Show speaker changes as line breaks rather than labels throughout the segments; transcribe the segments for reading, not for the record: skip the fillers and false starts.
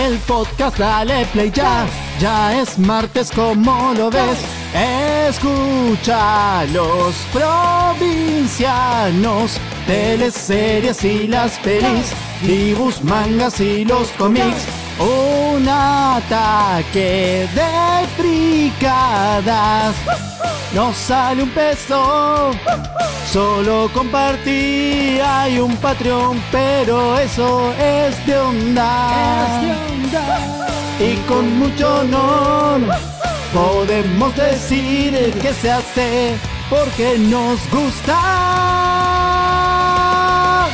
el podcast, dale play ya. Ya es martes, como lo ves. Escucha los provincianos, teleseries y las pelis, dibujos, mangas y los cómics. Un ataque de fricadas. No sale un peso, solo compartí. Hay un Patreon, pero eso es de onda. Y con mucho honor podemos decir que se hace porque nos gusta.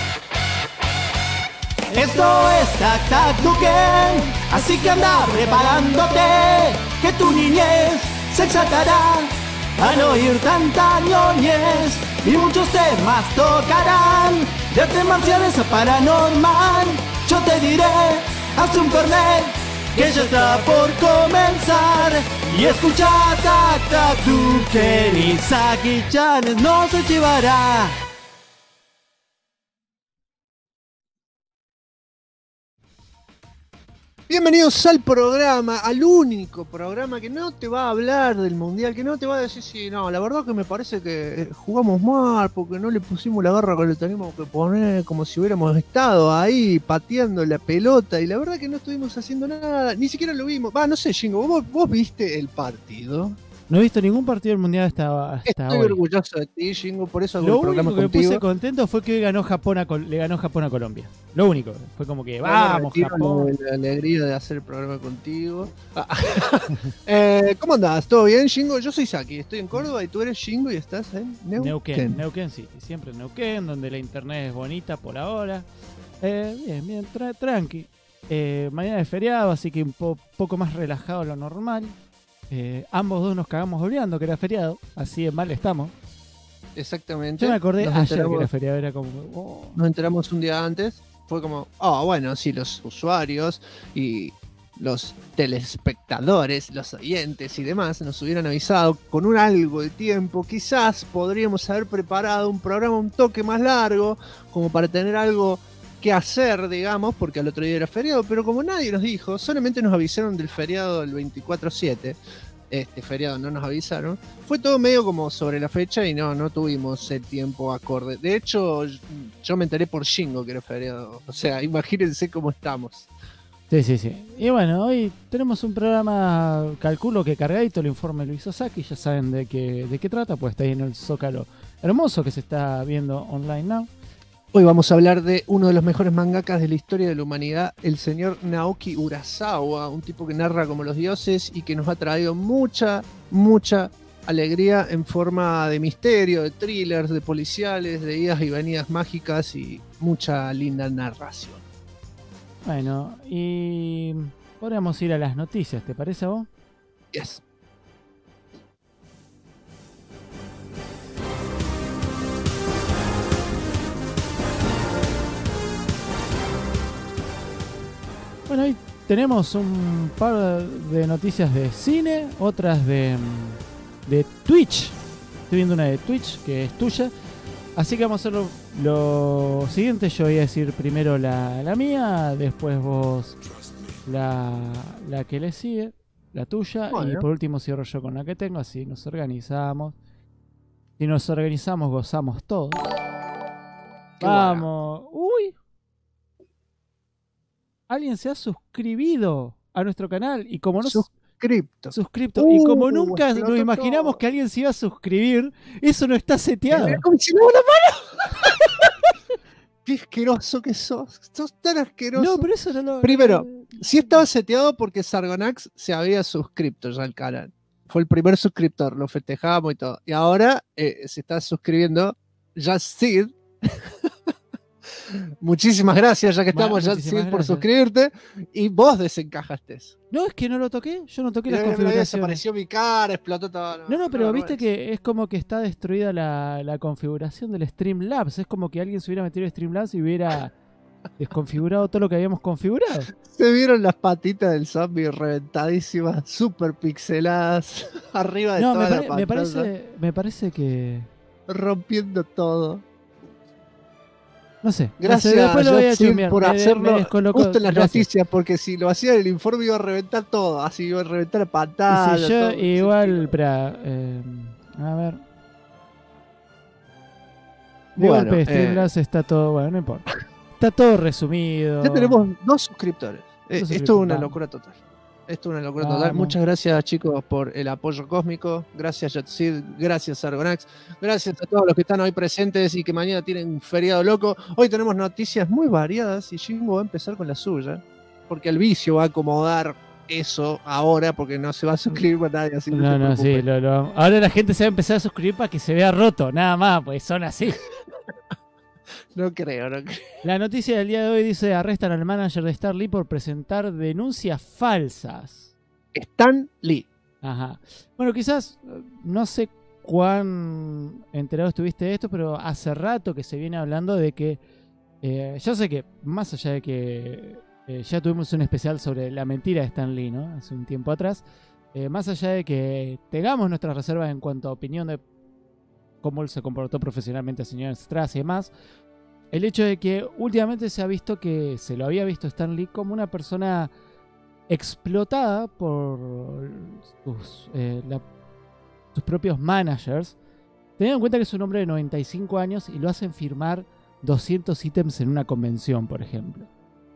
Esto es Tac Tac Tuken, así que anda preparándote, que tu niñez se exaltará al oír tanta ñoñez, y muchos temas tocarán, de artes marciales a paranormal. Yo te diré, haz un fernet, que ya está por comenzar, y escucha Tac Tac Tuken, y Saki-chan no se chivará.
Bienvenidos al programa, al único programa que no te va a hablar del mundial, que no te va a decir si no, la verdad que me parece que jugamos mal porque no le pusimos la garra que le teníamos que poner, como si hubiéramos estado ahí pateando la pelota, y la verdad que no estuvimos haciendo nada, ni siquiera lo vimos. No sé, Jingo, ¿vos viste el partido?
No he visto ningún partido del mundial hasta
Estoy
hoy.
orgulloso de ti, Jingo, por eso hago
Lo
el programa
único que
contigo.
me puse contento fue que hoy le ganó Japón a Colombia. Lo único. Fue como que vamos, Japón.
La alegría de hacer el programa contigo. ¿Cómo andás? ¿Todo bien, Jingo? Yo soy Saki, estoy en Córdoba y tú eres Jingo y estás en Neuquén.
Neuquén, sí. Siempre en Neuquén, donde la internet es bonita por ahora. Bien, tranqui. Mañana es feriado, así que un poco más relajado de lo normal. Ambos dos nos cagamos olvidando que era feriado, así de mal estamos.
Exactamente.
Yo me acordé ayer que era feriado, era como...
Nos enteramos un día antes, fue como, bueno, sí, los usuarios y los telespectadores, los oyentes y demás nos hubieran avisado con un algo de tiempo, quizás podríamos haber preparado un programa un toque más largo, como para tener algo que hacer, digamos, porque al otro día era feriado, pero como nadie nos dijo, solamente nos avisaron del feriado del 24/7, este feriado no nos avisaron, fue todo medio como sobre la fecha y no tuvimos el tiempo acorde. De hecho, yo me enteré por Jingo que era feriado, o sea, imagínense cómo estamos.
Sí. Y bueno, hoy tenemos un programa, calculo que cargadito, el informe lo hizo Saki, ya saben de qué trata, pues está ahí en el Zócalo hermoso que se está viendo online now.
Hoy vamos a hablar de uno de los mejores mangakas de la historia de la humanidad, el señor Naoki Urasawa, un tipo que narra como los dioses y que nos ha traído mucha alegría en forma de misterio, de thrillers, de policiales, de idas y venidas mágicas y mucha linda narración.
Bueno, y podríamos ir a las noticias, ¿te parece a vos?
Yes.
Bueno, hoy tenemos un par de noticias de cine, otras de Twitch. Estoy viendo una de Twitch que es tuya. Así que vamos a hacer lo siguiente. Yo voy a decir primero la mía, después vos la que le sigue, la tuya. Bueno. Y por último cierro yo con la que tengo, así nos organizamos. Si nos organizamos, gozamos todos.
Qué
Vamos. Bueno. Uy. Alguien se ha suscribido a nuestro canal y como no suscripto y como nunca nos imaginamos que alguien se iba a suscribir, eso no está seteado.
¡Como si no, una mano! ¡Qué asqueroso que sos! ¡Sos tan asqueroso!
No, pero eso no lo...
Primero, sí estaba seteado porque Sargonax se había suscripto ya al canal. Fue el primer suscriptor, lo festejamos y todo. Y ahora se está suscribiendo Sid. Muchísimas gracias, ya que estamos, Sid, por suscribirte. Y vos desencajaste eso.
No, es que no lo toqué. Yo no toqué las configuraciones.
Desapareció mi cara, explotó todo.
No, pero viste que es como que está destruida la configuración del Streamlabs. Es como que alguien se hubiera metido en Streamlabs y hubiera desconfigurado todo lo que habíamos configurado.
Se vieron las patitas del zombie reventadísimas, súper pixeladas, arriba de toda la pantalla.
Me parece que...
rompiendo todo.
No sé.
Gracias,
después lo voy a
Jotsil,
chusmear.
por
Me
hacerlo
descolocó.
justo en las
Gracias.
noticias, porque si lo hacía en el informe iba a reventar todo, así iba a reventar la
Y
pantalla.
si yo
todo,
igual, espera, a ver. De
Bueno,
golpe de Streamlabs está todo, bueno, no importa. Está todo resumido.
ya tenemos 2 suscriptores. Esto es
suscriptores,
una
vamos.
locura total. Esto es una locura
Vamos.
total. Muchas gracias, chicos, por el apoyo cósmico. Gracias, Jotsil. Gracias, Argonax. Gracias a todos los que están hoy presentes y que mañana tienen un feriado loco. Hoy tenemos noticias muy variadas y Jingo va a empezar con la suya. Porque el vicio va a acomodar eso ahora porque no se va a suscribir para nadie. Así
No,
se
no, sí.
preocupen.
Ahora la gente se va a empezar a suscribir para que se vea roto, nada más, pues son así.
No creo.
La noticia del día de hoy dice: arrestan al manager de Stan Lee por presentar denuncias falsas.
Stan Lee.
Ajá. Bueno, quizás, no sé cuán enterado estuviste de esto, pero hace rato que se viene hablando de que, yo sé que, más allá de que ya tuvimos un especial sobre la mentira de Stan Lee, ¿no? Hace un tiempo atrás, más allá de que tengamos nuestras reservas en cuanto a opinión de cómo él se comportó profesionalmente hace años atrás y demás, el hecho de que últimamente se ha visto que se lo había visto Stan Lee como una persona explotada por sus propios managers, teniendo en cuenta que es un hombre de 95 años y lo hacen firmar 200 ítems en una convención, por ejemplo.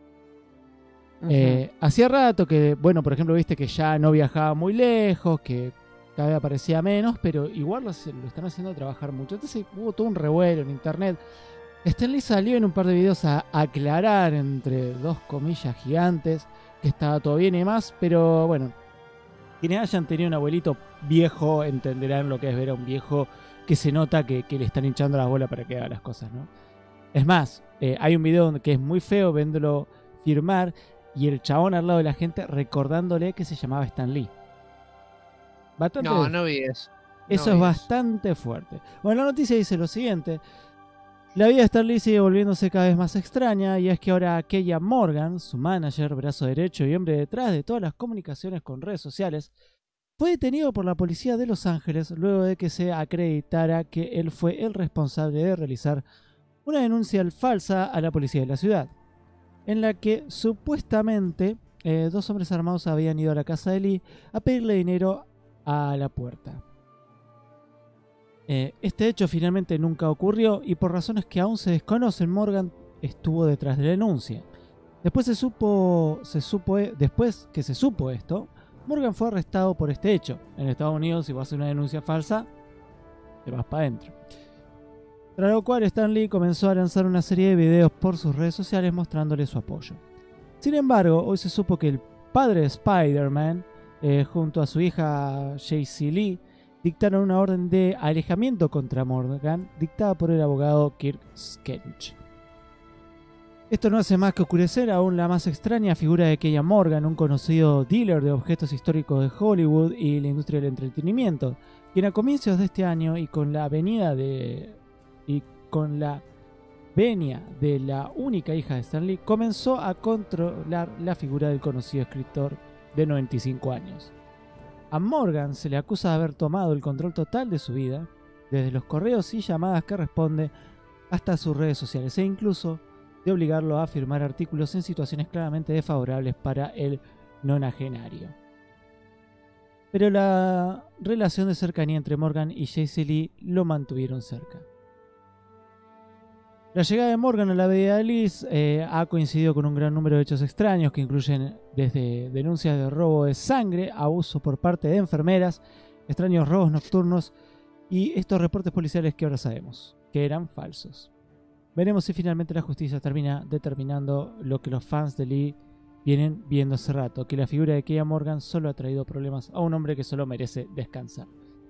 Hacía rato que, bueno, por ejemplo, viste que ya no viajaba muy lejos, que cada vez aparecía menos, pero igual lo están haciendo trabajar mucho. Entonces hubo todo un revuelo en internet. Stan Lee salió en un par de videos a aclarar, entre dos comillas gigantes, que estaba todo bien y demás, pero bueno, quienes hayan tenido un abuelito viejo entenderán lo que es ver a un viejo que se nota que le están hinchando las bolas para que haga las cosas, ¿no? Es más, hay un video que es muy feo viéndolo firmar y el chabón al lado de la gente recordándole que se llamaba Stan Lee. Bastante,
No vi eso.
eso es bastante fuerte. Bueno, la noticia dice lo siguiente: la vida de Stan Lee sigue volviéndose cada vez más extraña, y es que ahora Keya Morgan, su manager, brazo derecho y hombre detrás de todas las comunicaciones con redes sociales, fue detenido por la policía de Los Ángeles luego de que se acreditara que él fue el responsable de realizar una denuncia falsa a la policía de la ciudad, en la que supuestamente 2 hombres armados habían ido a la casa de Lee a pedirle dinero a la puerta. Este hecho finalmente nunca ocurrió y por razones que aún se desconocen, Morgan estuvo detrás de la denuncia. Después que se supo esto, Morgan fue arrestado por este hecho. En Estados Unidos, si vas a hacer una denuncia falsa, te vas para adentro. Tras lo cual, Stan Lee comenzó a lanzar una serie de videos por sus redes sociales mostrándole su apoyo. Sin embargo, hoy se supo que el padre de Spider-Man, junto a su hija Jaycee Lee, dictaron una orden de alejamiento contra Morgan, dictada por el abogado Kirk Sketch. Esto no hace más que oscurecer aún la más extraña figura de Keya Morgan, un conocido dealer de objetos históricos de Hollywood y la industria del entretenimiento, quien a comienzos de este año y con la venia de la única hija de Stan Lee, comenzó a controlar la figura del conocido escritor de 95 años. A Morgan se le acusa de haber tomado el control total de su vida, desde los correos y llamadas que responde hasta sus redes sociales, e incluso de obligarlo a firmar artículos en situaciones claramente desfavorables para el nonagenario. Pero la relación de cercanía entre Morgan y Jaycee Lee lo mantuvieron cerca. La llegada de Morgan a la vida de Liz ha coincidido con un gran número de hechos extraños que incluyen desde denuncias de robo de sangre, abuso por parte de enfermeras, extraños robos nocturnos y estos reportes policiales que ahora sabemos que eran falsos. Veremos si finalmente la justicia termina determinando lo que los fans de Lee vienen viendo hace rato, que la figura de Keya Morgan solo ha traído problemas a un hombre que solo merece descansar.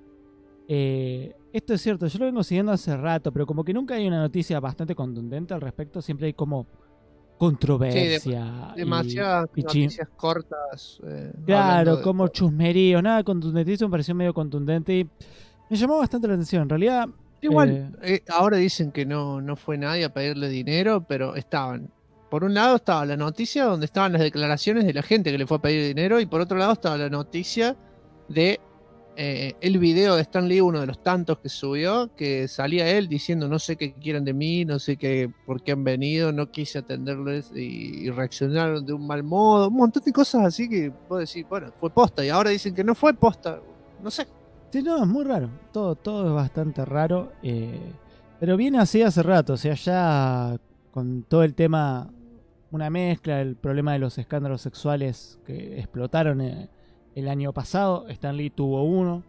Esto es cierto, yo lo vengo siguiendo hace rato, pero como que nunca hay una noticia bastante contundente al respecto, siempre hay como controversia.
Demasiadas noticias cortas.
Claro, como chusmerío, nada contundente. Eso me pareció medio contundente y me llamó bastante la atención. En realidad,
igual, ahora dicen que no fue nadie a pedirle dinero, pero por un lado estaba la noticia donde estaban las declaraciones de la gente que le fue a pedir dinero, y por otro lado estaba la noticia de el video de Stan Lee, uno de los tantos que subió, que salía él diciendo no sé qué quieren de mí, no sé qué, por qué han venido, no quise atenderles y reaccionaron de un mal modo, un montón de cosas así que puedo decir, bueno, fue posta y ahora dicen que no fue posta, no sé.
Sí, no, es muy raro. Todo es bastante raro. Pero viene así hace rato. O sea, ya con todo el tema, una mezcla, el problema de los escándalos sexuales que explotaron el año pasado. Stan Lee tuvo uno.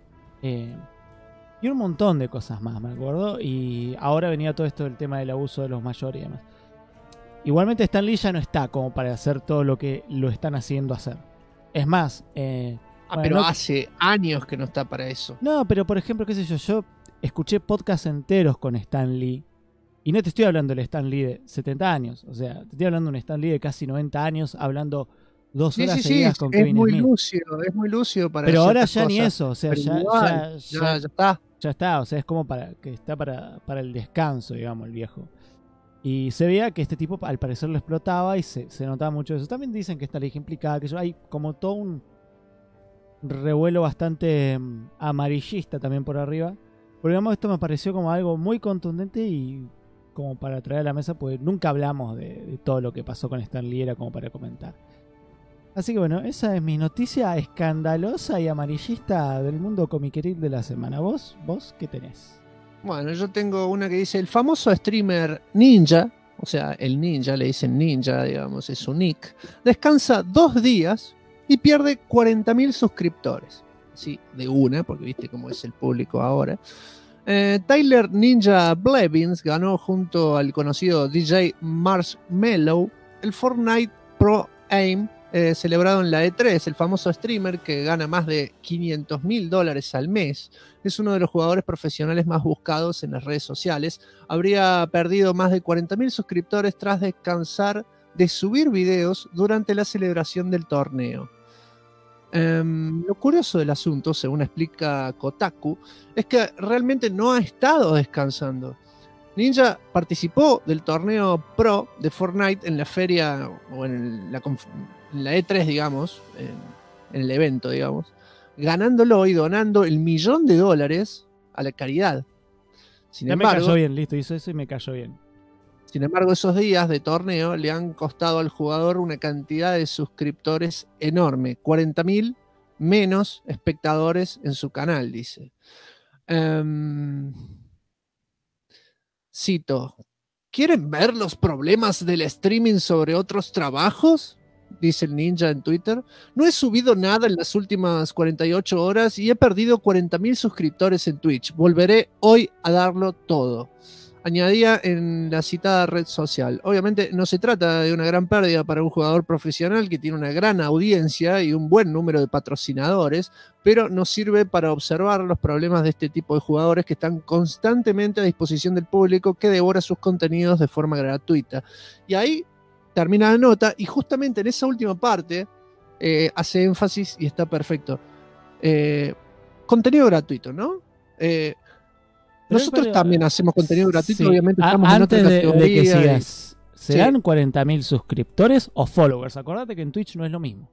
Y un montón de cosas más, me acuerdo. Y ahora venía todo esto del tema del abuso de los mayores y demás. Igualmente Stan Lee ya no está como para hacer todo lo que lo están haciendo hacer. Es más...
bueno, pero hace años que no está para eso.
No, pero por ejemplo, qué sé yo escuché podcasts enteros con Stan Lee. Y no te estoy hablando del Stan Lee de 70 años. O sea, te estoy hablando de un Stan Lee de casi 90 años hablando 2 horas seguidas con Kevin Smith.
Es muy lúcido para
pero ahora ya
cosas.
ni eso. O sea,
ya está.
Ya está. O sea, es como que está para el descanso, digamos, el viejo. Y se veía que este tipo al parecer lo explotaba y se notaba mucho eso. También dicen que Stan Lee implicada, que hay como todo un revuelo bastante amarillista también por arriba. Pero digamos, esto me pareció como algo muy contundente y como para traer a la mesa, pues nunca hablamos de todo lo que pasó con Stan Lee, era como para comentar. Así que bueno, esa es mi noticia escandalosa y amarillista del mundo comiqueril de la semana. ¿Vos qué tenés?
Bueno, yo tengo una que dice, el famoso streamer Ninja, o sea, el Ninja, le dicen Ninja, digamos, es su nick, descansa 2 días y pierde 40.000 suscriptores. Sí, de una, porque viste cómo es el público ahora. Tyler Ninja Blevins ganó junto al conocido DJ Marshmello el Fortnite Pro Aim celebrado en la E3. El famoso streamer que gana más de $500.000 al mes. Es uno de los jugadores profesionales más buscados en las redes sociales. Habría perdido más de 40.000 suscriptores tras descansar de subir videos durante la celebración del torneo. Lo curioso del asunto, según explica Kotaku, es que realmente no ha estado descansando. Ninja participó del torneo Pro de Fortnite en la feria o en la E3, digamos, en el evento, digamos, ganándolo y donando $1 millón a la caridad. Sin embargo,
me cayó bien, listo, hizo eso y me cayó bien.
Sin embargo, esos días de torneo le han costado al jugador una cantidad de suscriptores enorme. 40.000 menos espectadores en su canal, dice. Cito. ¿Quieren ver los problemas del streaming sobre otros trabajos? Dice el Ninja en Twitter. No he subido nada en las últimas 48 horas y he perdido 40.000 suscriptores en Twitch. Volveré hoy a darlo todo. Añadía en la citada red social. Obviamente no se trata de una gran pérdida para un jugador profesional que tiene una gran audiencia y un buen número de patrocinadores, pero nos sirve para observar los problemas de este tipo de jugadores que están constantemente a disposición del público que devora sus contenidos de forma gratuita. Y ahí termina la nota y justamente en esa última parte hace énfasis y está perfecto. Contenido gratuito, ¿no? Nosotros también hacemos contenido gratuito, sí. Obviamente estamos en otra categoría.
Antes de que sigas, ¿serán 40.000 suscriptores o followers? Acordate que en Twitch no es lo mismo.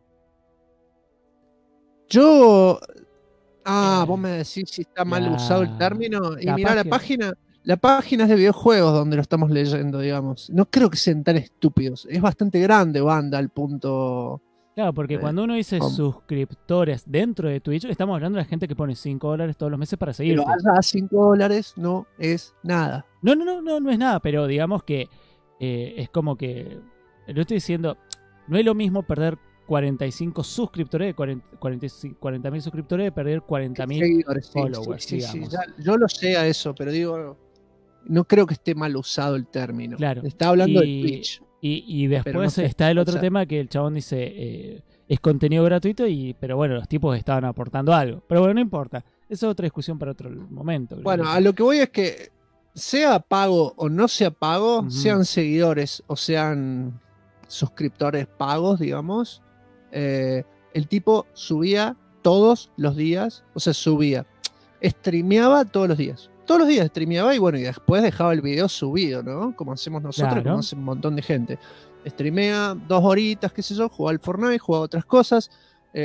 Vos me decís si está mal usado el término. Y mirá la página es de videojuegos donde lo estamos leyendo, digamos. No creo que sean tan estúpidos. Es bastante grande, banda, al punto...
Claro, porque cuando uno dice suscriptores dentro de Twitch, estamos hablando de la gente que pone $5 todos los meses para seguirte.
Pero allá $5 no es nada.
No es nada, pero digamos que es como que... Lo estoy diciendo, no es lo mismo perder 45 suscriptores, 40.000 suscriptores, de perder 40.000 followers,
sí, yo lo sé a eso, pero digo, no creo que esté mal usado el término.
Claro.
Está hablando de Twitch.
Y después está el otro tema que el chabón dice es contenido gratuito, pero bueno, los tipos estaban aportando algo. Pero bueno, no importa. Esa es otra discusión para otro momento.
Bueno, a lo que voy es que sea pago o no sea pago, sean seguidores o sean suscriptores pagos, digamos, el tipo subía todos los días, o sea, streameaba todos los días. Todos los días streameaba y bueno, y después dejaba el video subido, ¿no? Como hacemos nosotros, claro. Como hace un montón de gente. Streamea 2 horitas, qué sé yo, jugaba al Fortnite, jugaba otras cosas.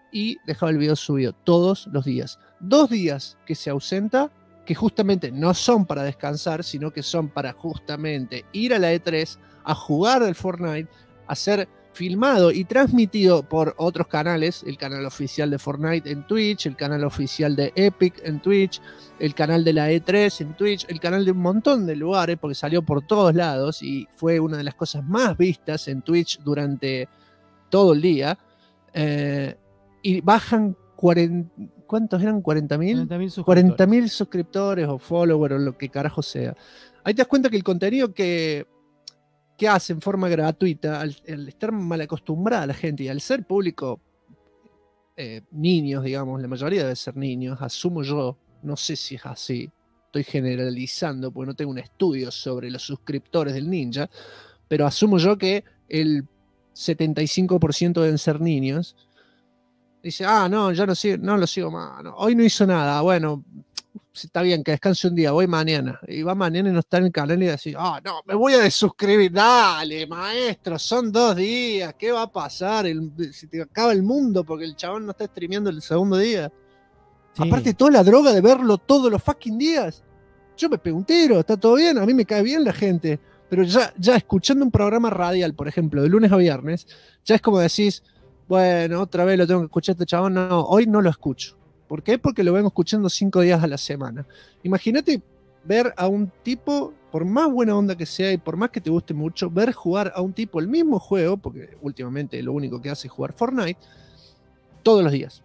y dejaba el video subido todos los días. 2 días que se ausenta, que justamente no son para descansar, sino que son para justamente ir a la E3, a jugar al Fortnite, a ser filmado y transmitido por otros canales, el canal oficial de Fortnite en Twitch, el canal oficial de Epic en Twitch, el canal de la E3 en Twitch, el canal de un montón de lugares, porque salió por todos lados y fue una de las cosas más vistas en Twitch durante todo el día. Y bajan 40, ¿cuántos eran? ¿40.000? 40.000 suscriptores o followers o lo que carajo sea. Ahí te das cuenta que el contenido que hace en forma gratuita, al estar mal acostumbrada a la gente y al ser público niños, digamos, la mayoría debe ser niños, asumo yo, no sé si es así, estoy generalizando porque no tengo un estudio sobre los suscriptores del Ninja, pero asumo yo que el 75% deben ser niños. Dice, no, ya no lo sigo más, no, hoy no hizo nada, bueno, está bien, que descanse un día, voy mañana. Y va mañana y no está en el canal y decir, no, me voy a desuscribir. Dale, maestro, son 2 días, ¿qué va a pasar? Se te acaba el mundo porque el chabón no está streameando el segundo día. Sí. Aparte, toda la droga de verlo todos los fucking días. Yo me pego un tiro, está todo bien, a mí me cae bien la gente. Pero ya escuchando un programa radial, por ejemplo, de lunes a viernes, ya es como decís, bueno, otra vez lo tengo que escuchar este chabón. No, hoy no lo escucho. ¿Por qué? Porque lo vengo escuchando 5 días a la semana. Imagínate ver a un tipo, por más buena onda que sea y por más que te guste mucho, ver jugar a un tipo el mismo juego, porque últimamente lo único que hace es jugar Fortnite, todos los días.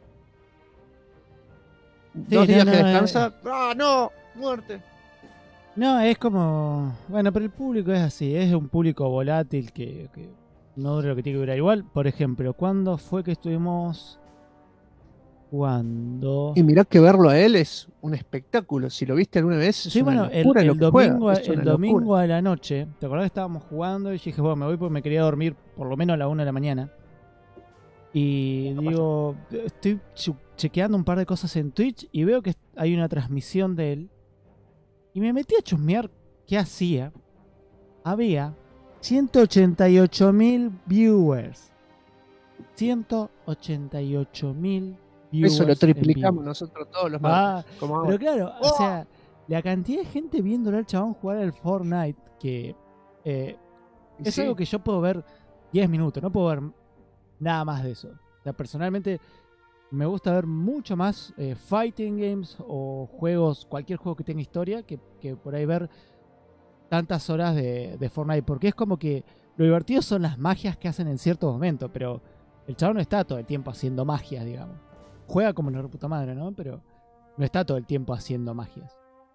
Sí, 2 días que descansa, no, muerte.
No, es como... Bueno, pero el público es así, es un público volátil que no dura lo que tiene que durar. Igual, por ejemplo, ¿cuándo fue que estuvimos...? ¿Cuándo?
Y mirá que verlo a él es un espectáculo. Si lo viste alguna vez, es una locura
el domingo a la noche, ¿te acordás que estábamos jugando? Y dije, bueno, me voy porque me quería dormir por lo menos a la 1 de la mañana. Y digo, estoy chequeando un par de cosas en Twitch y veo que hay una transmisión de él. Y me metí a chusmear qué hacía. Había 188.000 viewers. 188.000
eso lo triplicamos nosotros todos los martes.
Pero claro, o sea, la cantidad de gente viéndole al chabón jugar al Fortnite, que es algo que yo puedo ver 10 minutos, no puedo ver nada más de eso. O sea, personalmente me gusta ver mucho más fighting games o juegos, cualquier juego que tenga historia, que por ahí ver tantas horas de Fortnite, porque es como que lo divertido son las magias que hacen en ciertos momentos, pero el chabón no está todo el tiempo haciendo magias, digamos. Juega como la puta madre, ¿no? Pero no está todo el tiempo haciendo magias.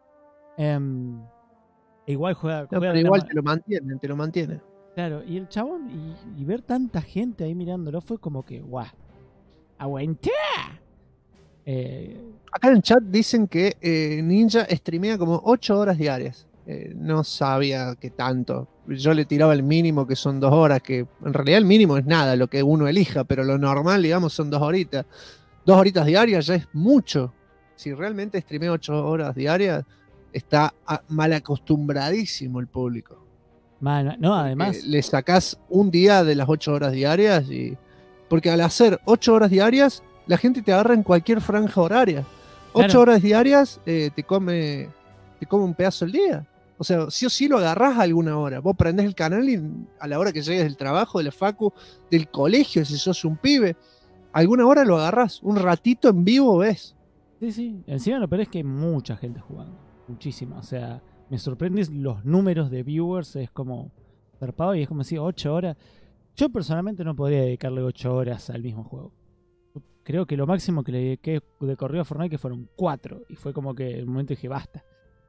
Igual juega
pero igual te lo mantiene.
Claro, y el chabón, y ver tanta gente ahí mirándolo fue como que, guau, aguanté.
Acá en el chat dicen que Ninja streamea como 8 horas diarias. No sabía que tanto. Yo le tiraba el mínimo, que son 2 horas, que en realidad el mínimo es nada, lo que uno elija, pero lo normal, digamos, son 2 horitas. 2 horitas diarias ya es mucho. Si realmente streamea 8 horas diarias, está mal acostumbradísimo el público.
No, además...
Le sacás un día de las 8 horas diarias porque al hacer 8 horas diarias, la gente te agarra en cualquier franja horaria. 8 horas diarias te come un pedazo al día. O sea, sí o sí lo agarrás a alguna hora. Vos prendés el canal y a la hora que llegues del trabajo, de la facu, del colegio, si sos un pibe, alguna hora lo agarrás. Un ratito en vivo ves.
Sí. Encima lo peor es que hay mucha gente jugando. Muchísima. O sea, me sorprenden los números de viewers. Es como zarpado y es como decir 8 horas. Yo personalmente no podría dedicarle 8 horas al mismo juego. Creo que lo máximo que le dediqué de corrido a Fortnite que fueron 4. Y fue como que el momento dije, basta.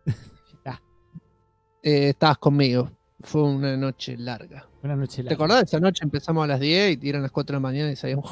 Estabas conmigo. Fue una noche larga. ¿Te acordás? Esa noche empezamos a las 10 y eran las 4 de la mañana y salíamos.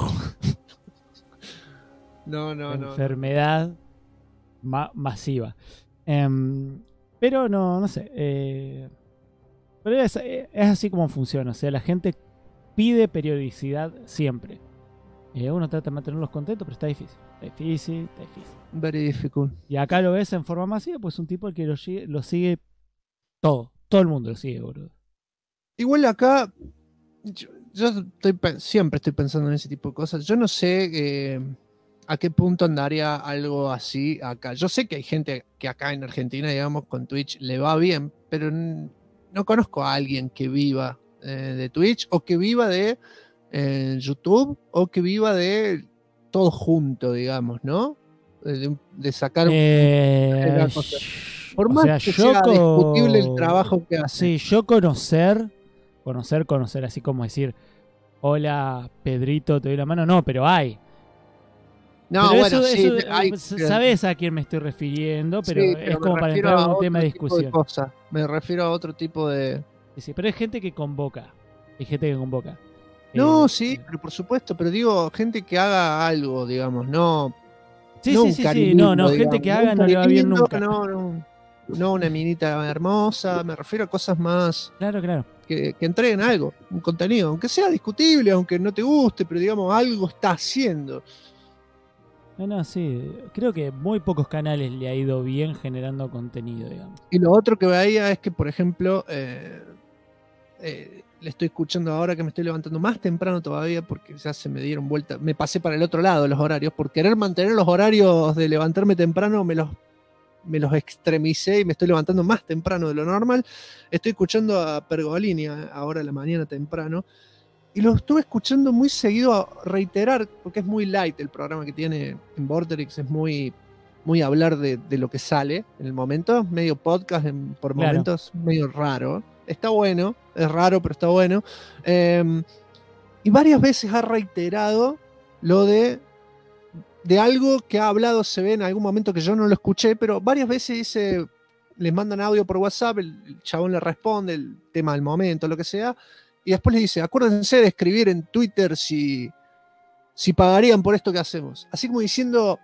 No.
Enfermedad masiva. Pero no sé. Pero es así como funciona. O sea, la gente pide periodicidad siempre. Uno trata de mantenerlos contentos, pero está difícil. Está difícil.
Very difficult.
Y acá lo ves en forma masiva, pues un tipo al que lo sigue todo. Todo el mundo lo sigue, boludo.
Igual acá, yo siempre estoy pensando en ese tipo de cosas. Yo no sé ¿A qué punto andaría algo así acá? Yo sé que hay gente que acá en Argentina, digamos, con Twitch le va bien, pero no conozco a alguien que viva de Twitch o que viva de YouTube o que viva de todo junto, digamos, ¿no? De sacar una cosa. Por
O
más
sea,
que sea discutible el trabajo que hace.
Sí, yo conocer, así como decir, hola Pedrito, te doy la mano, no, pero hay.
No,
Pero
bueno, sí, hay,
sabes a quién me estoy refiriendo, pero
sí,
es
me
como para
refiero
entrar
a
en un
otro
tema de
tipo de
discusión.
cosas. Me refiero a otro tipo de...
Sí, pero hay gente que convoca. Hay gente que convoca.
No, sí, pero por supuesto, pero digo, gente que haga algo, digamos, no un
Sí.
carilindo,
No, gente
digamos,
que
no un
haga no le va bien
carilindo,
nunca.
no una minita hermosa, me refiero a cosas más
Claro.
que entreguen algo, un contenido, aunque sea discutible, aunque no te guste, pero digamos, algo está haciendo.
No, sí. Creo que muy pocos canales le ha ido bien generando contenido, digamos.
Y lo otro que veía es que, por ejemplo, le estoy escuchando ahora que me estoy levantando más temprano todavía porque ya se me dieron vuelta, me pasé para el otro lado los horarios, por querer mantener los horarios de levantarme temprano me los extremicé y me estoy levantando más temprano de lo normal. Estoy escuchando a Pergolini ahora a la mañana temprano y lo estuve escuchando muy seguido a reiterar porque es muy light el programa que tiene en Vorterix, es muy hablar de lo que sale en el momento, medio podcast por momentos, medio raro. Está bueno, es raro, pero está bueno. Y varias veces ha reiterado lo de algo que ha hablado, se ve en algún momento que yo no lo escuché, pero varias veces dice, les mandan audio por WhatsApp, el chabón le responde, el tema del momento, lo que sea, y después les dice, acuérdense de escribir en Twitter si pagarían por esto que hacemos. Así como diciendo,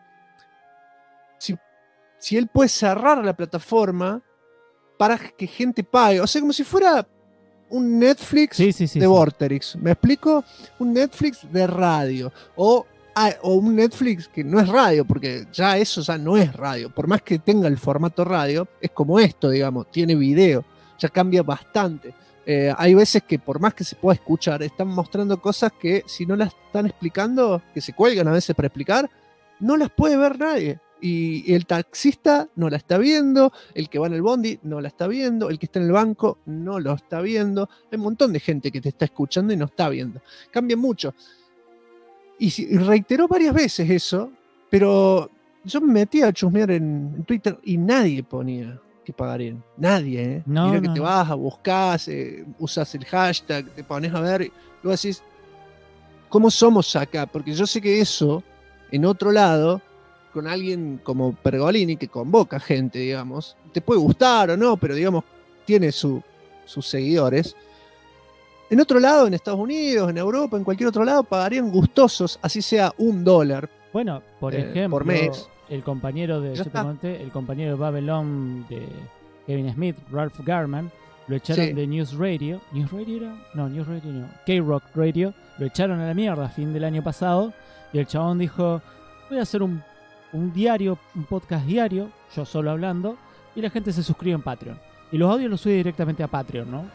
si él puede cerrar la plataforma para que gente pague. O sea, como si fuera un Netflix de Vorterix. ¿Me explico? Un Netflix de radio. O un Netflix que no es radio, porque ya eso ya no es radio. Por más que tenga el formato radio, es como esto, digamos, tiene video. Ya cambia bastante. Hay veces que por más que se pueda escuchar, están mostrando cosas que si no las están explicando, que se cuelgan a veces para explicar, no las puede ver nadie. Y el taxista no la está viendo, el que va en el bondi no la está viendo, el que está en el banco no lo está viendo. Hay un montón de gente que te está escuchando y no está viendo. Cambia mucho. Y reiteró varias veces eso, pero yo me metí a chusmear en Twitter y nadie ponía que pagarían. Nadie, ¿eh? Mira que te vas a buscar, usas el hashtag, te pones a ver, y luego decís, ¿cómo somos acá? Porque yo sé que eso, en otro lado, con alguien como Pergolini, que convoca gente, digamos, te puede gustar o no, pero digamos, tiene sus seguidores. En otro lado, en Estados Unidos, en Europa, en cualquier otro lado, pagarían gustosos, así sea $1.
Bueno, por ejemplo,
por mes.
El compañero de el compañero de Babylon de Kevin Smith, Ralph Garman, lo echaron de News Radio. ¿News Radio era? No, News Radio no. K-Rock Radio. Lo echaron a la mierda a fin del año pasado. Y el chabón dijo, voy a hacer un diario, un podcast diario, yo solo hablando, y la gente se suscribe en Patreon. Y los audios los sube directamente a Patreon, ¿no?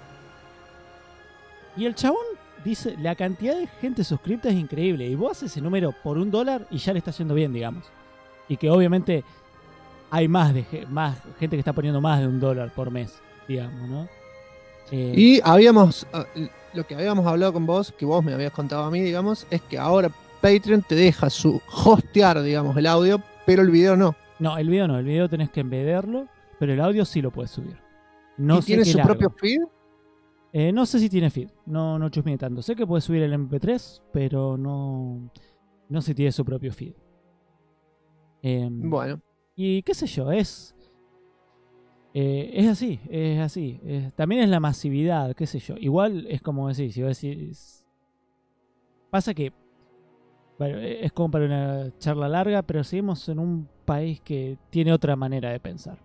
Y el chabón dice, la cantidad de gente suscripta es increíble. Y vos haces ese número por $1 y ya le está yendo bien, digamos. Y que obviamente hay más gente que está poniendo más de $1 por mes, digamos, ¿no?
Y lo que habíamos hablado con vos, que vos me habías contado a mí, digamos, es que ahora Patreon te deja hostear, digamos, el audio, pero el video no.
No, el video no, el video tenés que embederlo, pero el audio sí lo puedes subir. No
¿Y tiene su propio feed?
No sé si tiene feed, no chusmeé tanto. Sé que puedes subir el MP3, pero no sé si tiene su propio feed.
Bueno.
Y qué sé yo, es así. También es la masividad, qué sé yo. Igual es como decir, si vos decís... Pasa que, bueno, es como para una charla larga, pero seguimos en un país que tiene otra manera de pensar.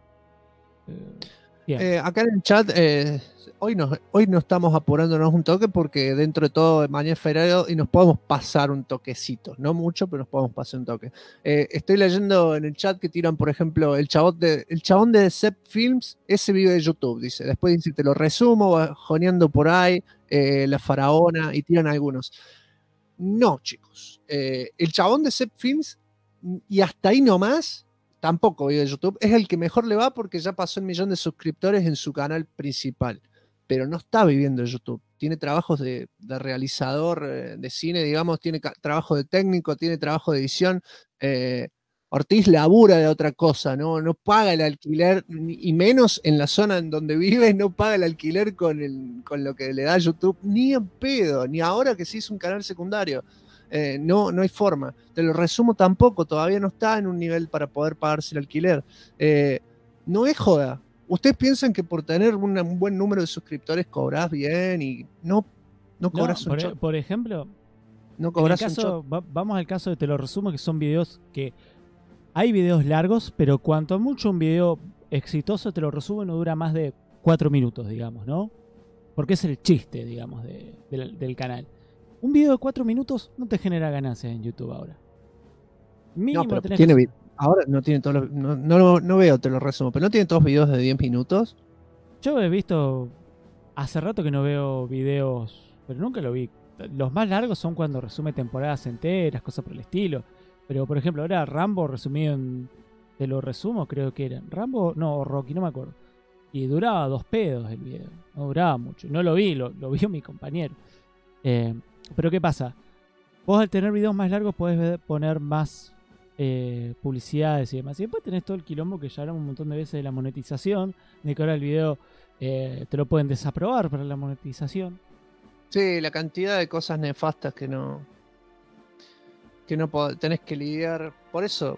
Acá en el chat, hoy no estamos apurándonos un toque porque dentro de todo mañana es feriado y nos podemos pasar un toquecito. No mucho, pero nos podemos pasar un toque. Estoy leyendo en el chat que tiran, por ejemplo, el chabón de Zep Films, ese vive de YouTube, dice. Después dice, te lo resumo, bajoneando por ahí, La Faraona, y tiran algunos. No, chicos. El chabón de Zep Films y hasta ahí nomás, tampoco video de YouTube. Es el que mejor le va porque ya pasó el 1.000.000 de suscriptores en su canal principal. Pero no está viviendo de YouTube. Tiene trabajos de realizador de cine, digamos, tiene trabajo de técnico, tiene trabajo de edición. Ortiz labura de otra cosa, no paga el alquiler, y menos en la zona en donde vive, no paga el alquiler con lo que le da YouTube, ni en pedo, ni ahora que se hizo un canal secundario. No hay forma. Te lo resumo tampoco, todavía no está en un nivel para poder pagarse el alquiler. No es joda. Ustedes piensan que por tener un buen número de suscriptores cobrás bien y no cobras un choto.
Por ejemplo,
No cobras
en el caso,
un choto.
vamos al caso de Te lo resumo, que son videos que hay videos largos, pero cuanto mucho un video exitoso, Te lo resumo, no dura más de 4 minutos, digamos, ¿no? Porque es el chiste, digamos, del canal. Un video de 4 minutos no te genera ganancias en YouTube ahora. Mínimo
No, pero
tenés
tiene
que...
ahora no tiene todos los, no veo, te lo resumo, pero no tiene todos videos de 10 minutos.
Yo he visto... Hace rato que no veo videos, pero nunca lo vi. Los más largos son cuando resume temporadas enteras, cosas por el estilo. Pero, por ejemplo, ahora Rambo resumido en... Te lo resumo, creo que era. Rambo, no, Rocky, no me acuerdo. Y duraba 2 pedos el video. No duraba mucho. No lo vi, lo vio mi compañero. Pero ¿qué pasa? Vos al tener videos más largos podés poner más publicidades y demás. Y después tenés todo el quilombo que ya hablamos un montón de veces de la monetización. De que ahora el video te lo pueden desaprobar para la monetización.
Sí, la cantidad de cosas nefastas que no tenés que lidiar. Por eso,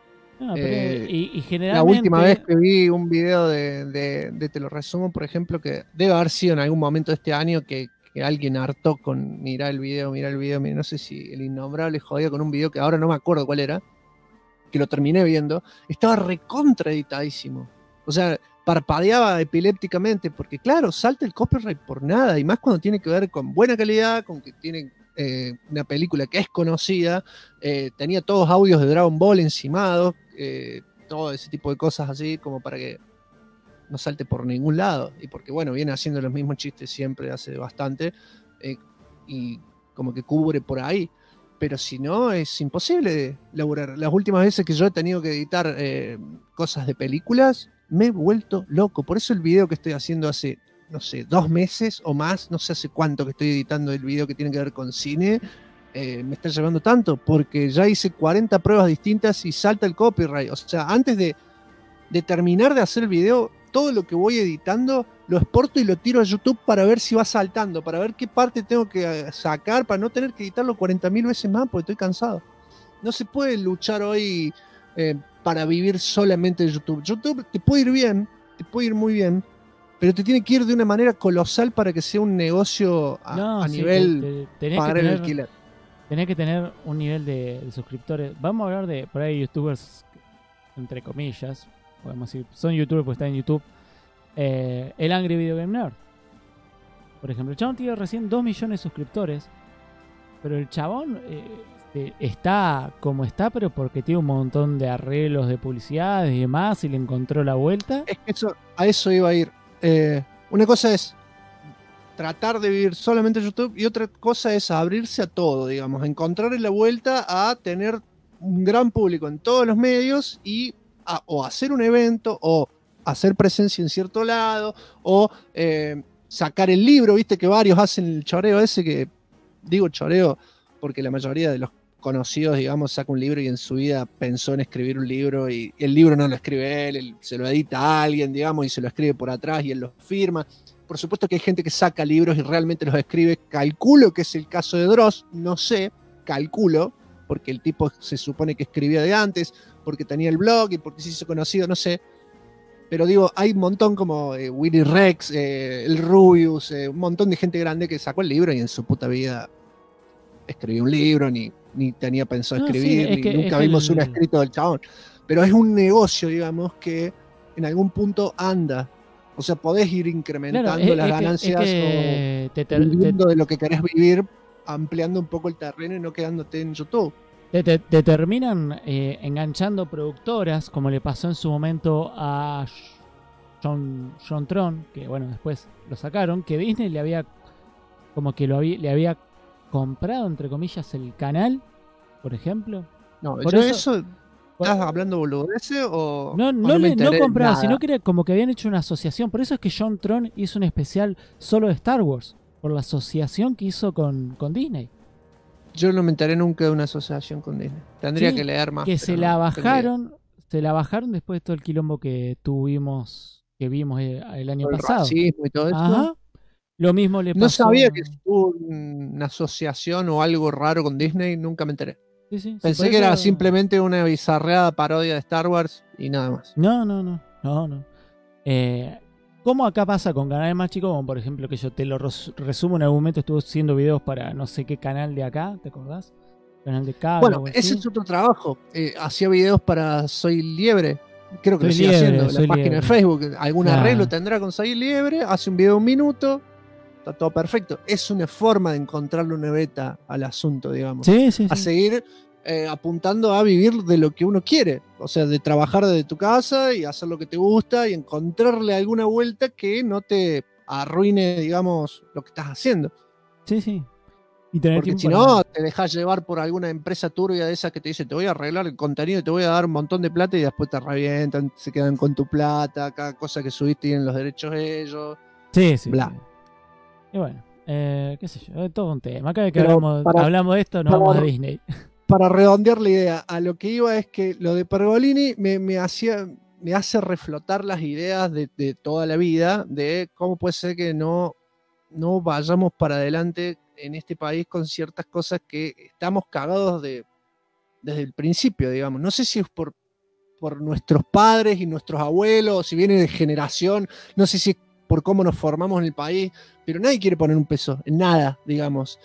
Y generalmente...
la última vez que vi un video de Te lo resumo, por ejemplo, que debe haber sido en algún momento de este año que alguien hartó con mirar el video, no sé si el innombrable jodía con un video que ahora no me acuerdo cuál era, que lo terminé viendo, estaba recontra editadísimo. O sea, parpadeaba epilépticamente, porque claro, salta el copyright por nada, y más cuando tiene que ver con buena calidad, con que tiene una película que es conocida, tenía todos audios de Dragon Ball encimados, todo ese tipo de cosas así, como para que no salte por ningún lado, y porque bueno, viene haciendo los mismos chistes siempre, hace bastante, y como que cubre por ahí, pero si no, es imposible laburar. Las últimas veces que yo he tenido que editar cosas de películas, me he vuelto loco. Por eso el video que estoy haciendo hace, no sé, 2 meses o más, no sé hace cuánto que estoy editando el video que tiene que ver con cine, me está llevando tanto, porque ya hice 40 pruebas distintas y salta el copyright. O sea, antes de terminar de hacer el video, todo lo que voy editando lo exporto y lo tiro a YouTube para ver si va saltando, para ver qué parte tengo que sacar, para no tener que editarlo 40.000 veces más, porque estoy cansado. No se puede luchar hoy para vivir solamente de YouTube. YouTube te puede ir bien, te puede ir muy bien, pero te tiene que ir de una manera colosal para que sea un negocio a nivel pagar el alquiler.
Tenés que tener un nivel de suscriptores. Vamos a hablar de, por ahí, youtubers, entre comillas, podemos decir, son youtubers porque están en YouTube. El Angry Video Game Nerd, por ejemplo, el chabón tiene recién 2 millones de suscriptores, pero el chabón está como está, pero porque tiene un montón de arreglos de publicidad y demás, y le encontró la vuelta.
Es que a eso iba a ir. Una cosa es tratar de vivir solamente en YouTube, y otra cosa es abrirse a todo, digamos, encontrarle la vuelta a tener un gran público en todos los medios y o hacer un evento, o hacer presencia en cierto lado, o sacar el libro, viste que varios hacen el choreo ese, que digo choreo porque la mayoría de los conocidos, digamos, saca un libro y en su vida pensó en escribir un libro, y el libro no lo escribe él se lo edita a alguien, digamos, y se lo escribe por atrás y él lo firma. Por supuesto que hay gente que saca libros y realmente los escribe. Calculo que es el caso de Dross, no sé, calculo, porque el tipo se supone que escribía de antes, porque tenía el blog y porque se hizo conocido, no sé. Pero digo, hay un montón como Willy Rex, el Rubius, un montón de gente grande que sacó el libro y en su puta vida escribió un libro, ni tenía pensado escribir, ni nunca vimos un escrito del chabón. Pero es un negocio, digamos, que en algún punto anda. O sea, podés ir incrementando las ganancias o viviendo de lo que querés vivir, ampliando un poco el terreno y no quedándote en YouTube.
Te terminan enganchando productoras, como le pasó en su momento a John Tron, que bueno, después lo sacaron, que Disney le había le había comprado, entre comillas, el canal, por ejemplo.
No,
por
yo eso ¿Estás hablando boludeces o
No,
o
no,
me
no
enteré de
compraba,
nada?
sino que era como que habían hecho una asociación. Por eso es que John Tron hizo un especial solo de Star Wars. Por la asociación que hizo con Disney.
Yo no me enteré nunca de una asociación con Disney. Tendría
Sí,
que leer más,
que
pero
se la
no tengo idea.
bajaron. Se la bajaron después de todo el quilombo que tuvimos, que vimos el año
Por el
pasado.
racismo y todo eso.
Ajá. Lo mismo le
No sabía que
pasó.
hubo una asociación o algo raro con Disney, nunca me enteré.
Sí, sí, sí, por
Pensé que era
eso.
simplemente una bizarreada parodia de Star Wars y nada más.
No, no, no, no, no. Eh, como acá pasa con canales más chicos, como por ejemplo que yo te lo resumo, en algún momento estuve haciendo videos para no sé qué canal de acá, ¿te acordás? Canal de cable o
Bueno,
algo
ese
así.
es otro trabajo. Hacía videos para Soy Liebre. Creo que lo sigue haciendo. La
Soy
página de
liebre.
Facebook. Algún arreglo
Claro.
tendrá con Soy Liebre. Hace un video de 1 minuto. Está todo perfecto. Es una forma de encontrarle una beta al asunto, digamos.
Sí, sí,
A
sí.
seguir apuntando a vivir de lo que uno quiere. O sea, de trabajar desde tu casa y hacer lo que te gusta y encontrarle alguna vuelta que no te arruine, digamos, lo que estás haciendo.
Sí, sí. Y tener
Porque
tiempo
si
para.
no, te dejas llevar por alguna empresa turbia de esas que te dice, te voy a arreglar el contenido, te voy a dar un montón de plata y después te revientan, se quedan con tu plata, cada cosa que subiste tienen los derechos ellos,
Sí, sí,
bla.
sí. Y bueno, qué sé yo, es todo un tema. Cada vez que
Pero
hablamos de esto, nos vamos a Disney.
para redondear la idea, a lo que iba es que lo de Pergolini me hace reflotar las ideas de toda la vida, de cómo puede ser que no vayamos para adelante en este país con ciertas cosas que estamos cagados desde el principio, digamos. No sé si es por nuestros padres y nuestros abuelos, si viene de generación, no sé si es por cómo nos formamos en el país, pero nadie quiere poner un peso en nada, digamos.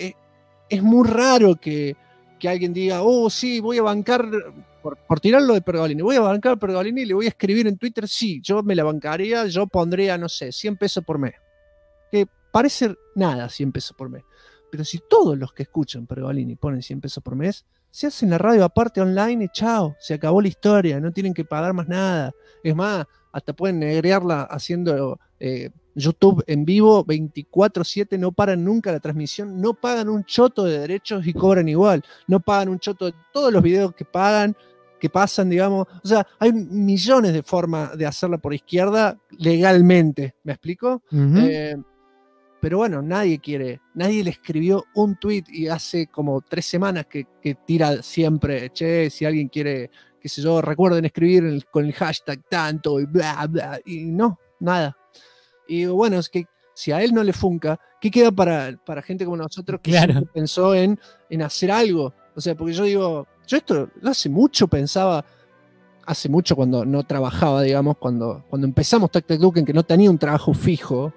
Es muy raro que alguien diga, oh, sí, voy a bancar, por tirarlo de Pergolini, voy a bancar a Pergolini y le voy a escribir en Twitter, sí, yo me la bancaría, yo pondría, no sé, 100 pesos por mes. Que parece nada 100 pesos por mes. Pero si todos los que escuchan Pergolini ponen 100 pesos por mes, se hacen la radio aparte online y chao, se acabó la historia, no tienen que pagar más nada. Es más, hasta pueden negrearla haciendo YouTube en vivo 24/7, no paran nunca la transmisión, no pagan un choto de derechos y cobran igual, no pagan un choto de todos los videos que pasan, digamos. O sea, hay millones de formas de hacerla por izquierda legalmente, ¿me explico?
Ujú.
Pero bueno, nadie le escribió un tweet y hace como 3 semanas que tira siempre, che, si alguien quiere, qué sé yo, recuerden escribir con el hashtag tanto y bla, bla, y no, nada. Y bueno, es que si a él no le funca, ¿qué queda para gente como nosotros que
Claro.
siempre pensó en hacer algo? O sea, porque yo digo, yo esto hace mucho pensaba, hace mucho cuando no trabajaba, digamos, cuando empezamos Tac Tac Duken, que no tenía un trabajo fijo,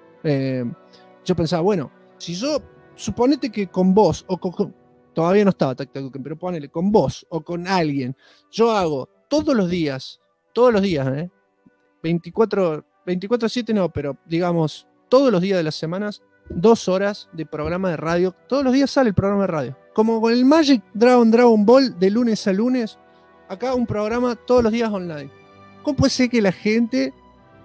yo pensaba, bueno, si yo, suponete que con vos, o todavía no estaba Tac Tac Duken, pero ponele, con vos o con alguien, yo hago todos los días, 24/7 no, pero digamos, todos los días de las semanas, 2 horas de programa de radio, todos los días sale el programa de radio. Como con el Magic Dragon Ball de lunes a lunes, acá un programa todos los días online. ¿Cómo puede ser que la gente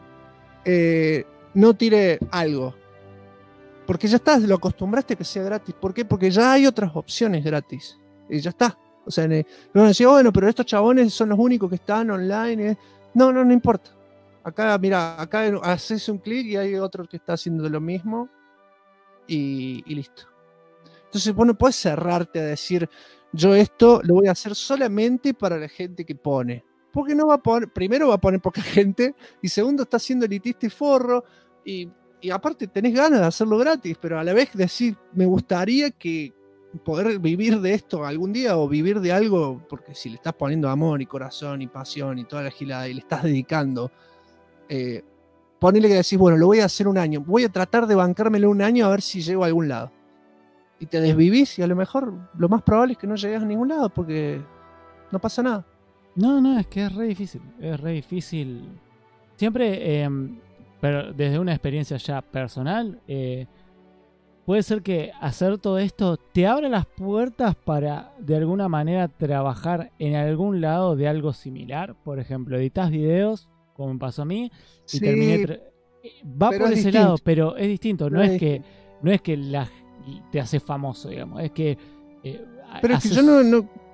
no tire algo? Porque ya estás, lo acostumbraste a que sea gratis. ¿Por qué? Porque ya hay otras opciones gratis. Y ya está. O sea, no decía, bueno, pero estos chabones son los únicos que están online. No importa. Acá, mira, acá haces un clic y hay otro que está haciendo lo mismo. Y listo. Entonces vos no podés cerrarte a decir, yo esto lo voy a hacer solamente para la gente que pone. Porque no va a poner, primero va a poner poca gente, y segundo está siendo elitista y forro, y aparte tenés ganas de hacerlo gratis, pero a la vez decir, me gustaría que poder vivir de esto algún día, o vivir de algo, porque si le estás poniendo amor y corazón y pasión y toda la gilada y le estás dedicando, ponele que decís, bueno, lo voy a hacer un año, voy a tratar de bancármelo un año a ver si llego a algún lado. Y te desvivís y a lo mejor lo más probable es que no llegues a ningún lado porque no pasa nada.
No, es que es re difícil. Es re difícil. Siempre, pero desde una experiencia ya personal, puede ser que hacer todo esto te abra las puertas para de alguna manera trabajar en algún lado de algo similar. Por ejemplo, editas videos, como me pasó a mí, y
Sí,
terminé. Va
pero
por
es
ese
distinto.
lado, pero es distinto. No
Es
es que,
distinto.
no es que te hace famoso, digamos. Es que
Pero es que
haces.
yo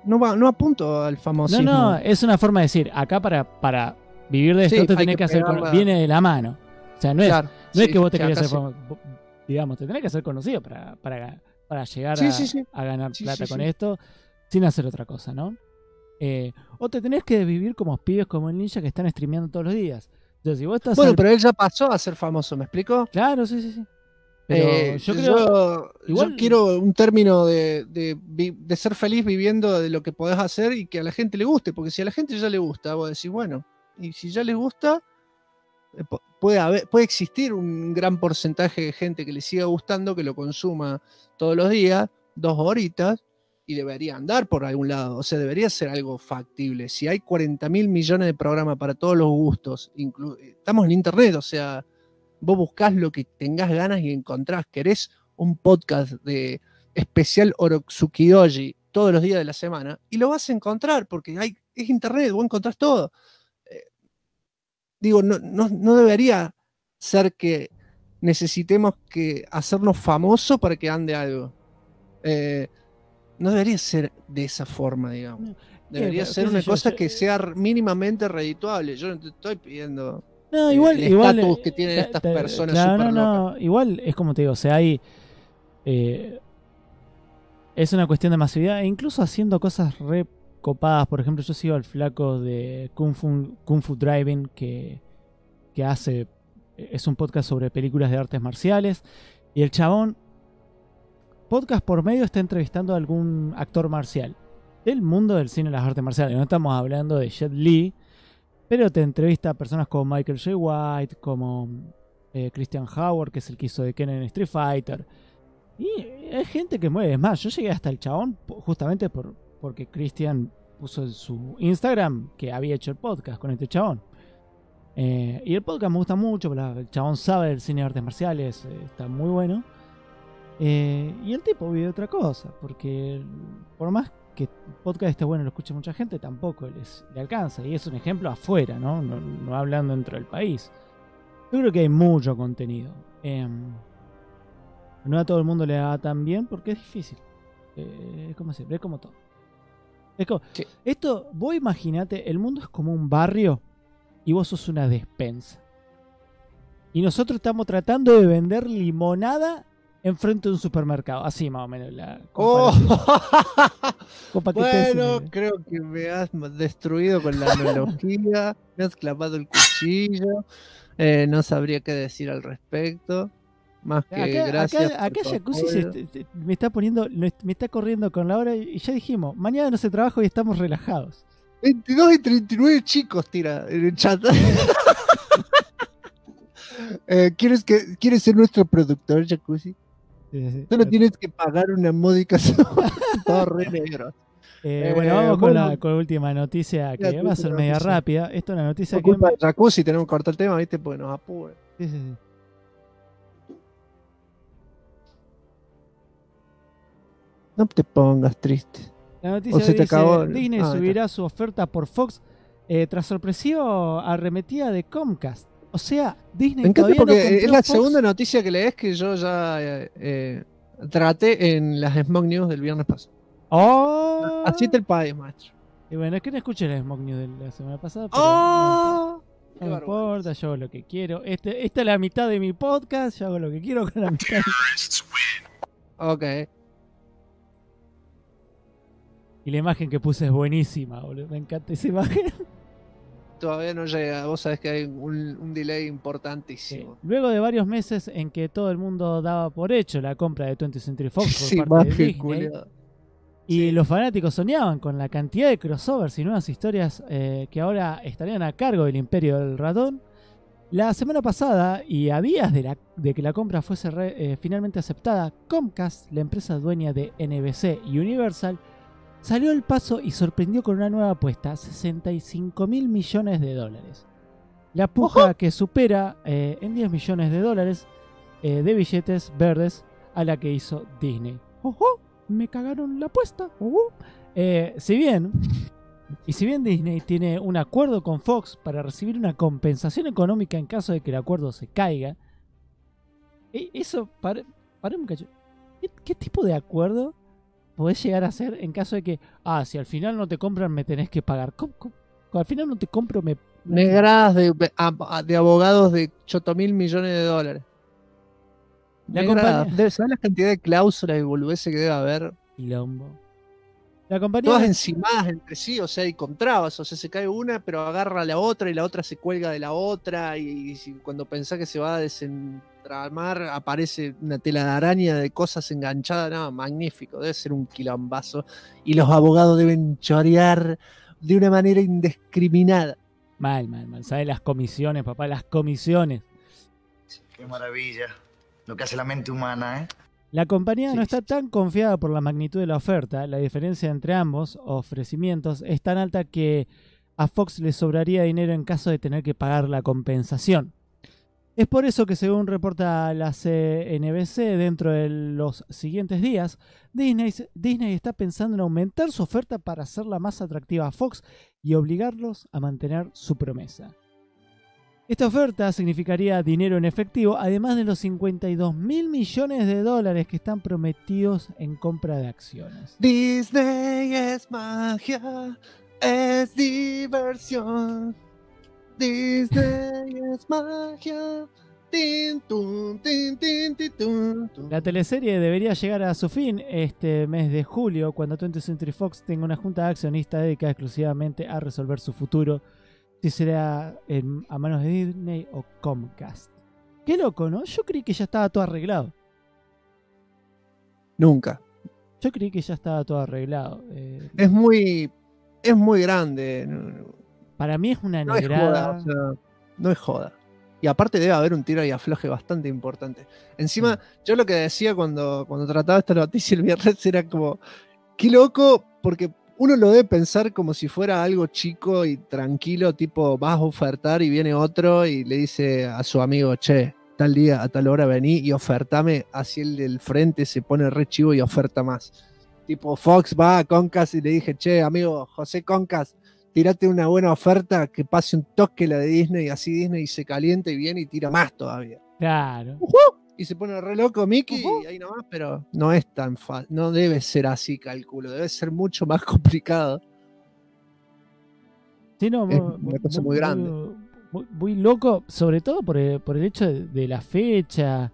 no apunto al famosismo.
No, es una forma de decir, acá para vivir de esto
Sí,
te
hay
tenés
que
que hacer,
pegarla.
viene de la mano. O sea, no es,
Claro,
no es
sí,
que vos te
sí,
querías
acá
hacer
sí.
famoso. Digamos, te tenés que hacer conocido para llegar
Sí, sí, sí.
a ganar
Sí,
plata
sí,
con
sí.
esto sin hacer otra cosa, ¿no? O te tenés que vivir como pibes como el ninja que están streameando todos los días. Entonces, si vos estás
Bueno, pero él ya pasó a ser famoso, ¿me explico?
Claro, sí. Pero yo creo,
Yo
igual,
quiero un término de ser feliz viviendo de lo que podés hacer y que a la gente le guste, porque si a la gente ya le gusta, vos decís, bueno, y si ya les gusta, puede existir un gran porcentaje de gente que le siga gustando, que lo consuma todos los días, 2 horitas, y debería andar por algún lado, o sea, debería ser algo factible. Si hay 40.000 millones de programas para todos los gustos, estamos en internet, o sea, vos buscás lo que tengas ganas y encontrás. Querés un podcast de especial Orotsukidoji todos los días de la semana y lo vas a encontrar porque es internet, vos encontrás todo. Digo, no debería ser que necesitemos que hacernos famosos para que ande algo. No debería ser de esa forma, digamos. Debería ser una cosa que sea mínimamente redituable. Yo no te estoy pidiendo
no,
el
igual,
estatus que tienen estas personas
claro,
súper locas.
igual es como te digo, o sea, hay es una cuestión de masividad e incluso haciendo cosas re copadas. Por ejemplo, yo sigo al flaco de Kung Fu Driving que es un podcast sobre películas de artes marciales y el chabón podcast por medio está entrevistando a algún actor marcial del mundo del cine y las artes marciales. No estamos hablando de Jet Li, pero te entrevista a personas como Michael J. White, como Christian Howard, que es el que hizo de Ken en Street Fighter. Y hay gente que mueve. Es más, yo llegué hasta el chabón justamente porque Christian puso en su Instagram que había hecho el podcast con este chabón. Y el podcast me gusta mucho, el chabón sabe del cine de artes marciales, está muy bueno. Y el tipo vive otra cosa, porque por más que el podcast esté bueno y lo escuche mucha gente, tampoco le alcanza. Y es un ejemplo afuera, no hablando dentro del país. Yo creo que hay mucho contenido. No a todo el mundo le da tan bien porque es difícil. Es como siempre, es como todo.
Sí.
Esto, vos imaginate, el mundo es como un barrio y vos sos una despensa. Y nosotros estamos tratando de vender limonada enfrente de un supermercado. Así más o menos la comparación.
Bueno, creo que me has destruido con la analogía, me has clavado el cuchillo, no sabría qué decir al respecto, más que gracias.
Acá Jacuzzi me está corriendo con la hora y ya dijimos, mañana no se trabaja y estamos relajados.
22:39 chicos tira en el chat. ¿Quieres ser nuestro productor, Jacuzzi?
Sí.
Solo tienes que pagar una módica suma. Todo re negro.
Bueno, vamos con la última noticia que va a ser media rápida. Esto es una noticia
Por culpa de Jacuzzi tenemos que cortar el tema, ¿viste? Porque nos apura.
Sí.
No te pongas triste.
La noticia
se te
dice,
acabó.
Disney subirá su oferta por Fox tras sorpresiva arremetida de Comcast. O sea, Disney
me encanta
todavía
porque
no
es la
Fox.
segunda noticia que lees que yo ya traté en las Smog News del viernes pasado.
¡Oh!
Así está el país, maestro.
Y bueno, es que no escuché la Smog News de la semana pasada. Pero
¡Oh!
no me importa, yo hago lo que quiero. Esta es la mitad de mi podcast, yo hago lo que quiero con la mitad.
Ok.
Y la imagen que puse es buenísima, boludo. Me encanta esa imagen.
Todavía no llega, vos sabés que hay un delay importantísimo.
Sí. Luego de varios meses en que todo el mundo daba por hecho la compra de 20th Century Fox por parte de Disney, y los fanáticos soñaban con la cantidad de crossovers y nuevas historias que ahora estarían a cargo del Imperio del Ratón, la semana pasada, y a días de que la compra fuese finalmente aceptada, Comcast, la empresa dueña de NBC y Universal, salió al paso y sorprendió con una nueva apuesta, $65 mil millones. La puja que supera en $10 millones de billetes verdes a la que hizo Disney. ¡Ojo! Me cagaron la apuesta. Si bien Disney tiene un acuerdo con Fox para recibir una compensación económica en caso de que el acuerdo se caiga, eso, paremos un cacho. ¿Qué tipo de acuerdo podés llegar a hacer en caso de que, si al final no te compran me tenés que pagar. ¿Cómo? Al final no te compro,
Negradas de abogados de 8.000 millones de dólares. ¿Sabes la cantidad de cláusulas y boludeces que debe haber?
Quilombo. La compañía...
Todas encimadas entre sí, o sea, y contrabas, o sea, se cae una, pero agarra a la otra y la otra se cuelga de la otra, y cuando pensás que se va a desentramar, aparece una tela de araña de cosas enganchadas. No, magnífico, debe ser un quilombazo, y los abogados deben chorear de una manera indiscriminada.
Mal. ¿Sabes? Las comisiones, papá, las comisiones.
Qué maravilla. Lo que hace la mente humana, ¿eh?
La compañía no está tan confiada por la magnitud de la oferta. La diferencia entre ambos ofrecimientos es tan alta que a Fox le sobraría dinero en caso de tener que pagar la compensación. Es por eso que, según reporta la CNBC, dentro de los siguientes días, Disney está pensando en aumentar su oferta para hacerla más atractiva a Fox y obligarlos a mantener su promesa. Esta oferta significaría dinero en efectivo, además de los 52.000 millones de dólares que están prometidos en compra de acciones.
Disney es magia, es diversión. Disney es magia. Tin, tun, tin, tin, tin, tun, tun.
La teleserie debería llegar a su fin este mes de julio, cuando 20th Century Fox tenga una junta de accionistas dedicada exclusivamente a resolver su futuro, si será a manos de Disney o Comcast. Qué loco, ¿no? Yo creí que ya estaba todo arreglado.
Nunca.
Yo creí que ya estaba todo arreglado.
Es muy grande.
Para mí es una
No es
negrada.
joda, o sea, no es joda. Y aparte debe haber un tiro y afloje bastante importante. Encima, yo lo que decía cuando trataba esta noticia el viernes era como, qué loco, porque uno lo debe pensar como si fuera algo chico y tranquilo, tipo, vas a ofertar y viene otro y le dice a su amigo, che, tal día, a tal hora vení y ofertame. Así el del frente se pone re chivo y oferta más. Tipo, Fox va a Comcast y le dije, che, amigo, José Comcast, tirate una buena oferta, que pase un toque la de Disney, y así Disney se calienta y viene y tira más todavía.
Claro.
Y se pone re loco Mickey y ahí nomás, pero no es tan fácil, no debe ser así, calculo, debe ser mucho más complicado.
Sí, no,
Es una cosa muy grande.
Muy loco, sobre todo por el hecho de la fecha.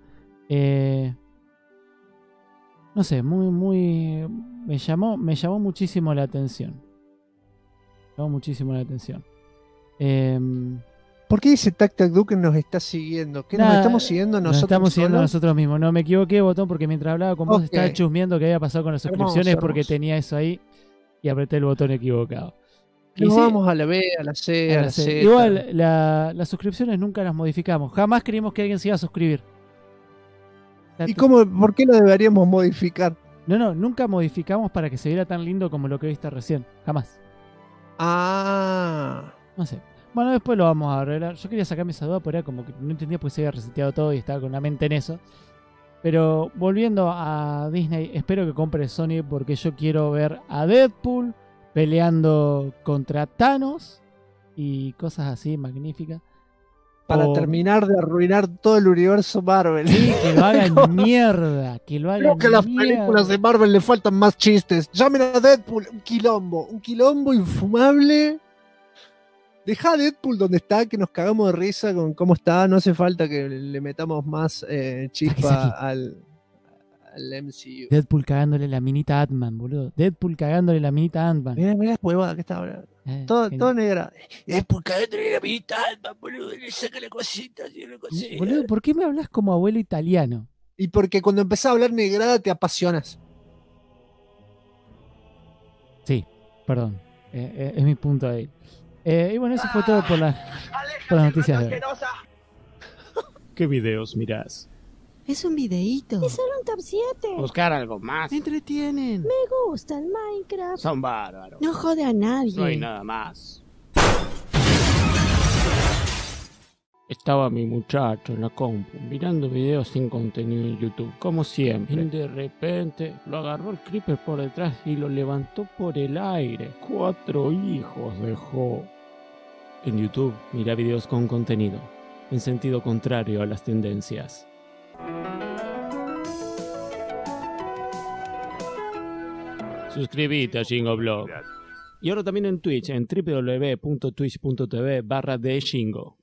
No sé, me llamó muchísimo la atención.
¿Por qué dice Tac Tac Duke nos está siguiendo? ¿Qué nos estamos siguiendo nosotros?
Nos estamos siguiendo
solos?
nosotros mismos. No, me equivoqué, botón, porque mientras hablaba con vos
Ok.
estaba chusmeando qué había pasado con las suscripciones,
Hermoso,
porque
hermoso.
tenía eso ahí y apreté el botón equivocado. Y
Nos
sí,
vamos a la B, a la C, a la Z.
igual, las suscripciones nunca las modificamos. Jamás creímos que alguien se iba a suscribir.
¿Y por qué lo deberíamos modificar?
No, nunca modificamos para que se viera tan lindo como lo que viste recién. Jamás.
Ah,
No sé. Bueno, después lo vamos a arreglar. Yo quería sacarme esa duda, pero era como que no entendía porque se había reseteado todo y estaba con la mente en eso. Pero volviendo a Disney, espero que compre Sony porque yo quiero ver a Deadpool peleando contra Thanos y cosas así magníficas.
para terminar de arruinar todo el universo Marvel.
Sí, que lo hagan mierda. Que lo hagan
Creo que a las
mierda.
películas de Marvel le faltan más chistes. Llamen a Deadpool, un quilombo infumable. Deja a Deadpool donde está, que nos cagamos de risa con cómo está. No hace falta que le metamos más chispa al MCU.
Deadpool cagándole la minita Ant-Man, boludo. Deadpool cagándole la minita Ant-Man.
Mira, huevada que está ahora. Todo negra. Deadpool cagándole la minita Ant-Man, boludo. Le saca la cosita, así una cosita.
Boludo, ¿por qué me hablas como abuelo italiano?
Y porque cuando empezás a hablar negrada te apasionas.
Sí, perdón. Es mi punto ahí. Y bueno, eso fue todo por las noticias de hoy.
¿Qué videos mirás?
Es un videíto.
Es solo un top 7.
Buscar algo más.
Me entretienen.
Me gusta el Minecraft.
Son bárbaros.
No jode a nadie.
No hay nada más. Estaba mi muchacho en la compu mirando videos sin contenido en YouTube, como siempre. Y de repente lo agarró el creeper por detrás y lo levantó por el aire. 4 hijos dejó. En YouTube mira videos con contenido, en sentido contrario a las tendencias. Suscríbete a Shingo Blog. Y ahora también en Twitch, en www.twitch.tv/theshingo.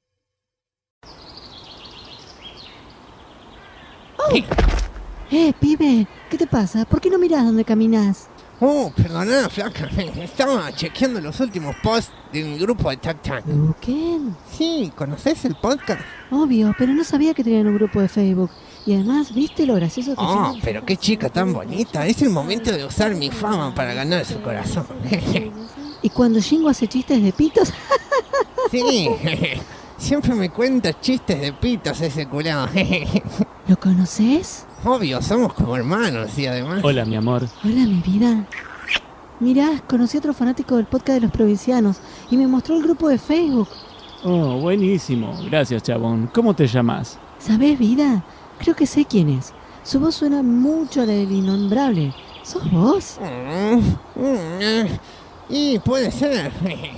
Pibe, ¿qué te pasa? ¿Por qué no mirás dónde caminas?
Oh, perdona, flaca. Estaba chequeando los últimos posts del grupo de Tac.
Duken.
Sí, ¿conocés el podcast?
Obvio, pero no sabía que tenían un grupo de Facebook. Y además, ¿viste lo gracioso que
Oh,
son?
pero qué chica tan bonita. Es el momento de usar mi fama para ganar su corazón.
Y cuando Shingo hace chistes de pitos,
Sí, siempre me cuenta chistes de pitos ese curado.
¿lo conoces?
Obvio, somos como hermanos y además...
Hola, mi amor.
Hola, mi vida. Mirá, conocí a otro fanático del podcast de los provincianos y me mostró el grupo de Facebook.
Oh, buenísimo. Gracias, chabón. ¿Cómo te llamas?
¿Sabés, vida? Creo que sé quién es. Su voz suena mucho a la del innombrable. ¿Sos vos?
Y puede ser.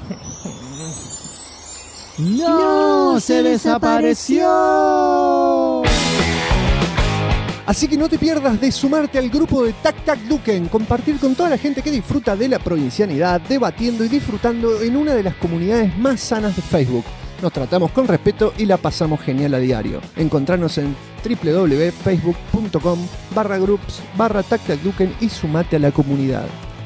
¡No! ¡Se desapareció!
Así que no te pierdas de sumarte al grupo de Tac Tac Duken, compartir con toda la gente que disfruta de la provincianidad, debatiendo y disfrutando en una de las comunidades más sanas de Facebook. Nos tratamos con respeto y la pasamos genial a diario. Encontrarnos en www.facebook.com/groups/TacTacDuken y sumate a la comunidad.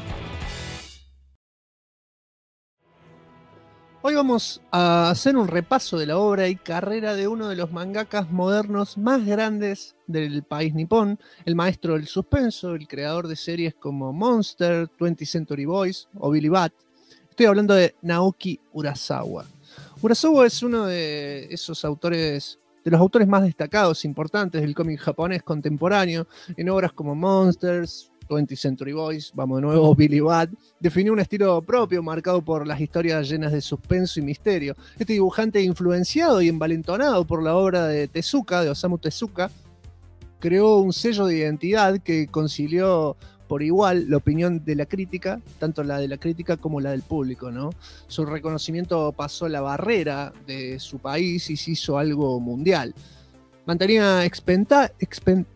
Hoy vamos a hacer un repaso de la obra y carrera de uno de los mangakas modernos más grandes del país nipón, el maestro del suspenso, el creador de series como Monster, 20th Century Boys o Billy Bat. Estoy hablando de Naoki Urasawa. Urasawa es uno de esos autores, de los autores más destacados, importantes del cómic japonés contemporáneo, en obras como Monsters, 20th Century Boys, vamos de nuevo, Billy Bat. Definió un estilo propio marcado por las historias llenas de suspenso y misterio. Este dibujante, influenciado y envalentonado por la obra de Tezuka, de Osamu Tezuka, creó un sello de identidad que concilió por igual la opinión de la crítica, tanto la de la crítica como la del público, ¿no? Su reconocimiento pasó la barrera de su país y se hizo algo mundial. Mantenía expectante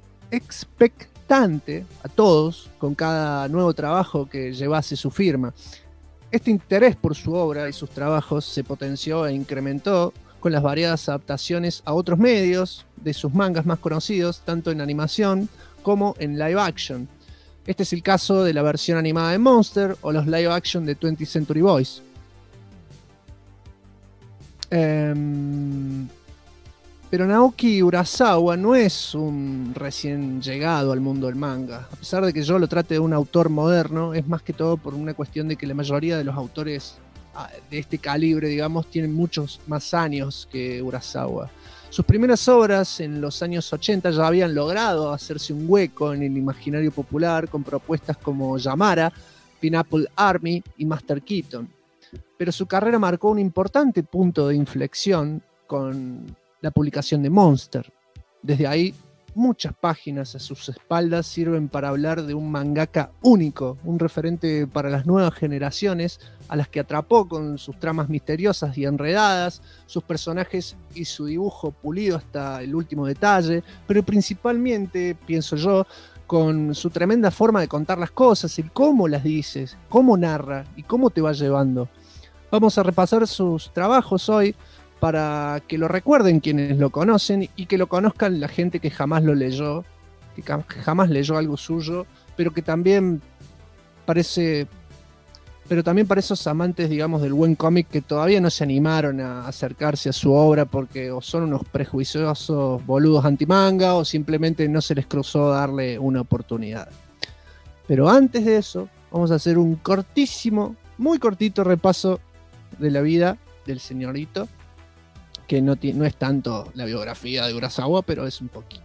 a todos con cada nuevo trabajo que llevase su firma. Este interés por su obra y sus trabajos se potenció e incrementó con las variadas adaptaciones a otros medios de sus mangas más conocidos, tanto en animación como en live action. Este es el caso de la versión animada de Monster o los live action de 20th Century Boys. Pero Naoki Urasawa no es un recién llegado al mundo del manga. A pesar de que yo lo trate de un autor moderno, es más que todo por una cuestión de que la mayoría de los autores de este calibre, digamos, tienen muchos más años que Urasawa. Sus primeras obras en los años 80 ya habían logrado hacerse un hueco en el imaginario popular con propuestas como Yamara, Pineapple Army y Master Keaton. Pero su carrera marcó un importante punto de inflexión con la publicación de Monster. Desde ahí, muchas páginas a sus espaldas sirven para hablar de un mangaka único, un referente para las nuevas generaciones, a las que atrapó con sus tramas misteriosas y enredadas, sus personajes y su dibujo pulido hasta el último detalle, pero principalmente, pienso yo, con su tremenda forma de contar las cosas, el cómo las dices, cómo narra y cómo te va llevando. Vamos a repasar sus trabajos hoy, para que lo recuerden quienes lo conocen y que lo conozcan la gente que jamás lo leyó, que jamás leyó algo suyo, pero también para esos amantes, digamos, del buen cómic que todavía no se animaron a acercarse a su obra porque o son unos prejuiciosos boludos antimanga o simplemente no se les cruzó darle una oportunidad. Pero antes de eso, vamos a hacer un cortísimo, muy cortito repaso de la vida del señorito, que no es tanto la biografía de Urasawa, pero es un poquito.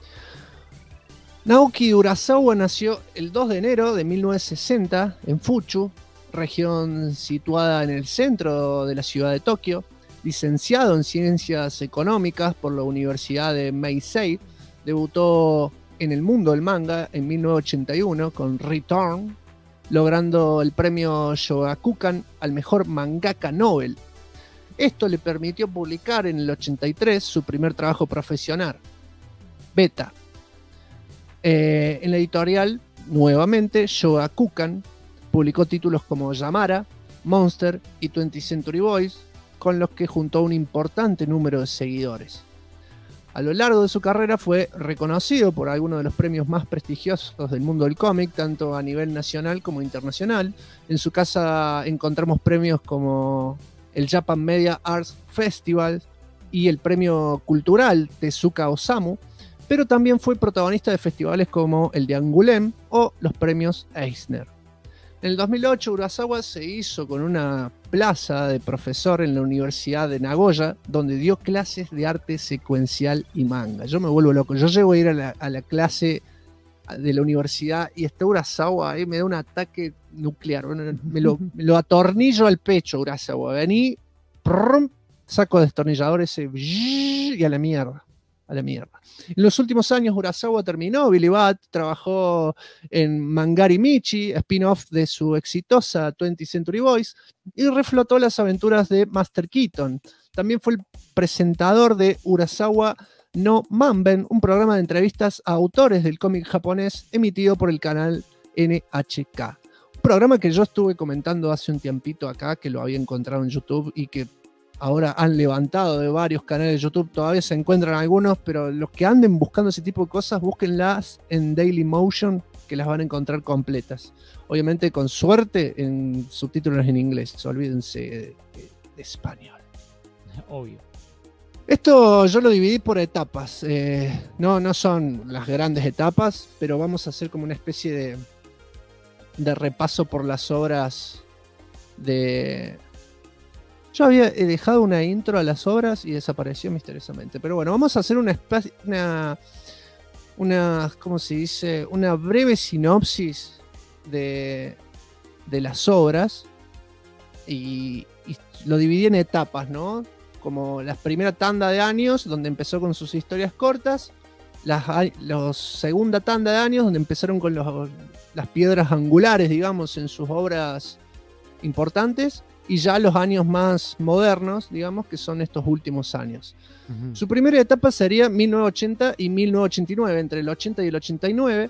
Naoki Urasawa nació el 2 de enero de 1960 en Fuchu, región situada en el centro de la ciudad de Tokio. Licenciado en Ciencias Económicas por la Universidad de Meisei, debutó en el mundo del manga en 1981 con Return, logrando el premio Shogakukan al mejor mangaka novel. Esto le permitió publicar en el 83 su primer trabajo profesional, Beta, en la editorial nuevamente, Shogakukan publicó títulos como Yamara, Monster y 20th Century Boys, con los que juntó un importante número de seguidores. A lo largo de su carrera fue reconocido por algunos de los premios más prestigiosos del mundo del cómic, tanto a nivel nacional como internacional. En su casa encontramos premios como el Japan Media Arts Festival y el premio cultural Tezuka Osamu, pero también fue protagonista de festivales como el de Angoulême o los premios Eisner. En el 2008 Urasawa se hizo con una plaza de profesor en la Universidad de Nagoya, donde dio clases de arte secuencial y manga. Yo me vuelvo loco, yo llego a ir a la clase de la universidad y está Urasawa ahí, me da un ataque nuclear, me lo atornillo al pecho Urasawa, vení, prum, saco destornilladores y a la mierda. En los últimos años Urasawa terminó Billy Bat, trabajó en Mangari Michi, spin-off de su exitosa 20th Century Boys, y reflotó las aventuras de Master Keaton. También fue el presentador de Urasawa no Manben, un programa de entrevistas a autores del cómic japonés emitido por el canal NHK. Un programa que yo estuve comentando hace un tiempito acá, que lo había encontrado en YouTube y que ahora han levantado de varios canales de YouTube, todavía se encuentran algunos, pero los que anden buscando ese tipo de cosas, búsquenlas en Dailymotion, que las van a encontrar completas. Obviamente, con suerte, en subtítulos en inglés, olvídense de español.
Obvio.
Esto yo lo dividí por etapas, no son las grandes etapas, pero vamos a hacer como una especie de repaso por las obras de... Yo había dejado una intro a las obras y desapareció misteriosamente. Pero bueno, vamos a hacer ¿cómo se dice? Una breve sinopsis de las obras. Y lo dividí en etapas, ¿no? Como la primera tanda de años, donde empezó con sus historias cortas. La segunda tanda de años, donde empezaron con las piedras angulares, digamos, en sus obras importantes. Y ya los años más modernos, digamos, que son estos últimos años. Uh-huh. Su primera etapa sería 1980 y 1989, entre el 80 y el 89.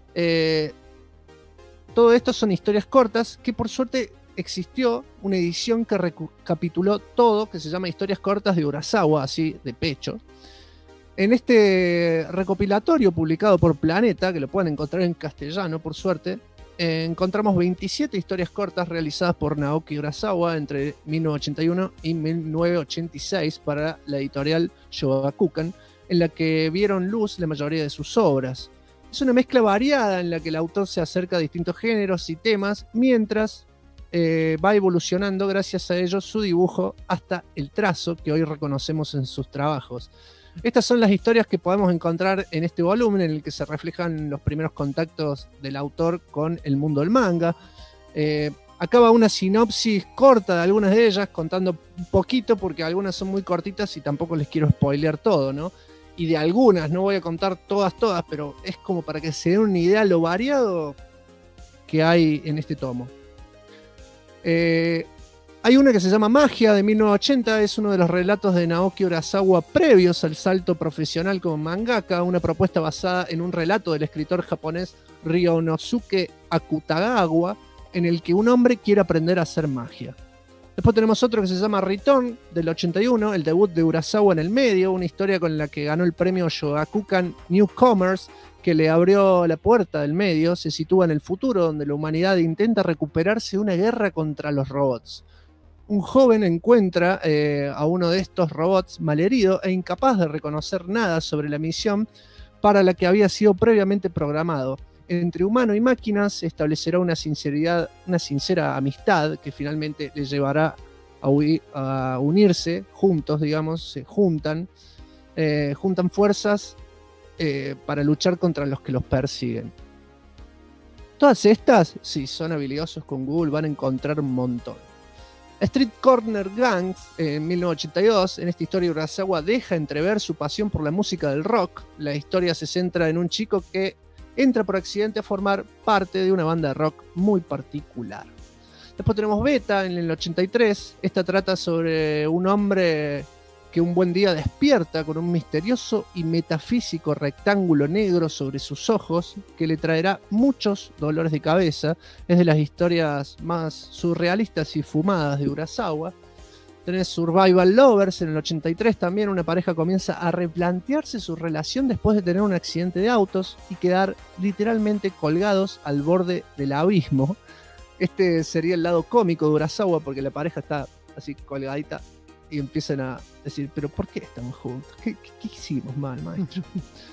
Todo esto son historias cortas, que por suerte existió una edición que recapituló todo, que se llama Historias Cortas de Urasawa, así de pecho. En este recopilatorio publicado por Planeta, que lo pueden encontrar en castellano, por suerte, encontramos 27 historias cortas realizadas por Naoki Urasawa entre 1981 y 1986 para la editorial Shogakukan, en la que vieron luz la mayoría de sus obras. Es una mezcla variada en la que el autor se acerca a distintos géneros y temas, mientras va evolucionando gracias a ello su dibujo hasta el trazo que hoy reconocemos en sus trabajos. Estas son las historias que podemos encontrar en este volumen, en el que se reflejan los primeros contactos del autor con el mundo del manga. Acá va una sinopsis corta de algunas de ellas, contando un poquito, porque algunas son muy cortitas y tampoco les quiero spoilear todo, ¿no? Y de algunas, no voy a contar todas, pero es como para que se den una idea lo variado que hay en este tomo. Hay una que se llama Magia, de 1980, es uno de los relatos de Naoki Urasawa previos al salto profesional como mangaka, una propuesta basada en un relato del escritor japonés Ryonosuke Akutagawa, en el que un hombre quiere aprender a hacer magia. Después tenemos otro que se llama Return, del 81, el debut de Urasawa en el medio, una historia con la que ganó el premio Shogakukan Newcomers, que le abrió la puerta del medio. Se sitúa en el futuro, donde la humanidad intenta recuperarse de una guerra contra los robots. Un joven encuentra a uno de estos robots malherido e incapaz de reconocer nada sobre la misión para la que había sido previamente programado. Entre humano y máquina se establecerá una sincera amistad que finalmente le llevará a unirse juntos, digamos, se juntan fuerzas para luchar contra los que los persiguen. Todas estas, si son habilidosos con Google, van a encontrar un montón. Street Corner Gangs, en 1982, en esta historia Urasawa deja entrever su pasión por la música del rock. La historia se centra en un chico que entra por accidente a formar parte de una banda de rock muy particular. Después tenemos Beta, en el 83. Esta trata sobre un hombre que un buen día despierta con un misterioso y metafísico rectángulo negro sobre sus ojos que le traerá muchos dolores de cabeza. Es de las historias más surrealistas y fumadas de Urasawa. Tenés Survival Lovers en el 83 también. Una pareja comienza a replantearse su relación después de tener un accidente de autos y quedar literalmente colgados al borde del abismo. Este sería el lado cómico de Urasawa, porque la pareja está así colgadita y empiezan a decir, pero ¿por qué estamos juntos? ¿Qué hicimos mal, maestro?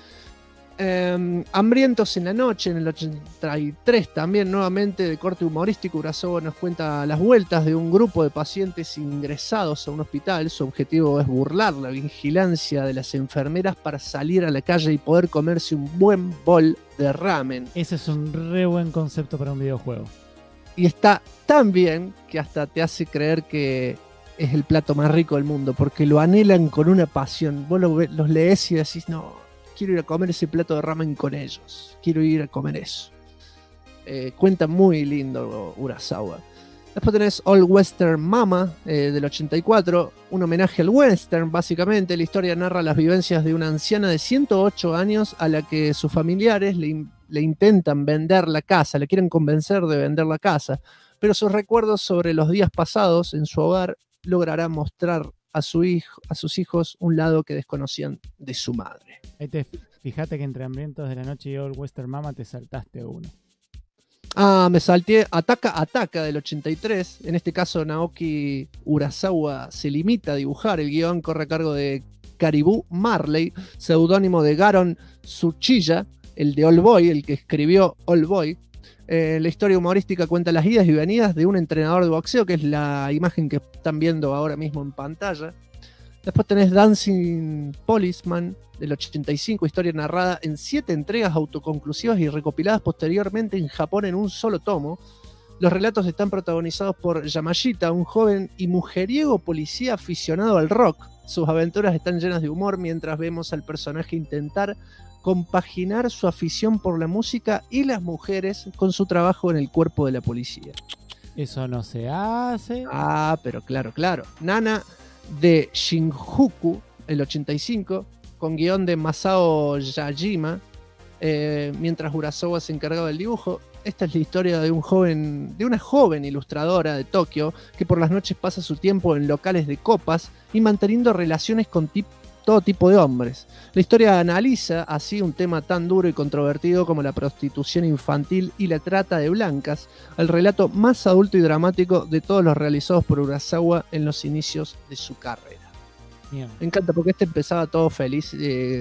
Hambrientos en la noche, en el 83 también, nuevamente de corte humorístico. Urasawa nos cuenta las vueltas de un grupo de pacientes ingresados a un hospital. Su objetivo es burlar la vigilancia de las enfermeras para salir a la calle y poder comerse un buen bol de ramen.
Ese es un re buen concepto para un videojuego.
Y está tan bien que hasta te hace creer que es el plato más rico del mundo, porque lo anhelan con una pasión. Vos los lees y decís, no, quiero ir a comer ese plato de ramen con ellos, quiero ir a comer eso. Cuenta muy lindo Urasawa. Después tenés All Western Mama del 84, un homenaje al western básicamente. La historia narra las vivencias de una anciana de 108 años a la que sus familiares le intentan vender la casa, le quieren convencer de vender la casa, pero sus recuerdos sobre los días pasados en su hogar logrará mostrar a sus hijos un lado que desconocían de su madre.
Fíjate que entre Hambrientos de la Noche y All Western Mama te saltaste uno.
Me salté Ataca del 83. En este caso Naoki Urasawa se limita a dibujar. El guión corre a cargo de Caribou Marley, seudónimo de Garon Tsuchiya, el de All Boy, el que escribió All Boy. La historia humorística cuenta las idas y venidas de un entrenador de boxeo, que es la imagen que están viendo ahora mismo en pantalla. Después tenés Dancing Policeman del 85, historia narrada en 7 entregas autoconclusivas y recopiladas posteriormente en Japón en un solo tomo. Los relatos están protagonizados por Yamashita, un joven y mujeriego policía aficionado al rock. Sus aventuras están llenas de humor mientras vemos al personaje intentar compaginar su afición por la música y las mujeres con su trabajo en el cuerpo de la policía.
Eso no se hace.
Pero claro. Nana de Shinjuku, el 85, con guión de Masao Yajima, mientras Urasawa se encargaba del dibujo. Esta es la historia de una joven ilustradora de Tokio que por las noches pasa su tiempo en locales de copas y manteniendo relaciones con todo tipo de hombres. La historia analiza así un tema tan duro y controvertido como la prostitución infantil y la trata de blancas, el relato más adulto y dramático de todos los realizados por Urasawa en los inicios de su carrera.
Bien.
Me encanta porque empezaba todo feliz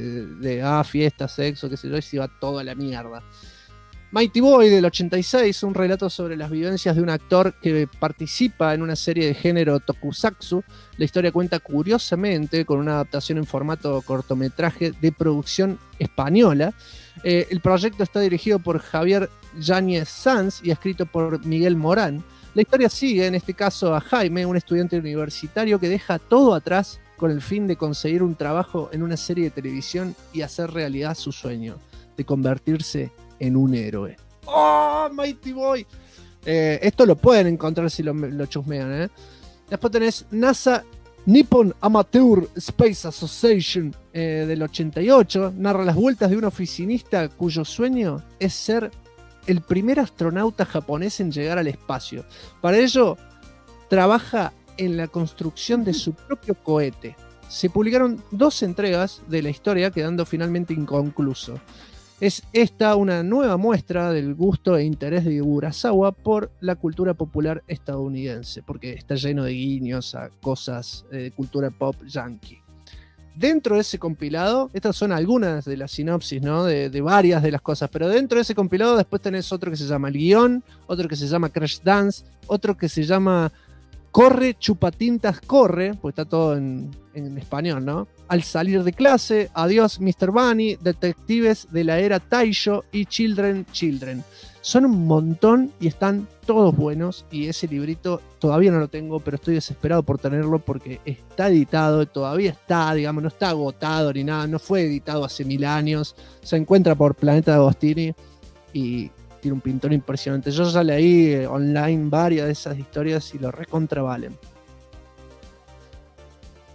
de fiesta, sexo, qué sé yo, y se iba todo a la mierda. Mighty Boy del 86, un relato sobre las vivencias de un actor que participa en una serie de género tokusatsu. La historia cuenta curiosamente con una adaptación en formato cortometraje de producción española. El proyecto está dirigido por Javier Yáñez Sanz y escrito por Miguel Morán. La historia sigue, en este caso, a Jaime, un estudiante universitario que deja todo atrás con el fin de conseguir un trabajo en una serie de televisión y hacer realidad su sueño de convertirse en un héroe. ¡Oh, Mighty Boy! Esto lo pueden encontrar si lo chusmean. Después tenés NASA Nippon Amateur Space Association del 88. Narra las vueltas de un oficinista cuyo sueño es ser el primer astronauta japonés en llegar al espacio. Para ello, trabaja en la construcción de su propio cohete. Se publicaron 2 entregas de la historia, quedando finalmente inconcluso. Es esta una nueva muestra del gusto e interés de Urasawa por la cultura popular estadounidense, porque está lleno de guiños a cosas de cultura pop yankee. Dentro de ese compilado, estas son algunas de las sinopsis, ¿no? de varias de las cosas, pero dentro de ese compilado después tenés otro que se llama El Guión, otro que se llama Crash Dance, otro que se llama Corre, Chupatintas, Corre, pues está todo en español, ¿no? Al salir de clase, Adiós Mr. Bunny, Detectives de la era Taisho y Children. Son un montón y están todos buenos, y ese librito todavía no lo tengo, pero estoy desesperado por tenerlo porque está editado, todavía está, digamos, no está agotado ni nada, no fue editado hace 1000 años, se encuentra por Planeta de Agostini y tiene un pintón impresionante. Yo ya leí online varias de esas historias y lo recontravalen.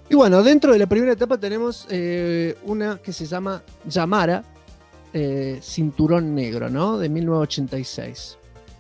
Y bueno, dentro de la primera etapa tenemos una que se llama Yamara, Cinturón Negro, ¿no? De 1986.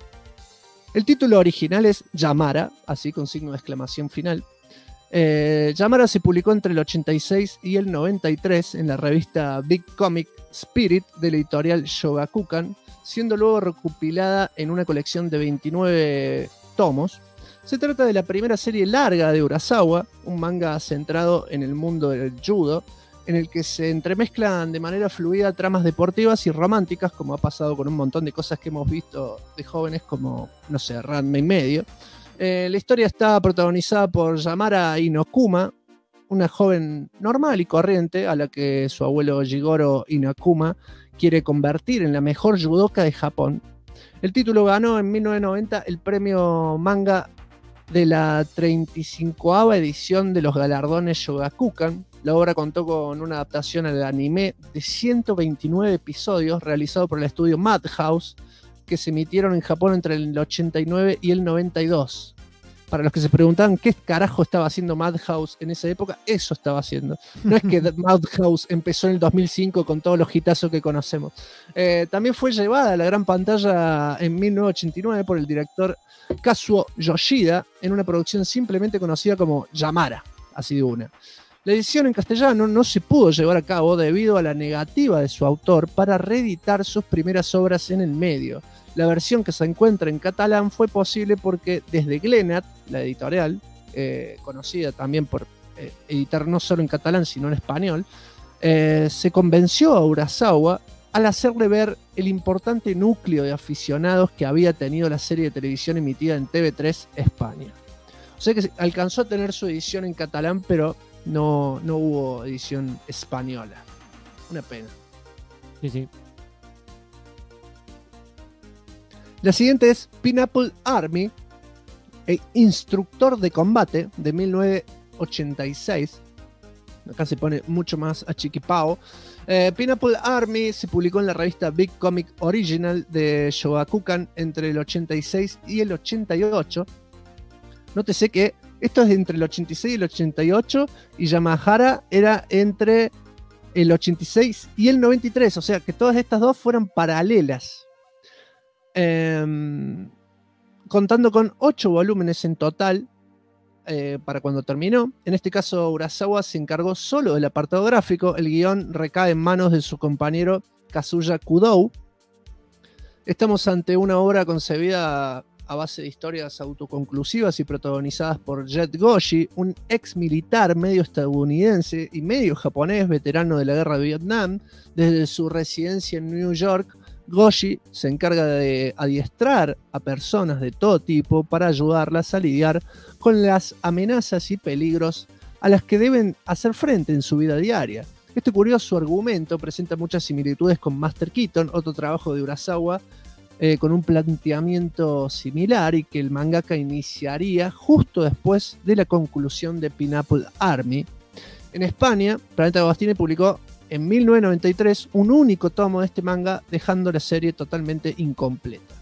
El título original es Yamara, así con signo de exclamación final. Yamara se publicó entre el 86 y el 93 en la revista Big Comic Spirit de la editorial Shogakukan, siendo luego recopilada en una colección de 29 tomos. Se trata de la primera serie larga de Urasawa, un manga centrado en el mundo del judo, en el que se entremezclan de manera fluida tramas deportivas y románticas, como ha pasado con un montón de cosas que hemos visto de jóvenes como, no sé, Ranma y medio. La historia está protagonizada por Yamara Inokuma, una joven normal y corriente a la que su abuelo Jigoro Inokuma quiere convertir en la mejor judoka de Japón. El título ganó en 1990 el premio manga de la 35ª edición de los galardones Shogakukan. La obra contó con una adaptación al anime de 129 episodios realizado por el estudio Madhouse, que se emitieron en Japón entre el 89 y el 92. Para los que se preguntaban qué carajo estaba haciendo Madhouse en esa época, eso estaba haciendo. No es que Madhouse empezó en el 2005 con todos los hitazos que conocemos. También fue llevada a la gran pantalla en 1989 por el director Kazuo Yoshida en una producción simplemente conocida como Yamara, así de una. La edición en castellano no se pudo llevar a cabo debido a la negativa de su autor para reeditar sus primeras obras en el medio. La versión que se encuentra en catalán fue posible porque desde Glenat, la editorial, conocida también por editar no solo en catalán sino en español, se convenció a Urasawa al hacerle ver el importante núcleo de aficionados que había tenido la serie de televisión emitida en TV3 España. O sea que alcanzó a tener su edición en catalán, pero no hubo edición española. Una pena.
Sí, sí.
La siguiente es Pineapple Army, Instructor de Combate, de 1986. Acá se pone mucho más achiquipao. Pineapple Army se publicó en la revista Big Comic Original de Shogakukan entre el 86 y el 88. Nótese que esto es entre el 86 y el 88 y Yamahara era entre el 86 y el 93. O sea que todas estas dos fueron paralelas. Contando con 8 volúmenes en total para cuando terminó. En este caso Urasawa se encargó solo del apartado gráfico. El guión recae en manos de su compañero Kazuya Kudou. Estamos ante una obra concebida a base de historias autoconclusivas y protagonizadas por Jet Goshi, un ex militar medio estadounidense y medio japonés, veterano de la guerra de Vietnam. Desde su residencia en New York, Goshi se encarga de adiestrar a personas de todo tipo para ayudarlas a lidiar con las amenazas y peligros a las que deben hacer frente en su vida diaria. Este curioso argumento presenta muchas similitudes con Master Keaton, otro trabajo de Urasawa con un planteamiento similar y que el mangaka iniciaría justo después de la conclusión de Pineapple Army. En España, Planeta Agostini publicó en 1993 un único tomo de este manga, dejando la serie totalmente incompleta.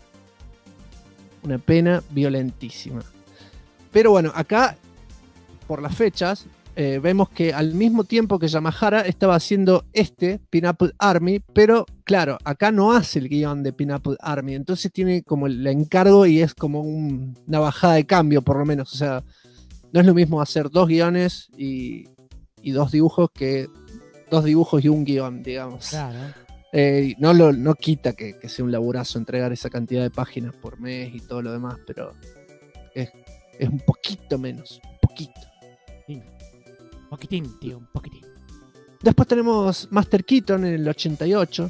Una pena violentísima. Pero bueno, acá, por las fechas, vemos que al mismo tiempo que Yamahara estaba haciendo Pineapple Army, pero claro, acá no hace el guión de Pineapple Army, entonces tiene como el encargo y es como una bajada de cambio, por lo menos. O sea, no es lo mismo hacer 2 guiones y 2 dibujos que 2 dibujos y un guión, digamos. Claro. No quita que sea un laburazo entregar esa cantidad de páginas por mes y todo lo demás, pero es un poquito menos, un poquito.
Sí. Un poquitín, tío, un poquitín.
Después tenemos Master Keaton en el 88.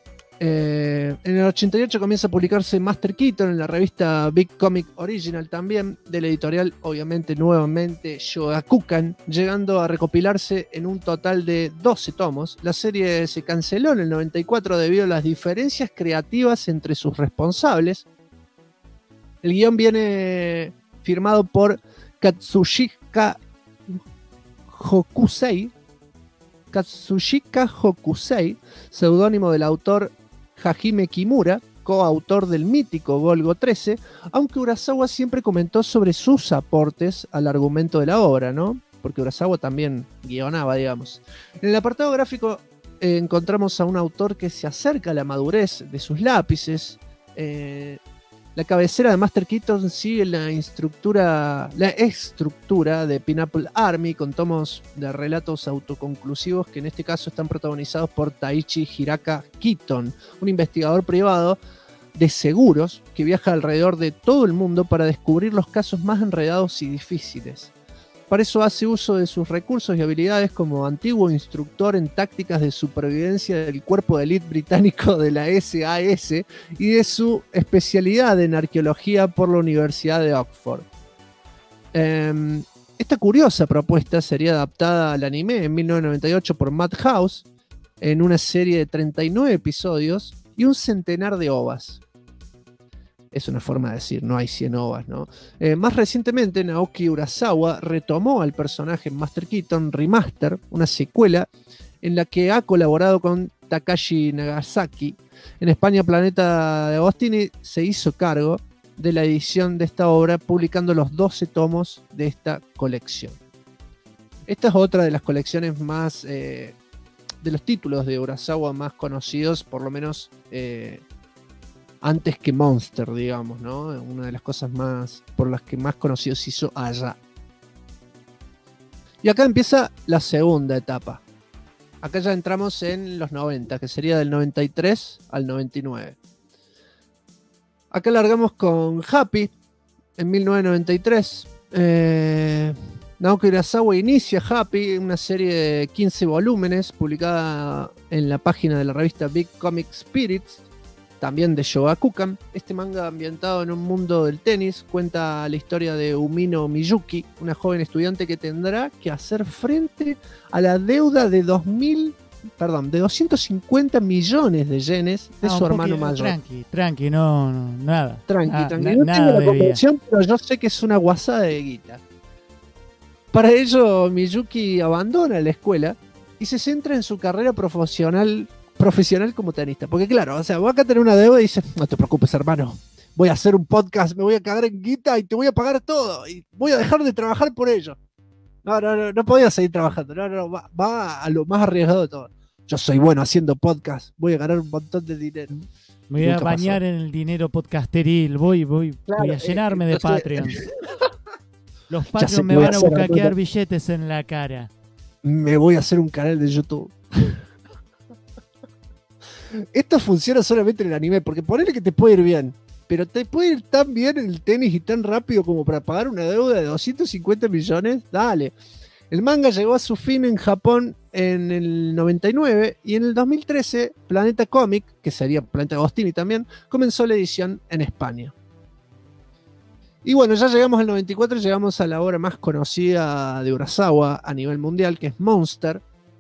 En el 88 comienza a publicarse Master Keaton en la revista Big Comic Original también, de la editorial, obviamente, nuevamente Shogakukan, llegando a recopilarse en un total de 12 tomos. La serie se canceló en el 94 debido a las diferencias creativas entre sus responsables. El guión viene firmado por Katsushika Hokusei, seudónimo del autor Hajime Kimura, coautor del mítico Golgo 13, aunque Urasawa siempre comentó sobre sus aportes al argumento de la obra, ¿no? porque Urasawa también guionaba, digamos. En el apartado gráfico encontramos a un autor que se acerca a la madurez de sus lápices. La cabecera de Master Keaton sigue la estructura de Pineapple Army, con tomos de relatos autoconclusivos que en este caso están protagonizados por Taichi Hiraka Keaton, un investigador privado de seguros que viaja alrededor de todo el mundo para descubrir los casos más enredados y difíciles. Para eso hace uso de sus recursos y habilidades como antiguo instructor en tácticas de supervivencia del cuerpo de élite británico de la SAS y de su especialidad en arqueología por la Universidad de Oxford. Esta curiosa propuesta sería adaptada al anime en 1998 por Madhouse en una serie de 39 episodios y un centenar de ovas. Es una forma de decir, no hay 100 ovas, ¿no? Más recientemente, Naoki Urasawa retomó al personaje en Master Keaton Remaster, una secuela en la que ha colaborado con Takashi Nagasaki. En España, Planeta de Agostini se hizo cargo de la edición de esta obra, publicando los 12 tomos de esta colección. Esta es otra de las colecciones más, de los títulos de Urasawa más conocidos, por lo menos antes que Monster, digamos, ¿no? Una de las cosas más por las que más conocido se hizo allá. Y acá empieza la segunda etapa. Acá ya entramos en los 90, que sería del 93 al 99. Acá largamos con Happy, en 1993. Naoki Urasawa inicia Happy, una serie de 15 volúmenes, publicada en la página de la revista Big Comic Spirits, también de Shogakukan. Este manga, ambientado en un mundo del tenis, cuenta la historia de Umino Miyuki, una joven estudiante que tendrá que hacer frente a la deuda de 250 millones de yenes de su hermano mayor.
Tranqui, no, nada.
Tranqui. No tengo la comprensión, pero yo sé que es una guasada de guita. Para ello, Miyuki abandona la escuela y se centra en su carrera profesional como tenista. Porque claro, o sea, voy acá a tener una deuda y dices, no te preocupes, hermano, voy a hacer un podcast, me voy a cagar en guita y te voy a pagar todo y voy a dejar de trabajar por ello. No podía seguir trabajando. Va a lo más arriesgado de todo. Yo soy bueno haciendo podcast, voy a ganar un montón de dinero.
Me voy a bañar en el dinero podcasteril, voy a llenarme de Patreon. Los Patreon me van a bucaquear billetes en la cara.
Me voy a hacer un canal de YouTube. Esto funciona solamente en el anime, porque ponele que te puede ir bien, pero te puede ir tan bien en el tenis y tan rápido como para pagar una deuda de 250 millones. Dale. El manga llegó a su fin en Japón en el 99 y en el 2013 Planeta Comic, que sería Planeta Agostini también, comenzó la edición en España. Y bueno, ya llegamos al 94 y llegamos a la obra más conocida de Urasawa a nivel mundial, que es Monster.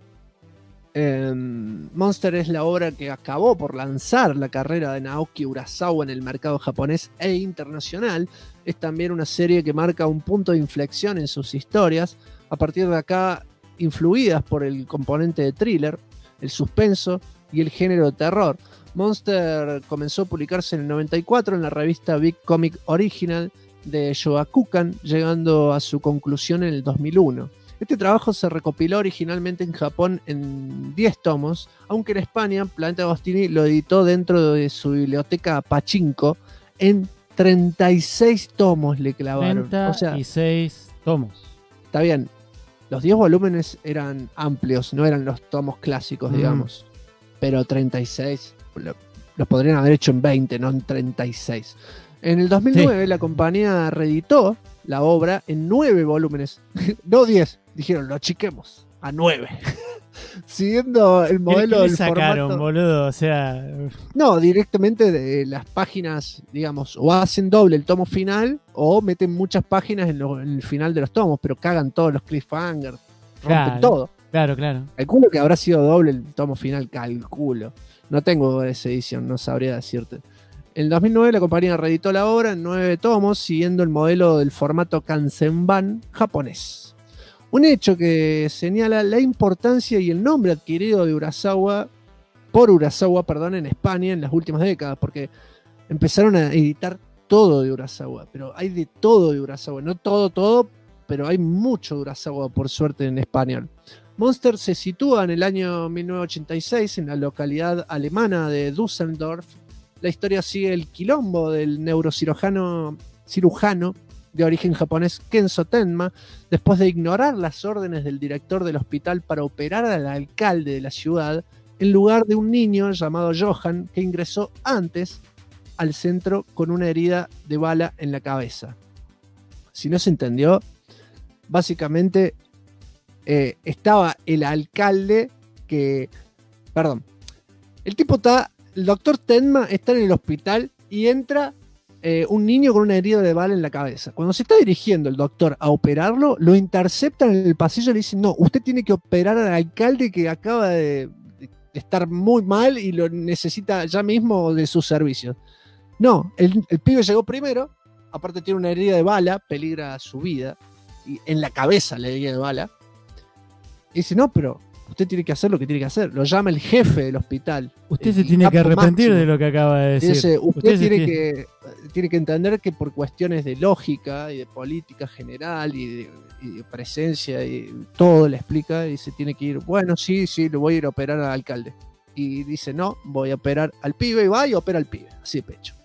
Monster es la obra que acabó por lanzar la carrera de Naoki Urasawa en el mercado japonés e internacional. Es también una serie que marca un punto de inflexión en sus historias, a partir de acá influidas por el componente de thriller, el suspenso y el género de terror. Monster comenzó a publicarse en el 94 en la revista Big Comic Original de Shogakukan, llegando a su conclusión en el 2001. Este trabajo se recopiló originalmente en Japón en 10 tomos, aunque en España Planeta Agostini lo editó dentro de su biblioteca Pachinko en 36 tomos le clavaron.
36 tomos.
Está bien, los 10 volúmenes eran amplios, no eran los tomos clásicos, digamos, pero 36 los podrían haber hecho en 20, no en 36. En el 2009 la compañía reeditó la obra en 9 volúmenes, no 10. Dijeron, lo achiquemos a 9. Siguiendo el modelo del
sacaron,
formato.
Boludo, o sea.
No, directamente de las páginas, digamos, o hacen doble el tomo final o meten muchas páginas en el final de los tomos, pero cagan todos los cliffhangers, rompen todo.
Claro.
Calculo que habrá sido doble el tomo final, calculo. No tengo esa edición, no sabría decirte. En el 2009 la compañía reeditó la obra en 9 tomos, siguiendo el modelo del formato Kansenban japonés. Un hecho que señala la importancia y el nombre adquirido de Urasawa en España en las últimas décadas, porque empezaron a editar todo de Urasawa, pero hay de todo de Urasawa, no todo, pero hay mucho Urasawa por suerte en español. Monster se sitúa en el año 1986 en la localidad alemana de Düsseldorf. La historia sigue el quilombo del neurocirujano de origen japonés Kenzo Tenma, después de ignorar las órdenes del director del hospital para operar al alcalde de la ciudad, en lugar de un niño llamado Johan, que ingresó antes al centro con una herida de bala en la cabeza. Si no se entendió, básicamente estaba el alcalde que... Perdón. El doctor Tenma está en el hospital y entra un niño con una herida de bala en la cabeza. Cuando se está dirigiendo el doctor a operarlo, lo interceptan en el pasillo y le dicen: no, usted tiene que operar al alcalde que acaba de estar muy mal y lo necesita ya mismo de sus servicios. No, el pibe llegó primero, aparte tiene una herida de bala, peligra su vida, y en la cabeza la herida de bala. Y dice: no, pero usted tiene que hacer lo que tiene que hacer. Lo llama el jefe del hospital.
Usted se tiene que arrepentir de lo que acaba de decir.
Dice: usted tiene que entender que por cuestiones de lógica y de política general y de presencia y todo le explica, y se tiene que ir. Bueno, sí, lo voy a ir a operar al alcalde. Y dice: no, voy a operar al pibe, y va y opera al pibe, así de pecho.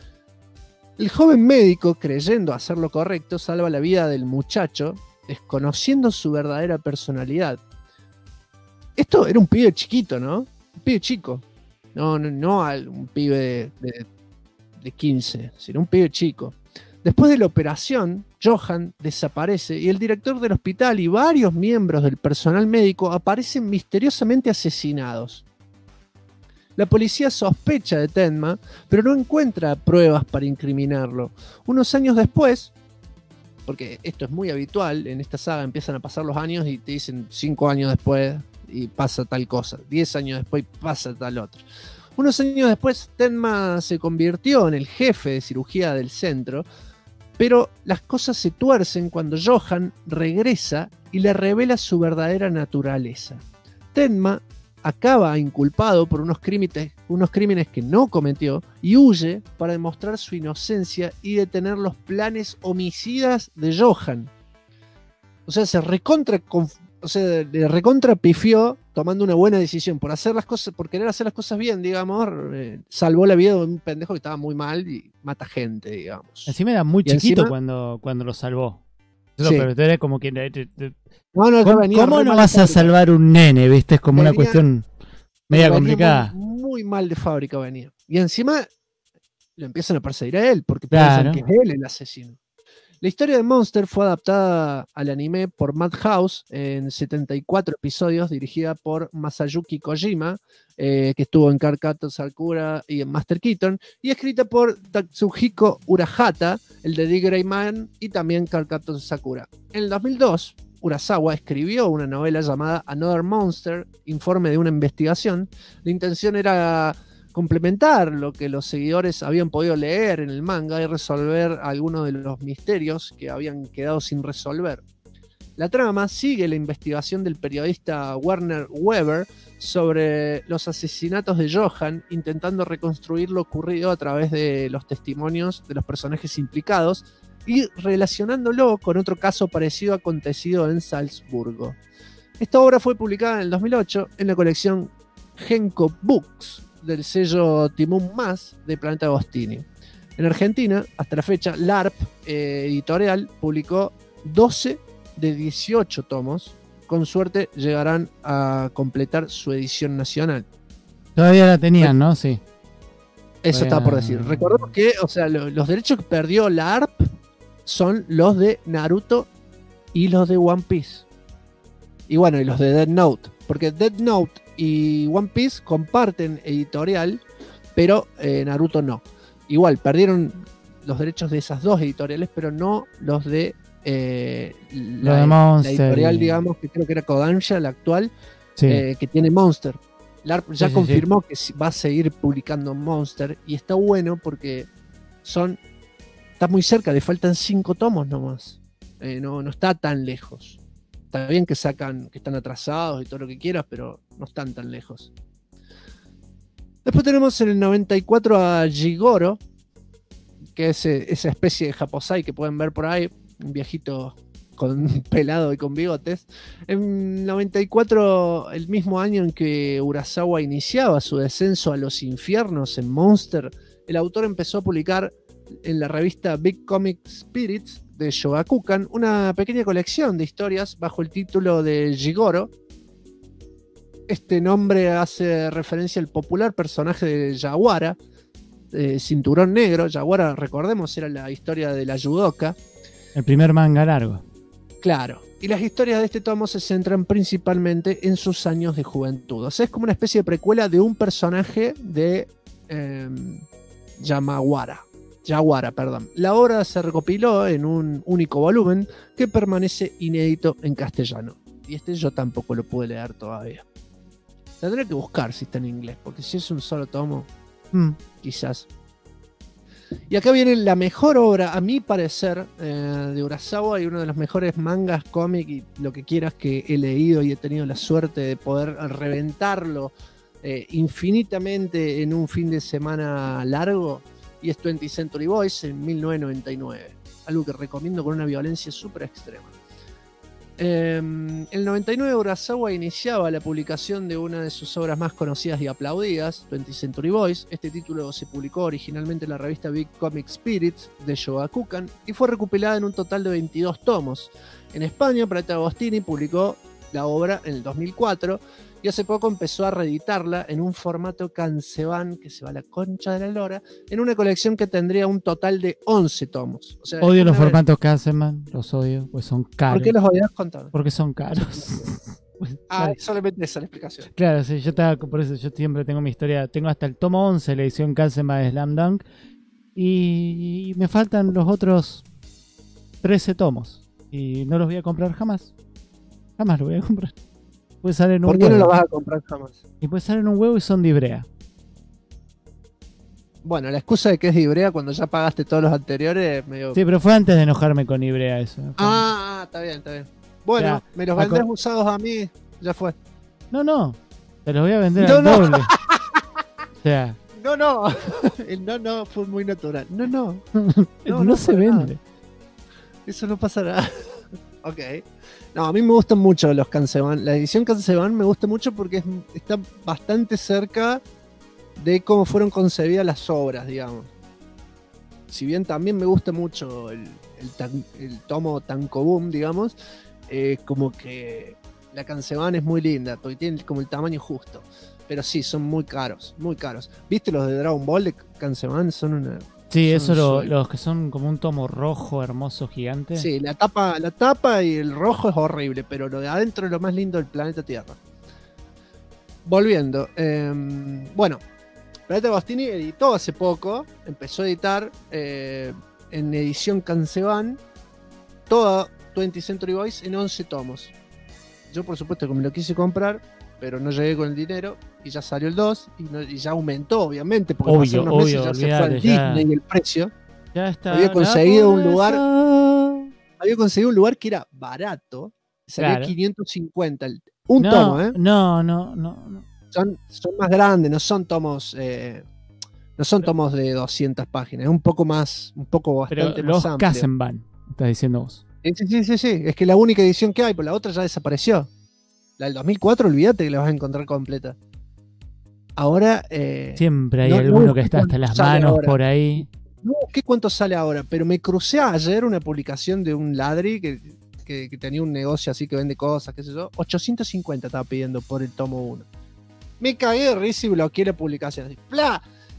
El joven médico, creyendo hacer lo correcto, salva la vida del muchacho, desconociendo su verdadera personalidad. Esto era un pibe chiquito, ¿no? Un pibe chico. No un pibe de 15, sino un pibe chico. Después de la operación, Johan desaparece y el director del hospital y varios miembros del personal médico aparecen misteriosamente asesinados. La policía sospecha de Tenma, pero no encuentra pruebas para incriminarlo. Unos años después, porque esto es muy habitual, en esta saga empiezan a pasar los años y te dicen 5 años después y pasa tal cosa, 10 años después pasa tal otra. Unos años después, Tenma se convirtió en el jefe de cirugía del centro, pero las cosas se tuercen cuando Johan regresa y le revela su verdadera naturaleza. Tenma acaba inculpado por unos crímenes que no cometió y huye para demostrar su inocencia y detener los planes homicidas de Johan. O sea, le recontra pifió tomando una buena decisión por querer hacer las cosas bien, digamos. Salvó la vida de un pendejo que estaba muy mal y mata gente, digamos.
Encima era muy chiquito cuando lo salvó. Eso, sí. Pero era como que... ¿Cómo no vas a salvar un nene? ¿Viste? Es como una cuestión media complicada.
Muy mal de fábrica venía. Y encima lo empiezan a perseguir a él porque piensan que es él el asesino. La historia de Monster fue adaptada al anime por Madhouse en 74 episodios, dirigida por Masayuki Kojima, que estuvo en Cardcaptor Sakura y en Master Keaton, y escrita por Tatsuhiko Urahata, el de The Gray Man, y también Cardcaptor Sakura. En el 2002, Urasawa escribió una novela llamada Another Monster, informe de una investigación. La intención era complementar lo que los seguidores habían podido leer en el manga y resolver algunos de los misterios que habían quedado sin resolver. La trama sigue la investigación del periodista Werner Weber sobre los asesinatos de Johan, intentando reconstruir lo ocurrido a través de los testimonios de los personajes implicados y relacionándolo con otro caso parecido acontecido en Salzburgo. Esta obra fue publicada en el 2008 en la colección Genko Books del sello Timón Más de Planeta Agostini. En Argentina, hasta la fecha, LARP Editorial publicó 12 de 18 tomos. Con suerte llegarán a completar su edición nacional.
Todavía la tenían, ¿no? Sí.
Eso estaba por decir. Recordemos que, los derechos que perdió LARP son los de Naruto y los de One Piece. Y bueno, y los de Death Note. Porque Death Note y One Piece comparten editorial, pero Naruto no. Igual, perdieron los derechos de esas dos editoriales, pero no los de la editorial, digamos, que creo que era Kodansha, la actual, sí. Que tiene Monster. LARP ya confirmó que va a seguir publicando Monster, y está bueno porque está muy cerca, le faltan 5 tomos nomás. No está tan lejos. Está bien que están atrasados y todo lo que quieras, pero no están tan lejos. Después tenemos en el 94 a Jigoro, que es esa especie de Japosai que pueden ver por ahí, un viejito con pelado y con bigotes. En 94, el mismo año en que Urasawa iniciaba su descenso a los infiernos en Monster, el autor empezó a publicar en la revista Big Comic Spirits de Shogakukan una pequeña colección de historias bajo el título de Jigoro. Este nombre hace referencia al popular personaje de Yawara, Cinturón Negro. Yawara, recordemos, era la historia de la judoka.
El primer manga largo.
Claro, y las historias de este tomo se centran principalmente en sus años de juventud. O sea, es como una especie de precuela de un personaje de Yawara, perdón. La obra se recopiló en un único volumen que permanece inédito en castellano. Y este yo tampoco lo pude leer todavía. Tendré que buscar si está en inglés, porque si es un solo tomo, quizás. Y acá viene la mejor obra, a mi parecer, de Urasawa, y uno de los mejores mangas, cómic y lo que quieras que he leído y he tenido la suerte de poder reventarlo infinitamente en un fin de semana largo, y es 20th Century Boys en 1999. Algo que recomiendo con una violencia súper extrema. En el 99 Urasawa iniciaba la publicación de una de sus obras más conocidas y aplaudidas, 20th Century Boys. Este título se publicó originalmente en la revista Big Comic Spirits de Shogakukan y fue recopilada en un total de 22 tomos. En España, Planeta Agostini publicó la obra en el 2004 y hace poco empezó a reeditarla en un formato Kanseban, que se va a la concha de la lora, en una colección que tendría un total de 11 tomos. O sea,
Odio los formatos Kanseban, los odio, pues son caros.
¿Por qué los odias contando?
Porque son caros.
Solamente esa es la explicación.
Claro, sí, yo estaba, por eso yo siempre tengo mi historia, tengo hasta el tomo 11, la edición Kanseban de Slam Dunk, y me faltan los otros 13 tomos, y no los voy a comprar jamás. Jamás los voy a comprar. Puede salir en un
¿Por qué
huevo.
no lo vas a comprar jamás?
Y puede salir en un huevo y son de Ibrea.
Bueno, la excusa de que es de Ibrea cuando ya pagaste todos los anteriores, medio...
Sí, pero fue antes de enojarme con Ibrea eso.
Está bien, está bien. Bueno,
Ya,
me los vendés usados a mí, ya fue.
No, te los voy a vender
No,
al
no.
doble. O sea,
No. El no fue muy natural. No.
no se
para
vende.
nada. Eso no pasará. Ok. No, a mí me gustan mucho los Kanseban. La edición Kanseban me gusta mucho porque está bastante cerca de cómo fueron concebidas las obras, digamos. Si bien también me gusta mucho el tomo Tankobun, digamos, como que la Kanseban es muy linda, porque tiene como el tamaño justo. Pero sí, son muy caros, muy caros. ¿Viste los de Dragon Ball de Kanseban? Son una...
Sí,
son
eso
un sueño.
los que son como un tomo rojo, hermoso, gigante.
Sí, la tapa y el rojo es horrible, pero lo de adentro es lo más lindo del planeta Tierra. Volviendo. Bueno, Planeta Agostini editó hace poco, empezó a editar en edición Kanseban toda 20th Century Boys en 11 tomos. Yo, por supuesto, que me lo quise comprar, pero no llegué con el dinero y ya salió el 2 y ya aumentó, obviamente, porque
Obvio,
pasaron unos meses, ya se fue al
olvídate, ya.
Disney el precio.
Ya está.
Había conseguido un lugar.
lugar.
Había conseguido un lugar que era barato, salía
Claro.
550 un tomo, ¿eh?
No.
Son más grandes, no son tomos no son tomos de 200 páginas, es un poco
Pero
bastante
los
más amplio.
Kassenban, estás diciendo vos.
Sí, es que la única edición que hay, pero la otra ya desapareció. La del 2004, olvídate que la vas a encontrar completa. Ahora
Siempre hay
no
alguno que
sé
está hasta
cuánto
las
sale
manos
ahora.
por ahí.
no sé cuánto sale ahora, pero me crucé ayer una publicación de un ladri que tenía un negocio así que vende cosas, qué sé yo, 850 estaba pidiendo por el tomo 1. Me cagué de risa y bloqueé la publicación. Así, ¡pla!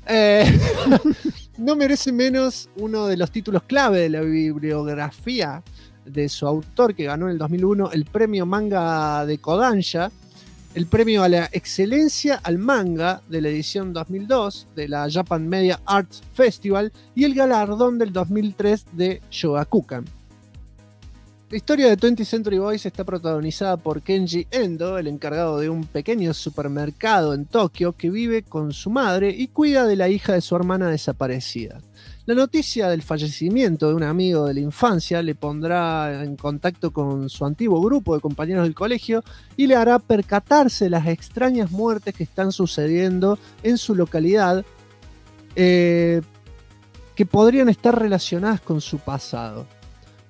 No merece menos uno de los títulos clave de la bibliografía de su autor, que ganó en el 2001 el premio manga de Kodansha, el premio a la excelencia al manga de la edición 2002 de la Japan Media Arts Festival y el galardón del 2003 de Shogakukan. La historia de 20th Century Boys está protagonizada por Kenji Endo, el encargado de un pequeño supermercado en Tokio que vive con su madre y cuida de la hija de su hermana desaparecida. La noticia del fallecimiento de un amigo de la infancia le pondrá en contacto con su antiguo grupo de compañeros del colegio y le hará percatarse de las extrañas muertes que están sucediendo en su localidad, que podrían estar relacionadas con su pasado.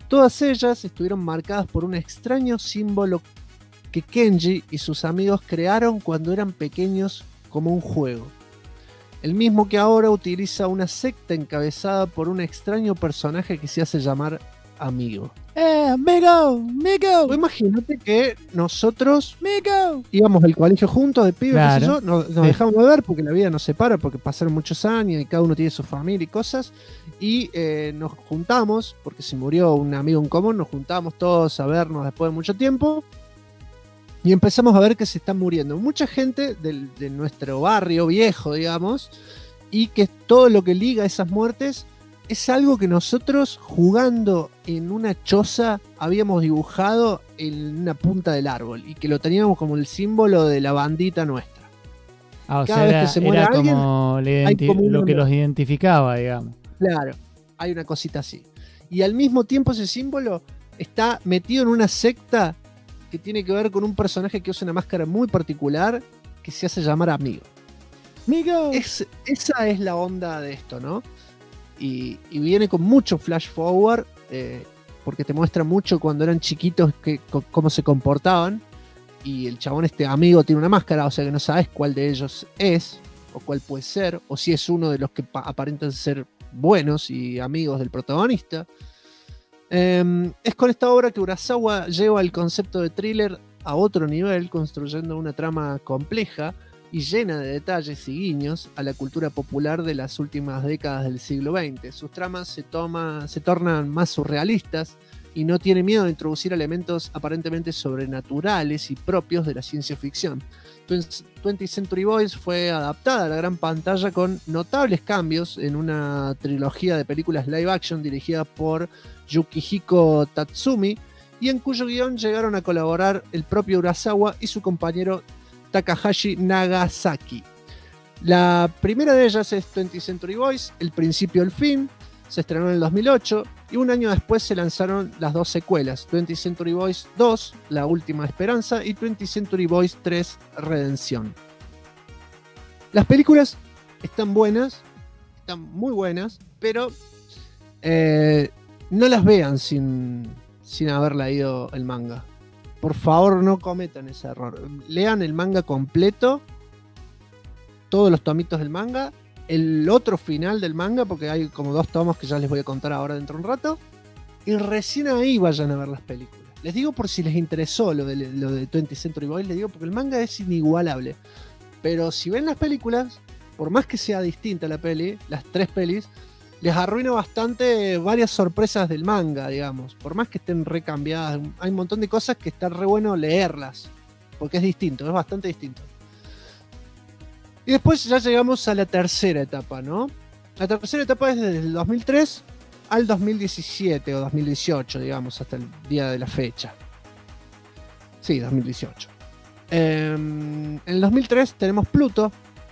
Todas ellas estuvieron marcadas por un extraño símbolo que Kenji y sus amigos crearon cuando eran pequeños como un juego. El mismo que ahora utiliza una secta encabezada por un extraño personaje que se hace llamar Amigo.
¡Amigo! ¡Amigo!
Pues imagínate que nosotros
¡Amigo!
íbamos al colegio juntos de pibes, qué sé
Claro.
yo, nos
Sí.
dejamos de ver porque la vida nos separa, porque pasaron muchos años y cada uno tiene su familia y cosas, y nos juntamos, porque se murió un amigo en común, nos juntamos todos a vernos después de mucho tiempo, y empezamos a ver que se está muriendo mucha gente de nuestro barrio viejo, digamos, y que todo lo que liga a esas muertes es algo que nosotros jugando en una choza habíamos dibujado en una punta del árbol y que lo teníamos como el símbolo de la bandita nuestra.
Ah, o
Cada
sea,
vez
era,
que se muere
era
alguien,
como,
hay como
lo
una-
que los identificaba, digamos.
Claro, hay una cosita así. Y al mismo tiempo ese símbolo está metido en una secta que tiene que ver con un personaje que usa una máscara muy particular que se hace llamar Amigo.
¡Amigo!
Esa es la onda de esto, ¿no? Y viene con mucho flash forward, porque te muestra mucho cuando eran chiquitos cómo se comportaban. Y el chabón, este Amigo, tiene una máscara, o sea que no sabes cuál de ellos es, o cuál puede ser, o si es uno de los que aparentan ser buenos y amigos del protagonista. Es con esta obra que Urasawa lleva el concepto de thriller a otro nivel, construyendo una trama compleja y llena de detalles y guiños a la cultura popular de las últimas décadas del siglo XX. Sus tramas se tornan más surrealistas y no tiene miedo de introducir elementos aparentemente sobrenaturales y propios de la ciencia ficción. 20th Century Boys fue adaptada a la gran pantalla con notables cambios en una trilogía de películas live action dirigida por Yukihiko Tatsumi y en cuyo guión llegaron a colaborar el propio Urasawa y su compañero Takahashi Nagasaki. La primera de ellas es 20th Century Boys, El principio y el fin, se estrenó en el 2008 y un año después se lanzaron las dos secuelas, 20th Century Boys 2, La última esperanza, y 20th Century Boys 3, Redención. Las películas están buenas, están muy buenas, pero no las vean sin haber leído el manga. Por favor, no cometan ese error. Lean el manga completo, todos los tomitos del manga, el otro final del manga, porque hay como 2 tomos que ya les voy a contar ahora dentro de un rato, y recién ahí vayan a ver las películas. Les digo por si les interesó lo de 20th Century Boys, les digo porque el manga es inigualable. Pero si ven las películas, por más que sea distinta la peli, las 3 pelis, les arruina bastante varias sorpresas del manga, digamos. Por más que estén recambiadas, hay un montón de cosas que está re bueno leerlas, porque es distinto, es bastante distinto. Y después ya llegamos a la tercera etapa, ¿no? La tercera etapa es desde el 2003 al 2017 o 2018, digamos, hasta el día de la fecha. Sí, 2018. En el 2003 tenemos Pluto.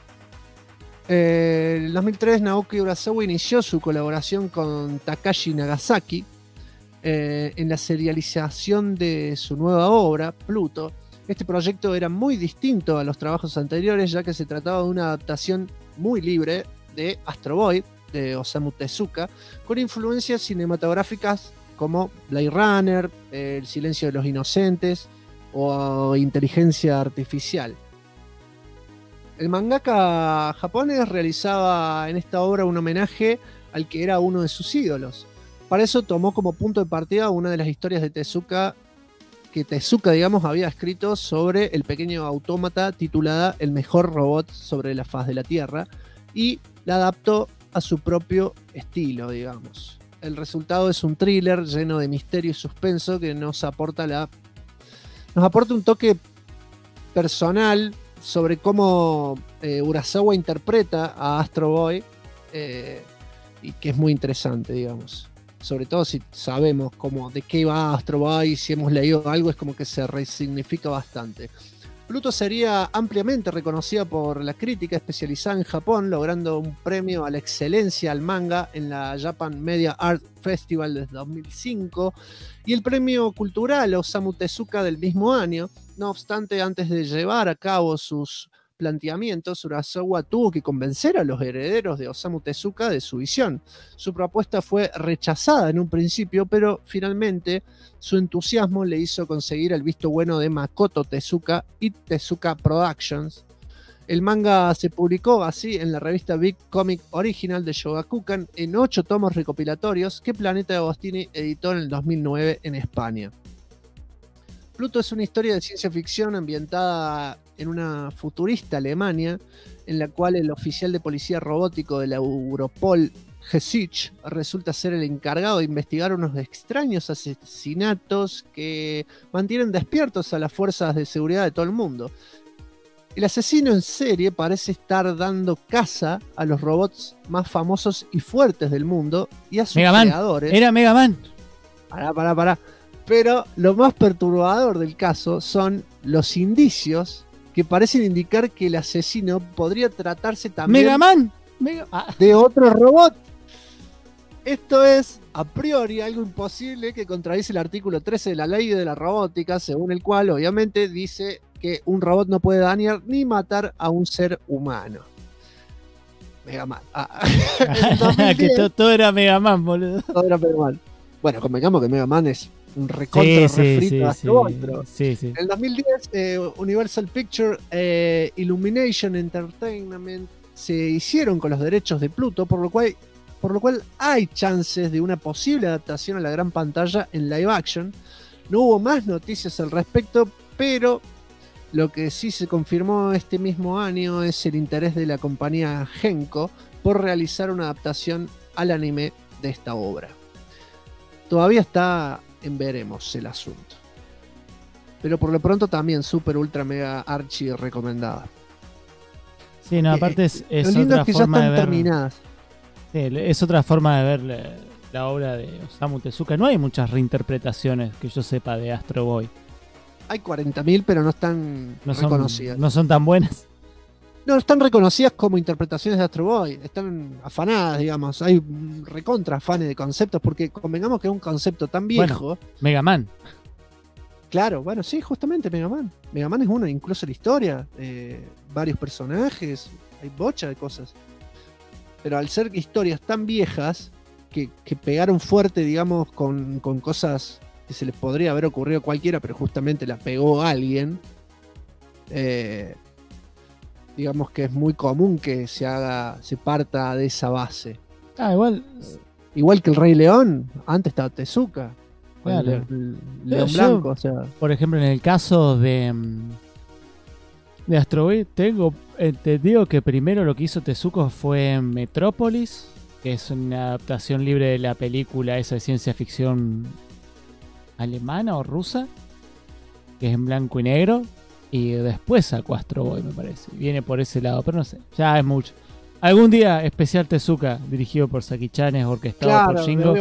En el 2003 Naoki Urasawa inició su colaboración con Takashi Nagasaki en la serialización de su nueva obra, Pluto. Este proyecto era muy distinto a los trabajos anteriores, ya que se trataba de una adaptación muy libre de Astro Boy, de Osamu Tezuka, con influencias cinematográficas como Blade Runner, El silencio de los inocentes o Inteligencia artificial. El mangaka japonés realizaba en esta obra un homenaje al que era uno de sus ídolos. Para eso tomó como punto de partida una de las historias de Tezuka que Tezuka, digamos, había escrito sobre el pequeño autómata titulada El mejor robot sobre la faz de la Tierra y la adaptó a su propio estilo, digamos. El resultado es un thriller lleno de misterio y suspenso que nos aporta un toque personal sobre cómo Urasawa interpreta a Astro Boy y que es muy interesante, digamos. Sobre todo si sabemos de qué va Astro Boy, si hemos leído algo, es como que se resignifica bastante. Pluto sería ampliamente reconocida por la crítica especializada en Japón, logrando un premio a la excelencia al manga en la Japan Media Art Festival desde 2005 y el premio cultural Osamu Tezuka del mismo año. No obstante, antes de llevar a cabo sus planteamientos, Urasawa tuvo que convencer a los herederos de Osamu Tezuka de su visión. Su propuesta fue rechazada en un principio, pero finalmente su entusiasmo le hizo conseguir el visto bueno de Makoto Tezuka y Tezuka Productions. El manga se publicó así en la revista Big Comic Original de Shogakukan en 8 tomos recopilatorios que Planeta de Agostini editó en el 2009 en España. Pluto es una historia de ciencia ficción ambientada en una futurista Alemania en la cual el oficial de policía robótico de la Europol, Gesich, resulta ser el encargado de investigar unos extraños asesinatos que mantienen despiertos a las fuerzas de seguridad de todo el mundo. El asesino en serie parece estar dando caza a los robots más famosos y fuertes del mundo y a sus creadores.
Era Mega Man.
Pará. Pero lo más perturbador del caso son los indicios que parecen indicar que el asesino podría tratarse también
Mega Man.
de otro robot. Esto es, a priori, algo imposible que contradice el artículo 13 de la ley de la robótica, según el cual, obviamente, dice que un robot no puede dañar ni matar a un ser humano. Mega Man.
Que todo era Mega Man, boludo.
Todo era Mega Man. Bueno, convengamos que Mega Man es un recontra refrito de Astro Boy, pero en el 2010 Universal Pictures Illumination Entertainment se hicieron con los derechos de Pluto, por lo cual hay chances de una posible adaptación a la gran pantalla en live action. No hubo más noticias al respecto, pero lo que sí se confirmó este mismo año es el interés de la compañía Genko por realizar una adaptación al anime de esta obra. Todavía está en veremos el asunto, pero por lo pronto también super ultra mega archi recomendada.
Sí, no, aparte es
lo lindo
otra
es que
forma
ya
de
están
ver.
terminadas.
Sí, es otra forma de ver la obra de Osamu Tezuka. No hay muchas reinterpretaciones que yo sepa de Astro Boy.
Hay 40.000, pero no están reconocidas.
No son tan buenas.
No están reconocidas como interpretaciones de Astro Boy. Están afanadas, digamos. Hay recontra afanes de conceptos, porque convengamos que es un concepto tan viejo.
Bueno, Mega Man.
Claro, bueno, sí, justamente Mega Man. Mega Man es uno, incluso la historia. Varios personajes. Hay bocha de cosas. Pero al ser historias tan viejas que pegaron fuerte, digamos, con cosas que se les podría haber ocurrido a cualquiera, pero justamente la pegó alguien, digamos que es muy común que se parta de esa base. Igual que el Rey León, antes estaba Tezuka,
claro.
el León Blanco, o sea.
Por ejemplo, en el caso de Astro Boy, tengo entendido que primero lo que hizo Tezuka fue Metrópolis, que es una adaptación libre de la película esa de ciencia ficción alemana o rusa, que es en blanco y negro, y después sacó Astro Boy, me parece. Viene por ese lado, pero no sé, ya es mucho. Algún día especial Tezuka, dirigido por Saki-chan, orquestado por Shingo,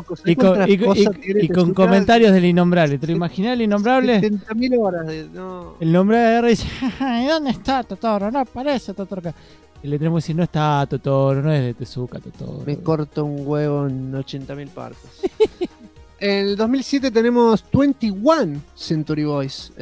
y con comentarios del Innombrable. ¿Te lo imaginas el Innombrable?
70.000 horas no.
El nombre de guerra dice: ¿y dónde está Totoro? No aparece Totoro acá. Y le tenemos que decir: no está Totoro, no es de Tezuka Totoro.
Me corto un huevo en 80.000 partes. En el 2007 tenemos 21 Century Boys.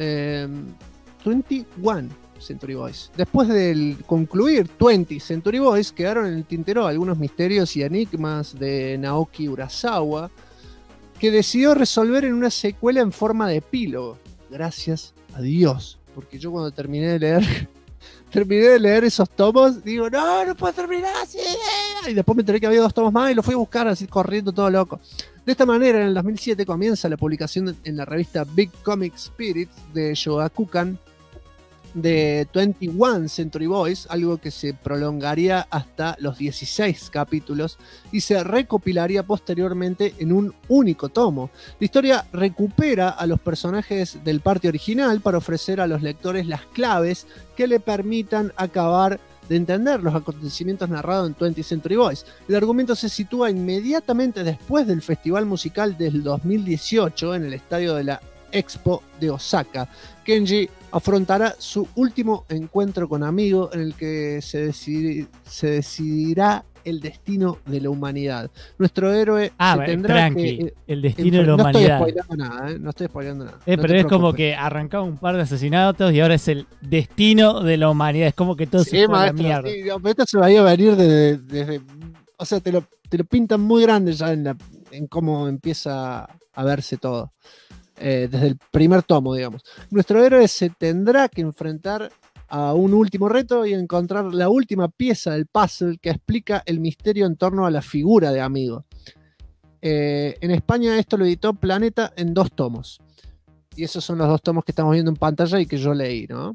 21 Century Boys. Después de concluir 20 Century Boys, quedaron en el tintero algunos misterios y enigmas de Naoki Urasawa, que decidió resolver en una secuela en forma de epílogo. Gracias a Dios, porque yo cuando terminé de leer esos tomos, digo, no puedo terminar así. Y después me enteré que había 2 tomos más y lo fui a buscar así corriendo todo loco. De esta manera, en el 2007 comienza la publicación en la revista Big Comic Spirits de Shogakukan de 21 Century Boys, algo que se prolongaría hasta los 16 capítulos y se recopilaría posteriormente en un único tomo. La historia recupera a los personajes del parte original para ofrecer a los lectores las claves que le permitan acabar de entender los acontecimientos narrados en 20 Century Boys. El argumento se sitúa inmediatamente después del festival musical del 2018 en el estadio de la Expo de Osaka. Kenji afrontará su último encuentro con Amigo, en el que se decidirá el destino de la humanidad. Nuestro héroe se tendrá
tranqui,
que...
el destino de la humanidad.
No estoy spoileando nada, no estoy spoileando nada.
Pero es como que arrancaba un par de asesinatos y ahora es el destino de la humanidad. Es como que todo se fue a la mierda.
Sí, pero esto se va a venir desde o sea, te lo pintan muy grande ya en cómo empieza a verse todo. Desde el primer tomo, digamos. Nuestro héroe se tendrá que enfrentar a un último reto y encontrar la última pieza del puzzle que explica el misterio en torno a la figura de Amigo. En España esto lo editó Planeta en 2 tomos. Y esos son los 2 tomos que estamos viendo en pantalla y que yo leí, ¿no?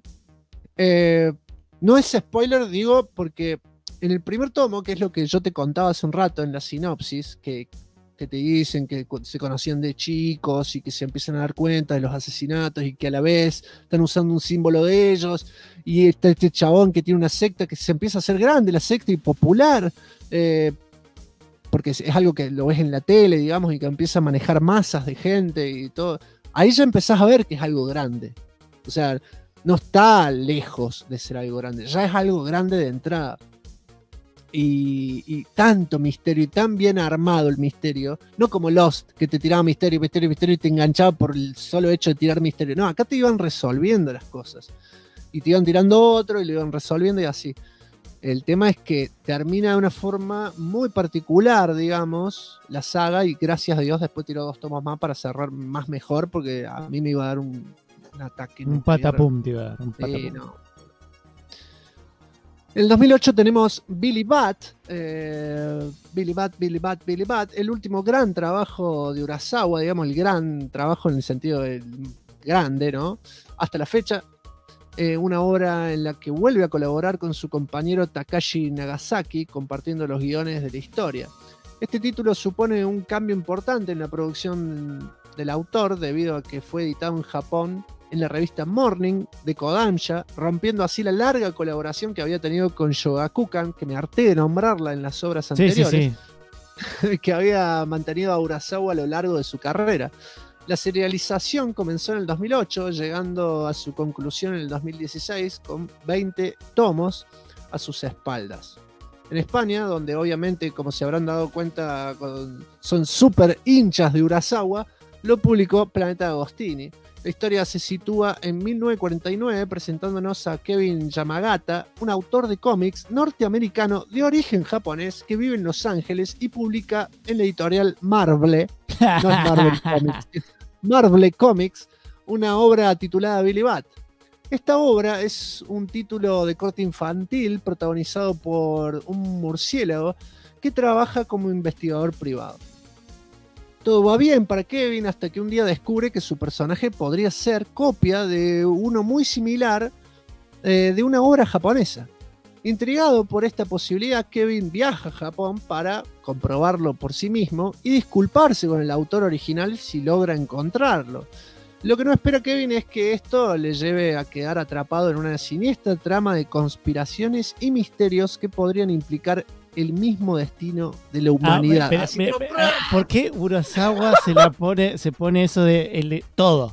No es spoiler, digo, porque en el primer tomo, que es lo que yo te contaba hace un rato en la sinopsis, que te dicen que se conocían de chicos y que se empiezan a dar cuenta de los asesinatos y que a la vez están usando un símbolo de ellos, y está este chabón que tiene una secta que se empieza a hacer grande, la secta, y popular, porque es algo que lo ves en la tele, digamos, y que empieza a manejar masas de gente y todo. Ahí ya empezás a ver que es algo grande. O sea, no está lejos de ser algo grande, ya es algo grande de entrada. Y tanto misterio y tan bien armado el misterio, no como Lost, que te tiraba misterio y te enganchaba por el solo hecho de tirar misterio. No, acá te iban resolviendo las cosas y te iban tirando otro y lo iban resolviendo y así. El tema es que termina de una forma muy particular, digamos, la saga, y gracias a Dios después tiró 2 tomos más para cerrar más mejor, porque a mí me iba a dar un ataque.
Un patapum te iba a dar, un patapum.
Sí, no. En el 2008 tenemos Billy Bat, Billy Bat, el último gran trabajo de Urasawa, digamos, el gran trabajo en el sentido del grande, ¿no? Hasta la fecha, una obra en la que vuelve a colaborar con su compañero Takashi Nagasaki, compartiendo los guiones de la historia. Este título supone un cambio importante en la producción del autor, debido a que fue editado en Japón en la revista Morning de Kodansha, rompiendo así la larga colaboración que había tenido con Shogakukan, que me harté de nombrarla en las obras anteriores, que había mantenido a Urasawa a lo largo de su carrera. La serialización comenzó en el 2008, llegando a su conclusión en el 2016 con 20 tomos a sus espaldas. En España, donde obviamente, como se habrán dado cuenta, son súper hinchas de Urasawa, lo publicó Planeta Agostini. La historia se sitúa en 1949, presentándonos a Kevin Yamagata, un autor de cómics norteamericano de origen japonés que vive en Los Ángeles y publica en la editorial Marvel, no es Marvel Comics, es Marvel Comics, una obra titulada Billy Bat. Esta obra es un título de corte infantil protagonizado por un murciélago que trabaja como investigador privado. Todo va bien para Kevin hasta que un día descubre que su personaje podría ser copia de uno muy similar de una obra japonesa. Intrigado por esta posibilidad, Kevin viaja a Japón para comprobarlo por sí mismo y disculparse con el autor original si logra encontrarlo. Lo que no espera Kevin es que esto le lleve a quedar atrapado en una siniestra trama de conspiraciones y misterios que podrían implicar el mismo destino de la humanidad.
¿Por qué Urasawa se pone eso de todo?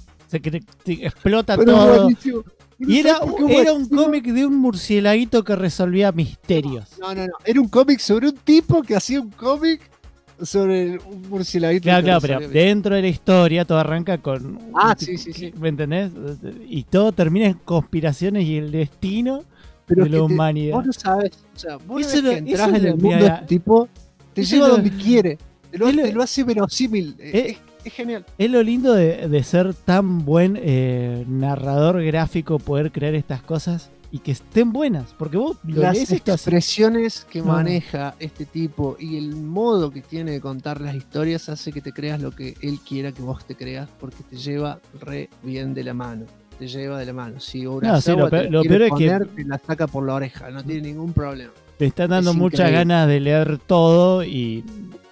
Explota todo.
Buenísimo.
Y era un cómic de un murcielaguito que resolvía misterios.
No. Era un cómic sobre un tipo que hacía un cómic sobre un murcielaguito.
Claro, pero dentro de la historia todo arranca con...
Sí.
¿Me entendés? Y todo termina en conspiraciones y el destino de la humanidad.
Vos no sabes, o sea, vos que entras en el mundo de este tipo, te lleva donde quiere, te lo hace verosímil, es genial.
Es lo lindo de ser tan buen narrador gráfico, poder crear estas cosas y que estén buenas, porque vos
las expresiones que maneja este tipo y el modo que tiene de contar las historias hace que te creas lo que él quiera que vos te creas, porque te lleva re bien de la mano. Te lleva de la mano. Si lo
peor es que
te la saca por la oreja, no tiene ningún problema.
Te están dando muchas ganas de leer todo y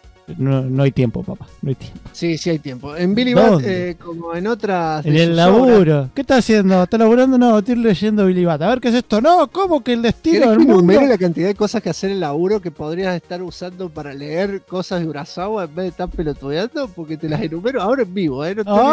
no hay tiempo, papá. No hay tiempo.
Sí, hay tiempo. En Billy Bat, como en otras.
En el laburo. ¿Qué estás haciendo? ¿Estás laburando? No, estoy leyendo Billy Bat. A ver qué es esto. No, ¿cómo que el destino del mundo?
Mira la cantidad de cosas que hacer en el laburo que podrías estar usando para leer cosas de Urasawa en vez de estar pelotudeando, porque te las enumero ahora en vivo,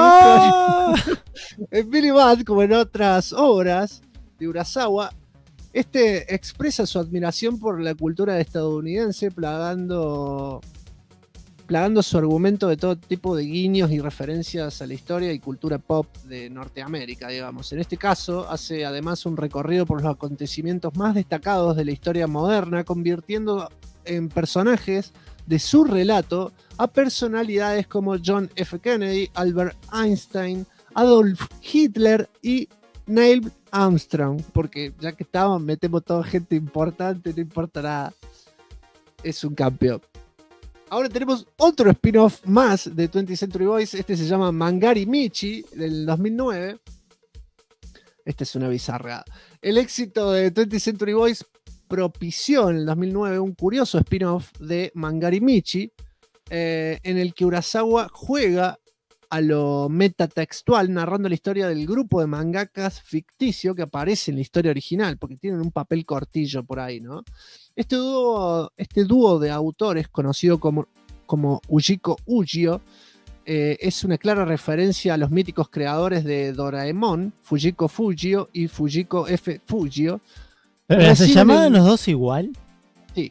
No En Billy Bat, como en otras obras de Urasawa, Este expresa su admiración por la cultura estadounidense, plagando su argumento de todo tipo de guiños y referencias a la historia y cultura pop de Norteamérica, digamos. En este caso, hace además un recorrido por los acontecimientos más destacados de la historia moderna, convirtiendo en personajes de su relato a personalidades como John F. Kennedy, Albert Einstein, Adolf Hitler y Neil Armstrong, porque ya que estamos, metemos toda gente importante, no importa nada. Es un campeón. Ahora tenemos otro spin-off más de 20th Century Boys. Este se llama Mangari Michi, del 2009. Esta es una bizarra. El éxito de 20th Century Boys propició en el 2009 un curioso spin-off de Mangari Michi, en el que Urasawa juega a lo metatextual, narrando la historia del grupo de mangakas ficticio que aparece en la historia original, porque tienen un papel cortillo por ahí, ¿no? Este dúo de autores, conocido como Ujiko Ujio, es una clara referencia a los míticos creadores de Doraemon, Fujiko Fujio y Fujiko F. Fujio.
¿Se llamaban los dos igual?
Sí.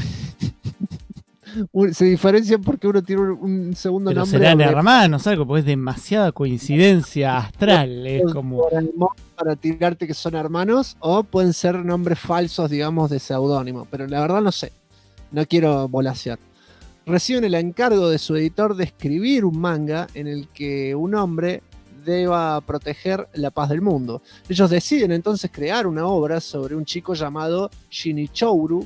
Se diferencian porque uno tiene un segundo
pero
nombre.
Serán hermanos, algo, porque es demasiada coincidencia astral. Es como
para tirarte que son hermanos, o pueden ser nombres falsos, digamos, de seudónimo. Pero la verdad no sé. No quiero volasear. Reciben el encargo de su editor de escribir un manga en el que un hombre deba proteger la paz del mundo. Ellos deciden entonces crear una obra sobre un chico llamado Shinichiro,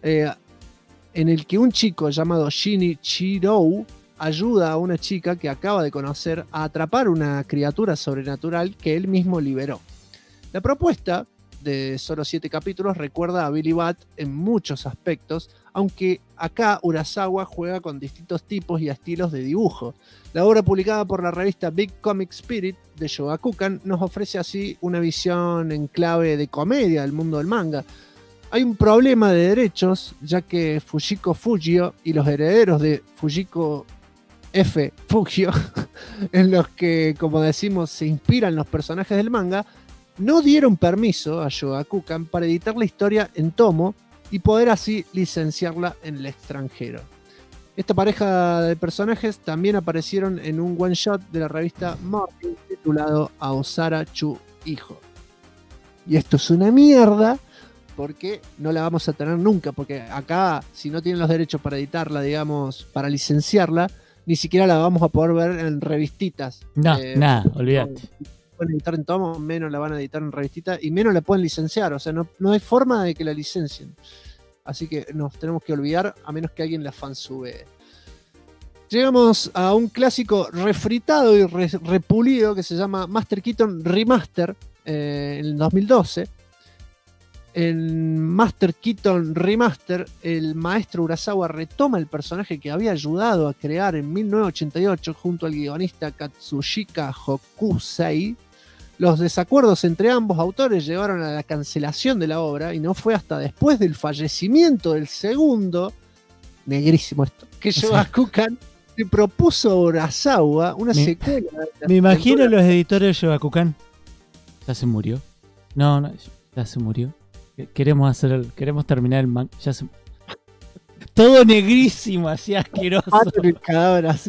en el que un chico llamado Shinichiro ayuda a una chica que acaba de conocer a atrapar una criatura sobrenatural que él mismo liberó. La propuesta, de solo 7 capítulos, recuerda a Billy Bat en muchos aspectos, aunque acá Urasawa juega con distintos tipos y estilos de dibujo. La obra, publicada por la revista Big Comic Spirit de Shogakukan, nos ofrece así una visión en clave de comedia del mundo del manga. Hay un problema de derechos, ya que Fujiko Fujio y los herederos de Fujiko F. Fujio, en los que, como decimos, se inspiran los personajes del manga, no dieron permiso a Shogakukan para editar la historia en tomo y poder así licenciarla en el extranjero. Esta pareja de personajes también aparecieron en un one shot de la revista Morning titulado Aosara Chu Hijo. Y esto es una mierda, porque no la vamos a tener nunca, porque acá, si no tienen los derechos para editarla, digamos, para licenciarla, ni siquiera la vamos a poder ver en revistitas.
No, nada, olvídate.
Pueden editar en tomo, menos la van a editar en revistita y menos la pueden licenciar, o sea, no hay forma de que la licencien. Así que nos tenemos que olvidar, a menos que alguien la fansube. Llegamos a un clásico refritado y repulido que se llama Master Keaton Remaster, en el 2012. En Master Keaton Remaster, el maestro Urasawa retoma el personaje que había ayudado a crear en 1988 junto al guionista Katsushika Hokusei. Los desacuerdos entre ambos autores llevaron a la cancelación de la obra, y no fue hasta después del fallecimiento del segundo, negrísimo esto, que Shogakukan le propuso a Urasawa una secuela.
Me imagino los editores de Shogakukan. ¿Ya se murió? No, ya se murió. Queremos terminar el manga. Todo negrísimo, así asqueroso.
El cadáver así.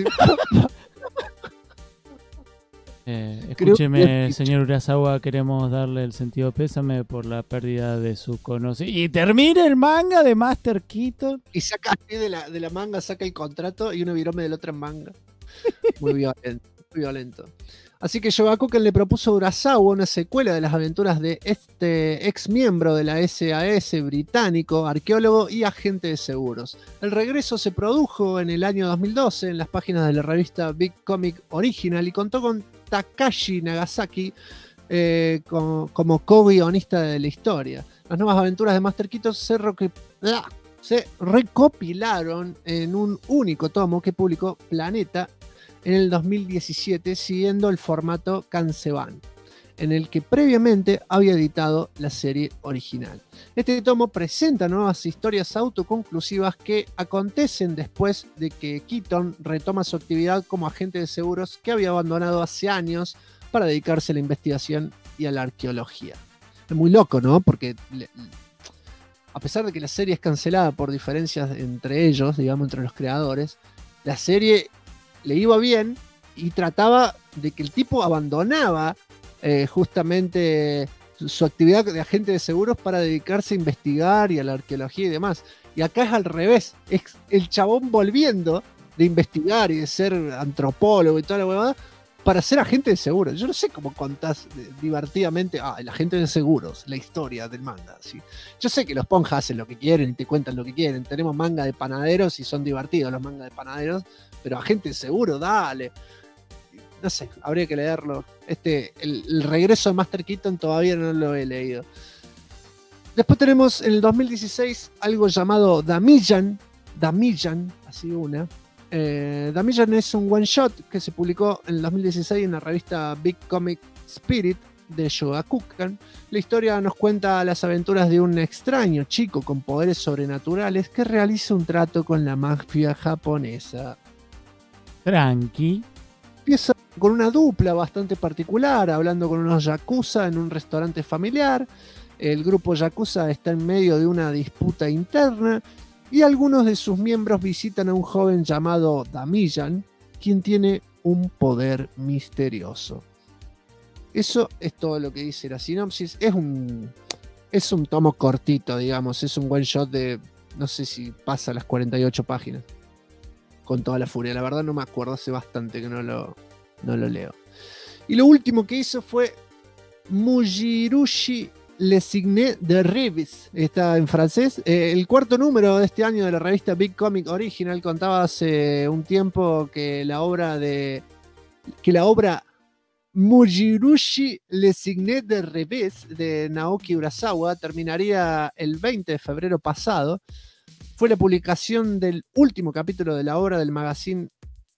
Escúcheme, señor Urasawa, queremos darle el sentido pésame por la pérdida de su conocimiento. Y termina el manga de Master Keaton.
Y saca así de la manga, saca el contrato y uno virome del otro en manga. Muy violento, muy violento. Así que Shogakukan le propuso a Urasawa una secuela de las aventuras de este ex miembro de la SAS británico, arqueólogo y agente de seguros. El regreso se produjo en el año 2012 en las páginas de la revista Big Comic Original y contó con Takashi Nagasaki como co-guionista de la historia. Las nuevas aventuras de Master Keaton se recopilaron en un único tomo que publicó Planeta en el 2017, siguiendo el formato Kanseban, en el que previamente había editado la serie original. Este tomo presenta nuevas historias autoconclusivas que acontecen después de que Keaton retoma su actividad como agente de seguros que había abandonado hace años para dedicarse a la investigación y a la arqueología. Es muy loco, ¿no? Porque a pesar de que la serie es cancelada por diferencias entre ellos, digamos, entre los creadores, la serie le iba bien y trataba de que el tipo abandonaba justamente su actividad de agente de seguros para dedicarse a investigar y a la arqueología y demás. Y acá es al revés, es el chabón volviendo de investigar y de ser antropólogo y toda la huevada para ser agente de seguros. Yo no sé cómo contás divertidamente, el agente de seguros, la historia del manga. ¿Sí? Yo sé que los ponjas hacen lo que quieren y te cuentan lo que quieren. Tenemos manga de panaderos y son divertidos los mangas de panaderos, pero agente de seguro, dale. No sé, habría que leerlo. El regreso de Master Keaton todavía no lo he leído. Después tenemos en el 2016 algo llamado Damijan, así una. Damijan es un one shot que se publicó en el 2016 en la revista Big Comic Spirit de Shogakukan. La historia nos cuenta las aventuras de un extraño chico con poderes sobrenaturales que realiza un trato con la mafia japonesa.
Tranqui.
Empieza con una dupla bastante particular, hablando con unos yakuza en un restaurante familiar. El grupo yakuza está en medio de una disputa interna y algunos de sus miembros visitan a un joven llamado Damijan, quien tiene un poder misterioso. Eso es todo lo que dice la sinopsis. Es un tomo cortito, digamos. Es un one shot de, no sé si pasa las 48 páginas. Con toda la furia. La verdad no me acuerdo, hace bastante que no lo leo. Y lo último que hizo fue Mujirushi Le Signé de Revis. Está en francés. El cuarto número de este año de la revista Big Comic Original contaba hace un tiempo que la obra Mujirushi Le Signé de Revis de Naoki Urasawa terminaría el 20 de febrero pasado. Fue la publicación del último capítulo de la obra del magazine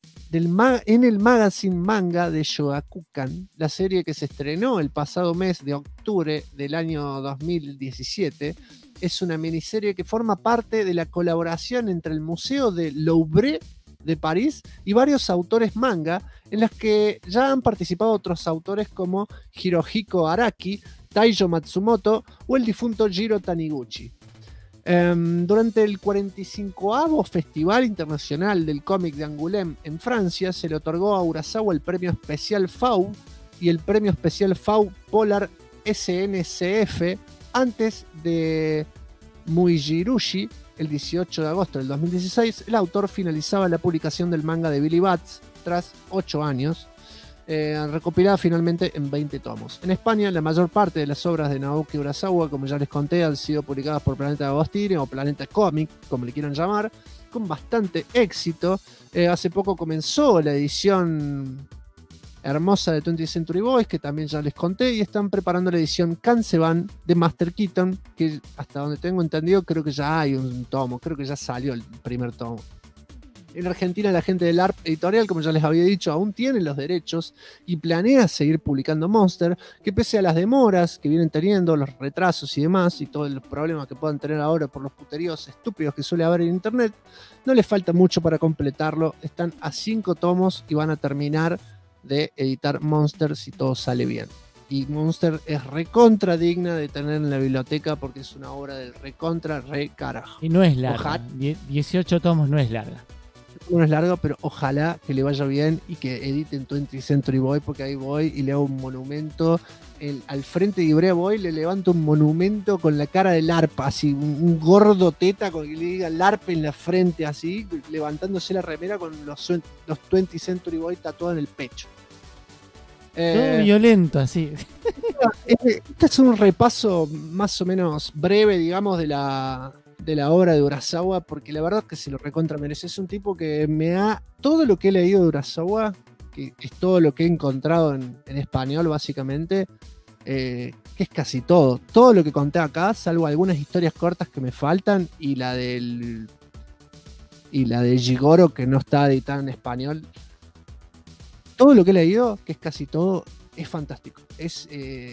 en el magazine manga de Shogakukan, la serie que se estrenó el pasado mes de octubre del año 2017. Es una miniserie que forma parte de la colaboración entre el Museo de Louvre de París y varios autores manga, en las que ya han participado otros autores como Hirohiko Araki, Taiyo Matsumoto o el difunto Jiro Taniguchi. Durante el 45º Festival Internacional del Cómic de Angoulême en Francia se le otorgó a Urasawa el premio especial FAU y el premio especial FAU Polar SNCF antes de Mujirushi. El 18 de agosto del 2016 el autor finalizaba la publicación del manga de Billy Bats tras 8 años, recopilada finalmente en 20 tomos. En España, la mayor parte de las obras de Naoki Urasawa, como ya les conté, han sido publicadas por Planeta Agostini o Planeta Comic, como le quieran llamar, con bastante éxito. Hace poco comenzó la edición hermosa de 20th Century Boys, que también ya les conté, y están preparando la edición Kanseban de Master Keaton, que hasta donde tengo entendido creo que ya hay un tomo, creo que ya salió el primer tomo. En Argentina la gente del ARP Editorial, como ya les había dicho, aún tiene los derechos y planea seguir publicando Monster, que pese a las demoras que vienen teniendo, los retrasos y demás, y todos los problemas que puedan tener ahora por los puteríos estúpidos que suele haber en internet, no les falta mucho para completarlo. Están a 5 tomos y van a terminar de editar Monster si todo sale bien. Y Monster es recontra digna de tener en la biblioteca porque es una obra del recontra re carajo.
Y no es larga. 18 tomos no es larga.
No es largo, pero ojalá que le vaya bien y que editen 20th Century Boy, porque ahí voy y le hago un monumento. Al frente de Ibrea Boy le levanto un monumento con la cara del ARP, así, un gordo teta con que le diga el ARP en la frente, así, levantándose la remera con los 20th Century Boy tatuados en el pecho.
Todo violento, así.
Este es un repaso más o menos breve, digamos, de la obra de Urasawa, porque la verdad es que se lo recontra merece. Es un tipo que todo lo que he leído de Urasawa, que es todo lo que he encontrado en español básicamente, que es casi todo lo que conté acá, salvo algunas historias cortas que me faltan y la de Jigoro, que no está editada en español. Todo lo que he leído, que es casi todo, es fantástico. Es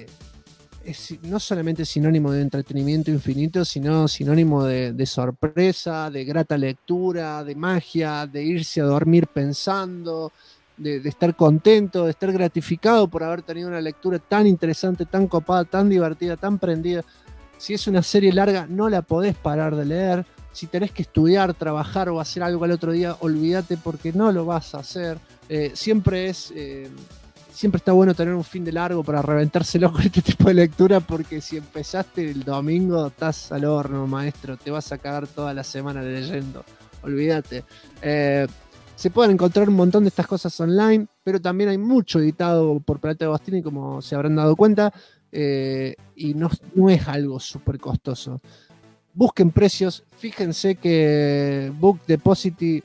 no solamente sinónimo de entretenimiento infinito, sino sinónimo de sorpresa, de grata lectura, de magia, de irse a dormir pensando, de estar contento, de estar gratificado por haber tenido una lectura tan interesante, tan copada, tan divertida, tan prendida. Si es una serie larga, no la podés parar de leer. Si tenés que estudiar, trabajar o hacer algo al otro día, olvídate porque no lo vas a hacer. Siempre está bueno tener un fin de largo para reventárselo con este tipo de lectura, porque si empezaste el domingo, estás al horno, maestro. Te vas a cagar toda la semana leyendo. Olvídate. Se pueden encontrar un montón de estas cosas online, pero también hay mucho editado por Planeta Agostini, como se habrán dado cuenta, y no es algo súper costoso. Busquen precios, fíjense que Book Depository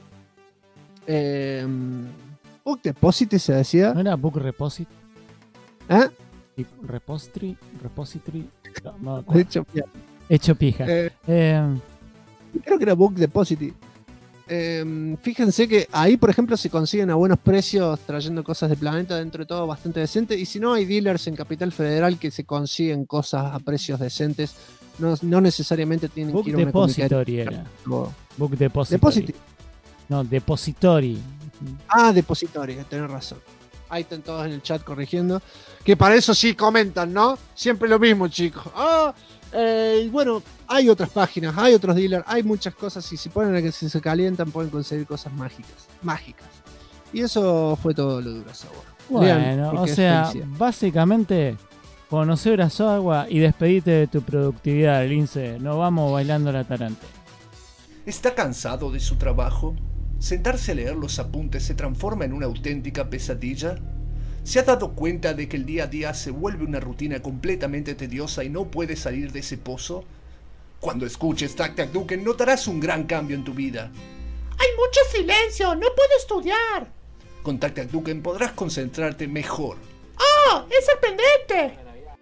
se decía.
¿No era Book Repository?
¿Eh?
Repository. No,
De hecho,
hecho pija.
Creo que era Book Depository. Fíjense que ahí, por ejemplo, se consiguen a buenos precios trayendo cosas de Planeta, dentro de todo bastante decente. Y si no, hay dealers en Capital Federal que se consiguen cosas a precios decentes. No necesariamente tienen
Book
que ir a una
Depository era. Book Depository.
Depository.
No, Depository.
Depository, tenés razón. Ahí están todos en el chat corrigiendo. Que para eso sí comentan, ¿no? Siempre lo mismo, chicos. Bueno, hay otras páginas, hay otros dealers, hay muchas cosas. Y si ponen a que se calientan, pueden conseguir cosas mágicas. Y eso fue todo lo duro sabor.
Bueno, o sea, básicamente, conocer Urasawa y despedirte de tu productividad, Lince. No vamos bailando la tarante.
¿Está cansado de su trabajo? ¿Sentarse a leer los apuntes se transforma en una auténtica pesadilla? ¿Se ha dado cuenta de que el día a día se vuelve una rutina completamente tediosa y no puede salir de ese pozo? Cuando escuches Tac Tac Duken notarás un gran cambio en tu vida.
¡Hay mucho silencio! ¡No puedo estudiar!
Con Tac Tac Duken podrás concentrarte mejor.
¡Oh! ¡Es sorprendente!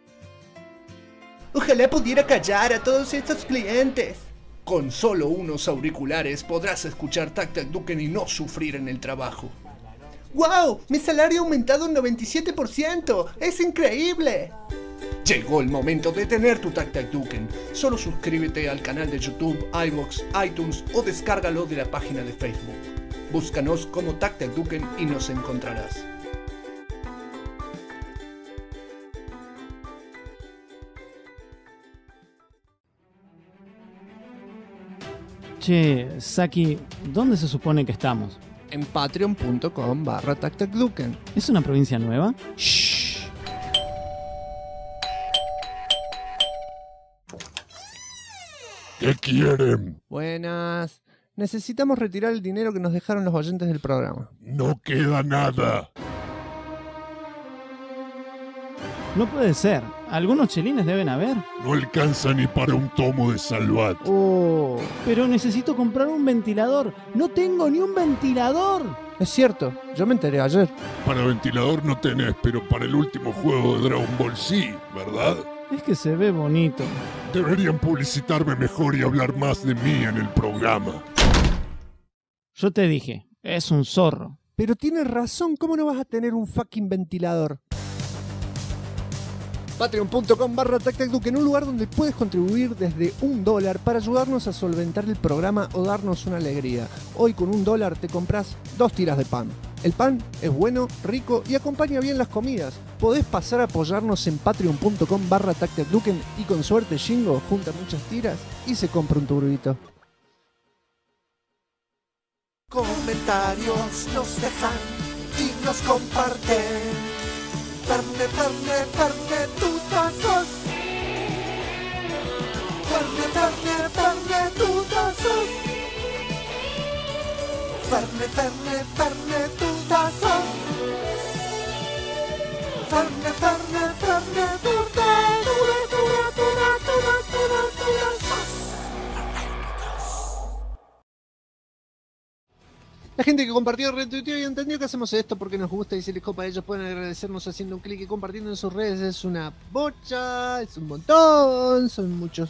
Ojalá pudiera callar a todos estos clientes. Con solo unos auriculares podrás escuchar Tac Tac Duken y no sufrir en el trabajo. ¡Wow! ¡Mi salario ha aumentado un 97%! ¡Es increíble! Llegó el momento de tener tu Tac Tac Duken. Solo suscríbete al canal de YouTube, iVoox, iTunes o descárgalo de la página de Facebook. Búscanos como Tac Tac Duken y nos encontrarás.
Che, Saki, ¿dónde se supone que estamos?
En patreon.com/TacTacDuken.
¿Es una provincia nueva?
Shh.
¿Qué quieren?
Buenas. Necesitamos retirar el dinero que nos dejaron los oyentes del programa.
No queda nada.
No puede ser. Algunos chelines deben haber.
No alcanza ni para un tomo de Salvat.
Oh.
Pero necesito comprar un ventilador. No tengo ni un ventilador.
Es cierto, yo me enteré ayer.
Para ventilador no tenés, pero para el último juego de Dragon Ball sí, ¿verdad?
Es que se ve bonito.
Deberían publicitarme mejor y hablar más de mí en el programa.
Yo te dije, es un zorro.
Pero tienes razón, ¿cómo no vas a tener un fucking ventilador? Patreon.com/TacTacDuken, un lugar donde puedes contribuir desde $1 para ayudarnos a solventar el programa o darnos una alegría. Hoy con $1 te compras 2 tiras de pan. El pan es bueno, rico y acompaña bien las comidas. Podés pasar a apoyarnos en patreon.com/TacTacDuken y con suerte Shingo junta muchas tiras y se compra un turbito.
Comentarios nos dejan y nos comparten. Ferne, tutazos. Ferne, tutazos. Ferne, tutazos. Ferne,
La gente que compartió, retuiteó y entendió que hacemos esto porque nos gusta y si les copa a ellos pueden agradecernos haciendo un clic y compartiendo en sus redes. Es una bocha, es un montón, son muchos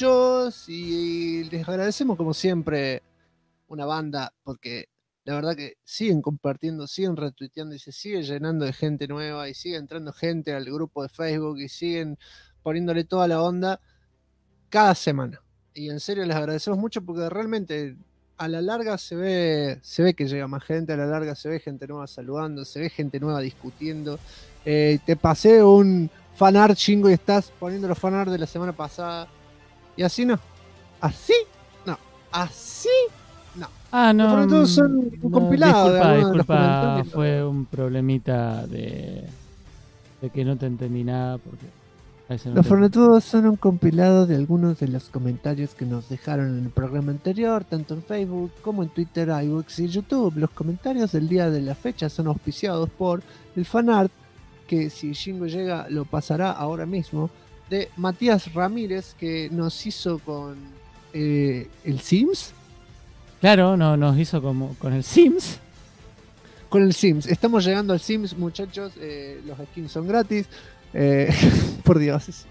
y les agradecemos como siempre una banda porque la verdad que siguen compartiendo, siguen retuiteando y se sigue llenando de gente nueva y sigue entrando gente al grupo de Facebook y siguen poniéndole toda la onda cada semana. Y en serio les agradecemos mucho porque realmente a la larga se ve que llega más gente, a la larga se ve gente nueva saludando, se ve gente nueva discutiendo. Te pasé un fanart, Chingo, y estás poniendo los fanart de la semana pasada. Y así no. Así no. Así no.
Ah, no.
Los todos son un compilado.
Disculpa, fue un problemita de que no te entendí nada porque
los Fornetudos son un compilado de algunos de los comentarios que nos dejaron en el programa anterior, tanto en Facebook como en Twitter, iVoox y YouTube. Los comentarios del día de la fecha son auspiciados por el fanart, que si Shingo llega lo pasará ahora mismo, de Matías Ramírez, que nos hizo con el Sims.
Claro, no, nos hizo como con el Sims.
Con el Sims. Estamos llegando al Sims, muchachos. Los skins son gratis. Por Dios.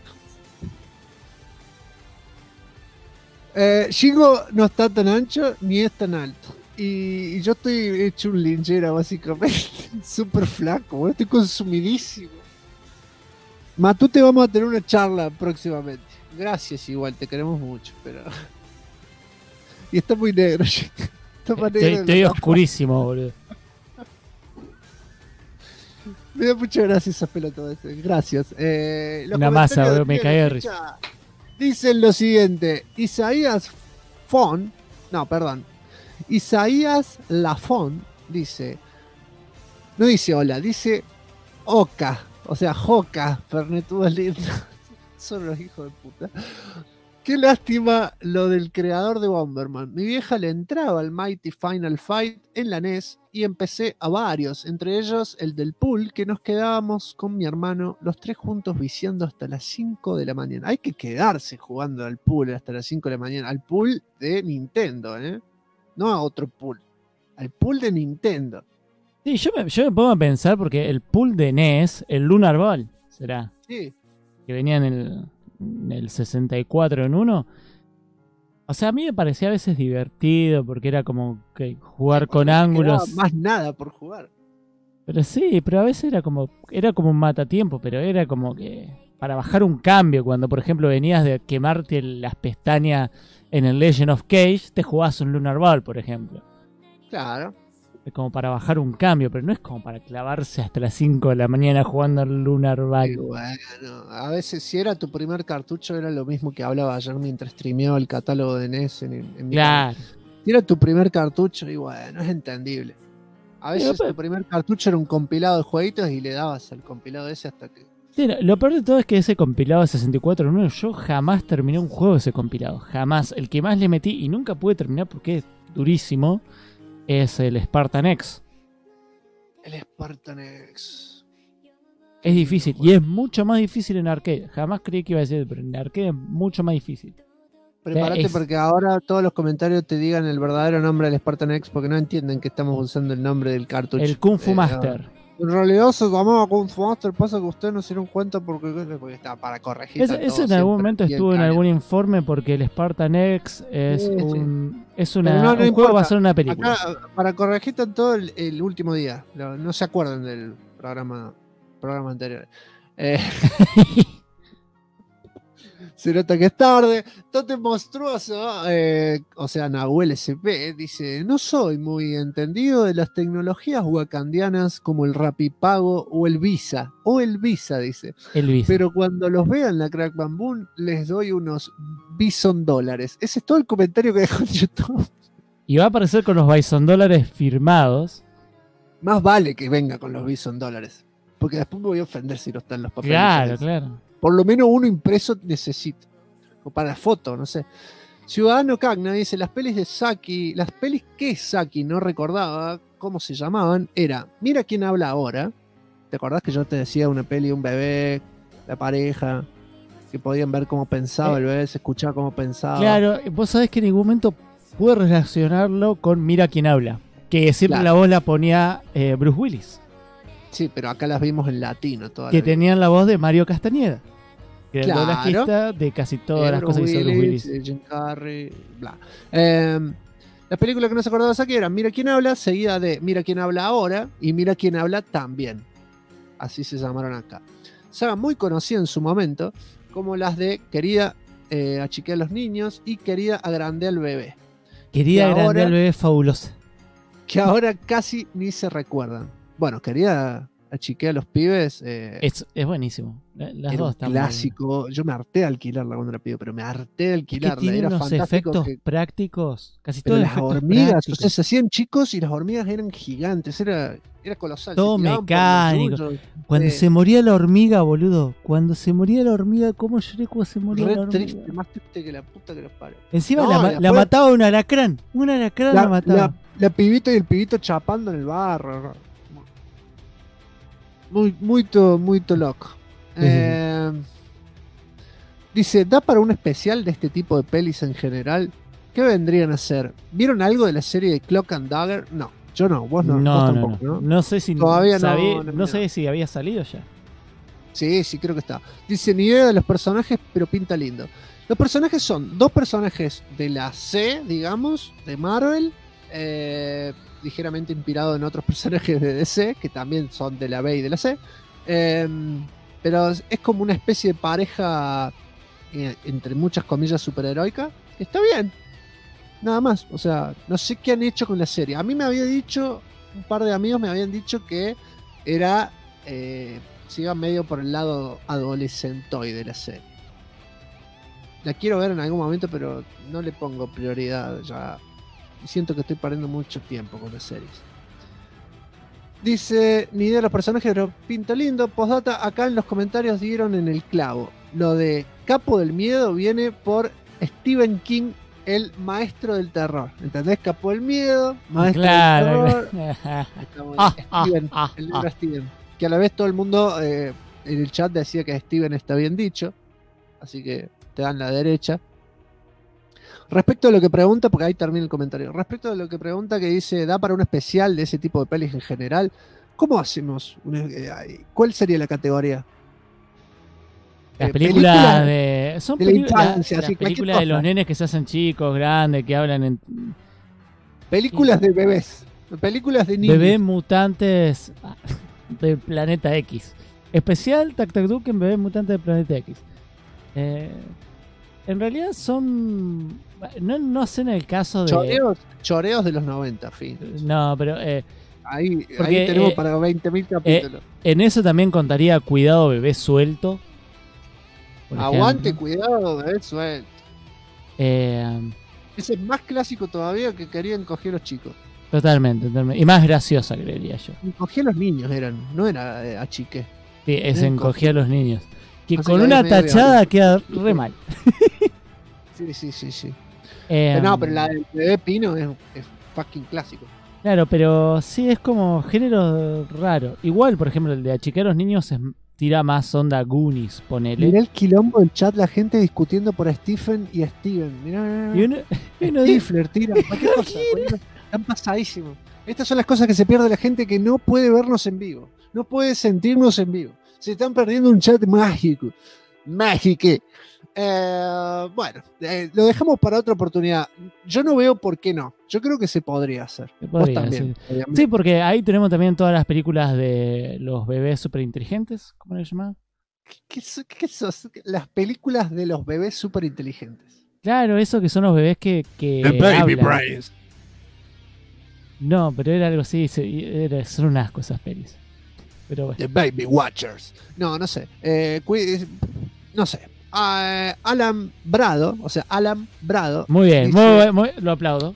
Shingo no está tan ancho ni es tan alto. Y yo estoy hecho un linchera, básicamente. Súper flaco, bueno, estoy consumidísimo. Matute, vamos a tener una charla próximamente. Gracias, igual, te queremos mucho, pero. Y está muy negro, Shingo. Está más negro.
Estoy oscurísimo, boludo.
Me da muchas gracias esas pelotas. Gracias.
Una masa, boludo, me caí de risa.
Dicen lo siguiente: Isaías Lafón dice. No dice hola, dice Oca. O sea, Joca, Fernetudo lindo. Son los hijos de puta. Qué lástima lo del creador de Bomberman. Mi vieja le entraba al Mighty Final Fight en la NES y empecé a varios, entre ellos el del pool, que nos quedábamos con mi hermano, los tres juntos viciando hasta las 5 de la mañana. Hay que quedarse jugando al pool hasta las 5 de la mañana. Al pool de Nintendo, no a otro pool. Al pool de Nintendo.
Sí, yo me pongo a pensar porque el pool de NES, el Lunar Ball, será.
Sí.
Que venía en el 64 en uno. O sea, a mí me parecía a veces divertido porque era como que jugar con ángulos.
Más nada por jugar.
Pero sí, pero a veces era como un matatiempo, pero era como que para bajar un cambio, cuando por ejemplo venías de quemarte las pestañas en el Legend of Cage, te jugabas un Lunar Ball, por ejemplo.
Claro.
Es como para bajar un cambio, pero no es como para clavarse hasta las 5 de la mañana jugando al Lunar Ball.
Bueno, a veces si era tu primer cartucho era lo mismo que hablaba ayer mientras streameaba el catálogo de NES en mi
claro.
canal. Si era tu primer cartucho, y bueno, es entendible. A veces tu primer cartucho era un compilado de jueguitos y le dabas al compilado ese hasta que...
Sí, lo peor de todo es que ese compilado de 64 en 1, yo jamás terminé un juego de ese compilado. Jamás. El que más le metí y nunca pude terminar porque es durísimo es el Spartan X.
El Spartan X.
Es difícil. Y es mucho más difícil en arcade. Jamás creí que iba a decir, pero en arcade es mucho más difícil.
Prepárate porque ahora todos los comentarios te digan el verdadero nombre del Spartan X porque no entienden que estamos usando el nombre del cartucho.
El Kung Fu Master.
En realidad se llamaba Kung Fu Master, pasa que ustedes no se dieron cuenta porque está para corregir.
Eso en algún momento estuvo en algún informe porque el Spartan X es un juego basado en una película.
Acá, para corregir todo el último día. No se acuerdan del programa anterior. Se nota que es tarde. Tote Monstruoso, o sea, Nahuel SP, dice: no soy muy entendido de las tecnologías wakandianas como el Rapipago o el Visa. Dice.
El Visa.
Pero cuando los vea en la Crack Bamboo, les doy unos Bison dólares. Ese es todo el comentario que dejó en YouTube.
Y va a aparecer con los Bison dólares firmados.
Más vale que venga con los Bison dólares. Porque después me voy a ofender si no están los papeles.
Claro.
Por lo menos uno impreso necesito. O para la foto, no sé. Ciudadano Cagna dice: las pelis que Saki no recordaba cómo se llamaban era Mira quién habla ahora. ¿Te acordás que yo te decía una peli, un bebé, la pareja, que podían ver cómo pensaba el bebé, se escuchaba cómo pensaba?
Claro, vos sabés que en ningún momento pude relacionarlo con Mira quién habla. Que siempre la voz la ponía Bruce Willis.
Sí, pero acá las vimos en latino todavía.
Que tenían la voz de Mario Castañeda. Que era el doblajista de casi todas las cosas que hizo Bruce Willis.
Jim Carrey, bla. La película que no se acordaba Saki era Mira quién habla, seguida de Mira quién habla ahora y Mira quién habla también. Así se llamaron acá. Saga muy conocida en su momento, como las de Querida achiqué a los niños y Querida agrandé al bebé.
Querida
Y ahora-
grande al bebé fabulosa.
que ahora casi ni se recuerdan. Bueno, quería achiqué a los pibes.
Es buenísimo. Las
Era
dos
un
están muy
clásico. Yo me harté de alquilarla cuando era pibe, pero me harté de
buenas. Es que
alquilarla.
tiene
Era
unos
fantástico.
efectos
que-
prácticos. Casi
pero
todos
las
efectos
hormigas, o
prácticos.
sea, se hacían chicos y las hormigas eran gigantes. Era colosal.
Todo
se tiraban por los
mecánico.
yuyos.
Cuando se moría la hormiga, boludo. Cuando se moría la hormiga, ¿cómo lloré cuando se moría
Re
la hormiga?
triste, más triste que la puta que los parió.
Encima
No,
la
y
la
después-
mataba un alacrán. Un alacrán la mataba.
La pibita y el pibito chapando en el barro. Muy loco. Dice, ¿da para un especial de este tipo de pelis en general? ¿Qué vendrían a hacer? ¿Vieron algo de la serie de Cloak and Dagger? No, yo no, vos no.
No,
vos
no,
tampoco,
no.
¿no?
No sé si
Todavía no,
sabía-
no,
no sé si había salido ya.
Sí, creo que está. Dice, ni idea de los personajes, pero pinta lindo. Los personajes son dos personajes de la C, digamos, de Marvel, ligeramente inspirado en otros personajes de DC, que también son de la B y de la C. Pero es como una especie de pareja, entre muchas comillas, superheroica, que está bien. Nada más. O sea, no sé qué han hecho con la serie. A mí me había dicho, un par de amigos me habían dicho que era... se iba medio por el lado adolescentoide de la serie. La quiero ver en algún momento, pero no le pongo prioridad ya. Y siento que estoy perdiendo mucho tiempo con las series. Dice, ni idea de los personajes, pero pinta lindo. Postdata, acá en los comentarios dieron en el clavo. Lo de Capo del Miedo viene por Stephen King, el maestro del terror. ¿Entendés? Capo del Miedo, maestro
Claro.
del terror. Estamos en Steven, el libro Steven. Que a la vez todo el mundo en el chat decía que Steven está bien dicho. Así que te dan la derecha. Respecto a lo que pregunta, porque ahí termina el comentario. Respecto a lo que pregunta, que dice, ¿da para un especial de ese tipo de pelis en general? ¿Cómo hacemos? ¿Cuál sería la categoría?
Las películas de. Son
de la
películas,
infancia,
las
así, cualquier
películas de
cosa.
los nenes que se hacen chicos, grandes, que hablan en.
Películas de bebés. Películas de niños.
Bebés mutantes del planeta X. Especial Tac Tac Duke en Bebés mutantes del planeta X. En realidad son. No sé en el caso de.
Choreos de los 90, fin.
No, pero.
Ahí
porque,
tenemos para 20.000 capítulos.
En eso también contaría Cuidado Bebé Suelto. por
Aguante,
ejemplo.
cuidado, bebé suelto.
Eh,
Ese es más clásico todavía, que querían coger los chicos.
totalmente. Y más graciosa, creería yo.
Cogía a los niños, no era achique.
Sí, es encogía a los niños. Que
Así
con
que
una
ahí medio
tachada queda re mal.
Sí. No, pero la del bebé Pino es fucking clásico.
Claro, pero sí es como género raro. Igual, por ejemplo, el de achicar a los niños tira más onda Goonies, ponele.
Mirá el quilombo del chat, la gente discutiendo por Stephen y Steven. Mirá.
Y uno
Stifler, tira, cualquier cosa. boludo. Están pasadísimos. Estas son las cosas que se pierde la gente que no puede vernos en vivo. No puede sentirnos en vivo. Se están perdiendo un chat mágico. Mágico. Bueno, lo dejamos para otra oportunidad. Yo no veo por qué no. Yo creo que se podría hacer.
Podría,
Vos también,
sí.
obviamente.
Sí, porque ahí tenemos también todas las películas de los bebés super inteligentes. ¿Cómo le llaman?
¿Qué sos? Las películas de los bebés súper inteligentes.
Claro, eso que son los bebés que
The Baby
hablan.
Brains.
No, pero era algo así. Son un asco esas pelis. Pero bueno.
The Baby Watchers. No sé. No sé. Alan Brado. O sea, Alan Brado.
Muy bien,
dice-
lo aplaudo.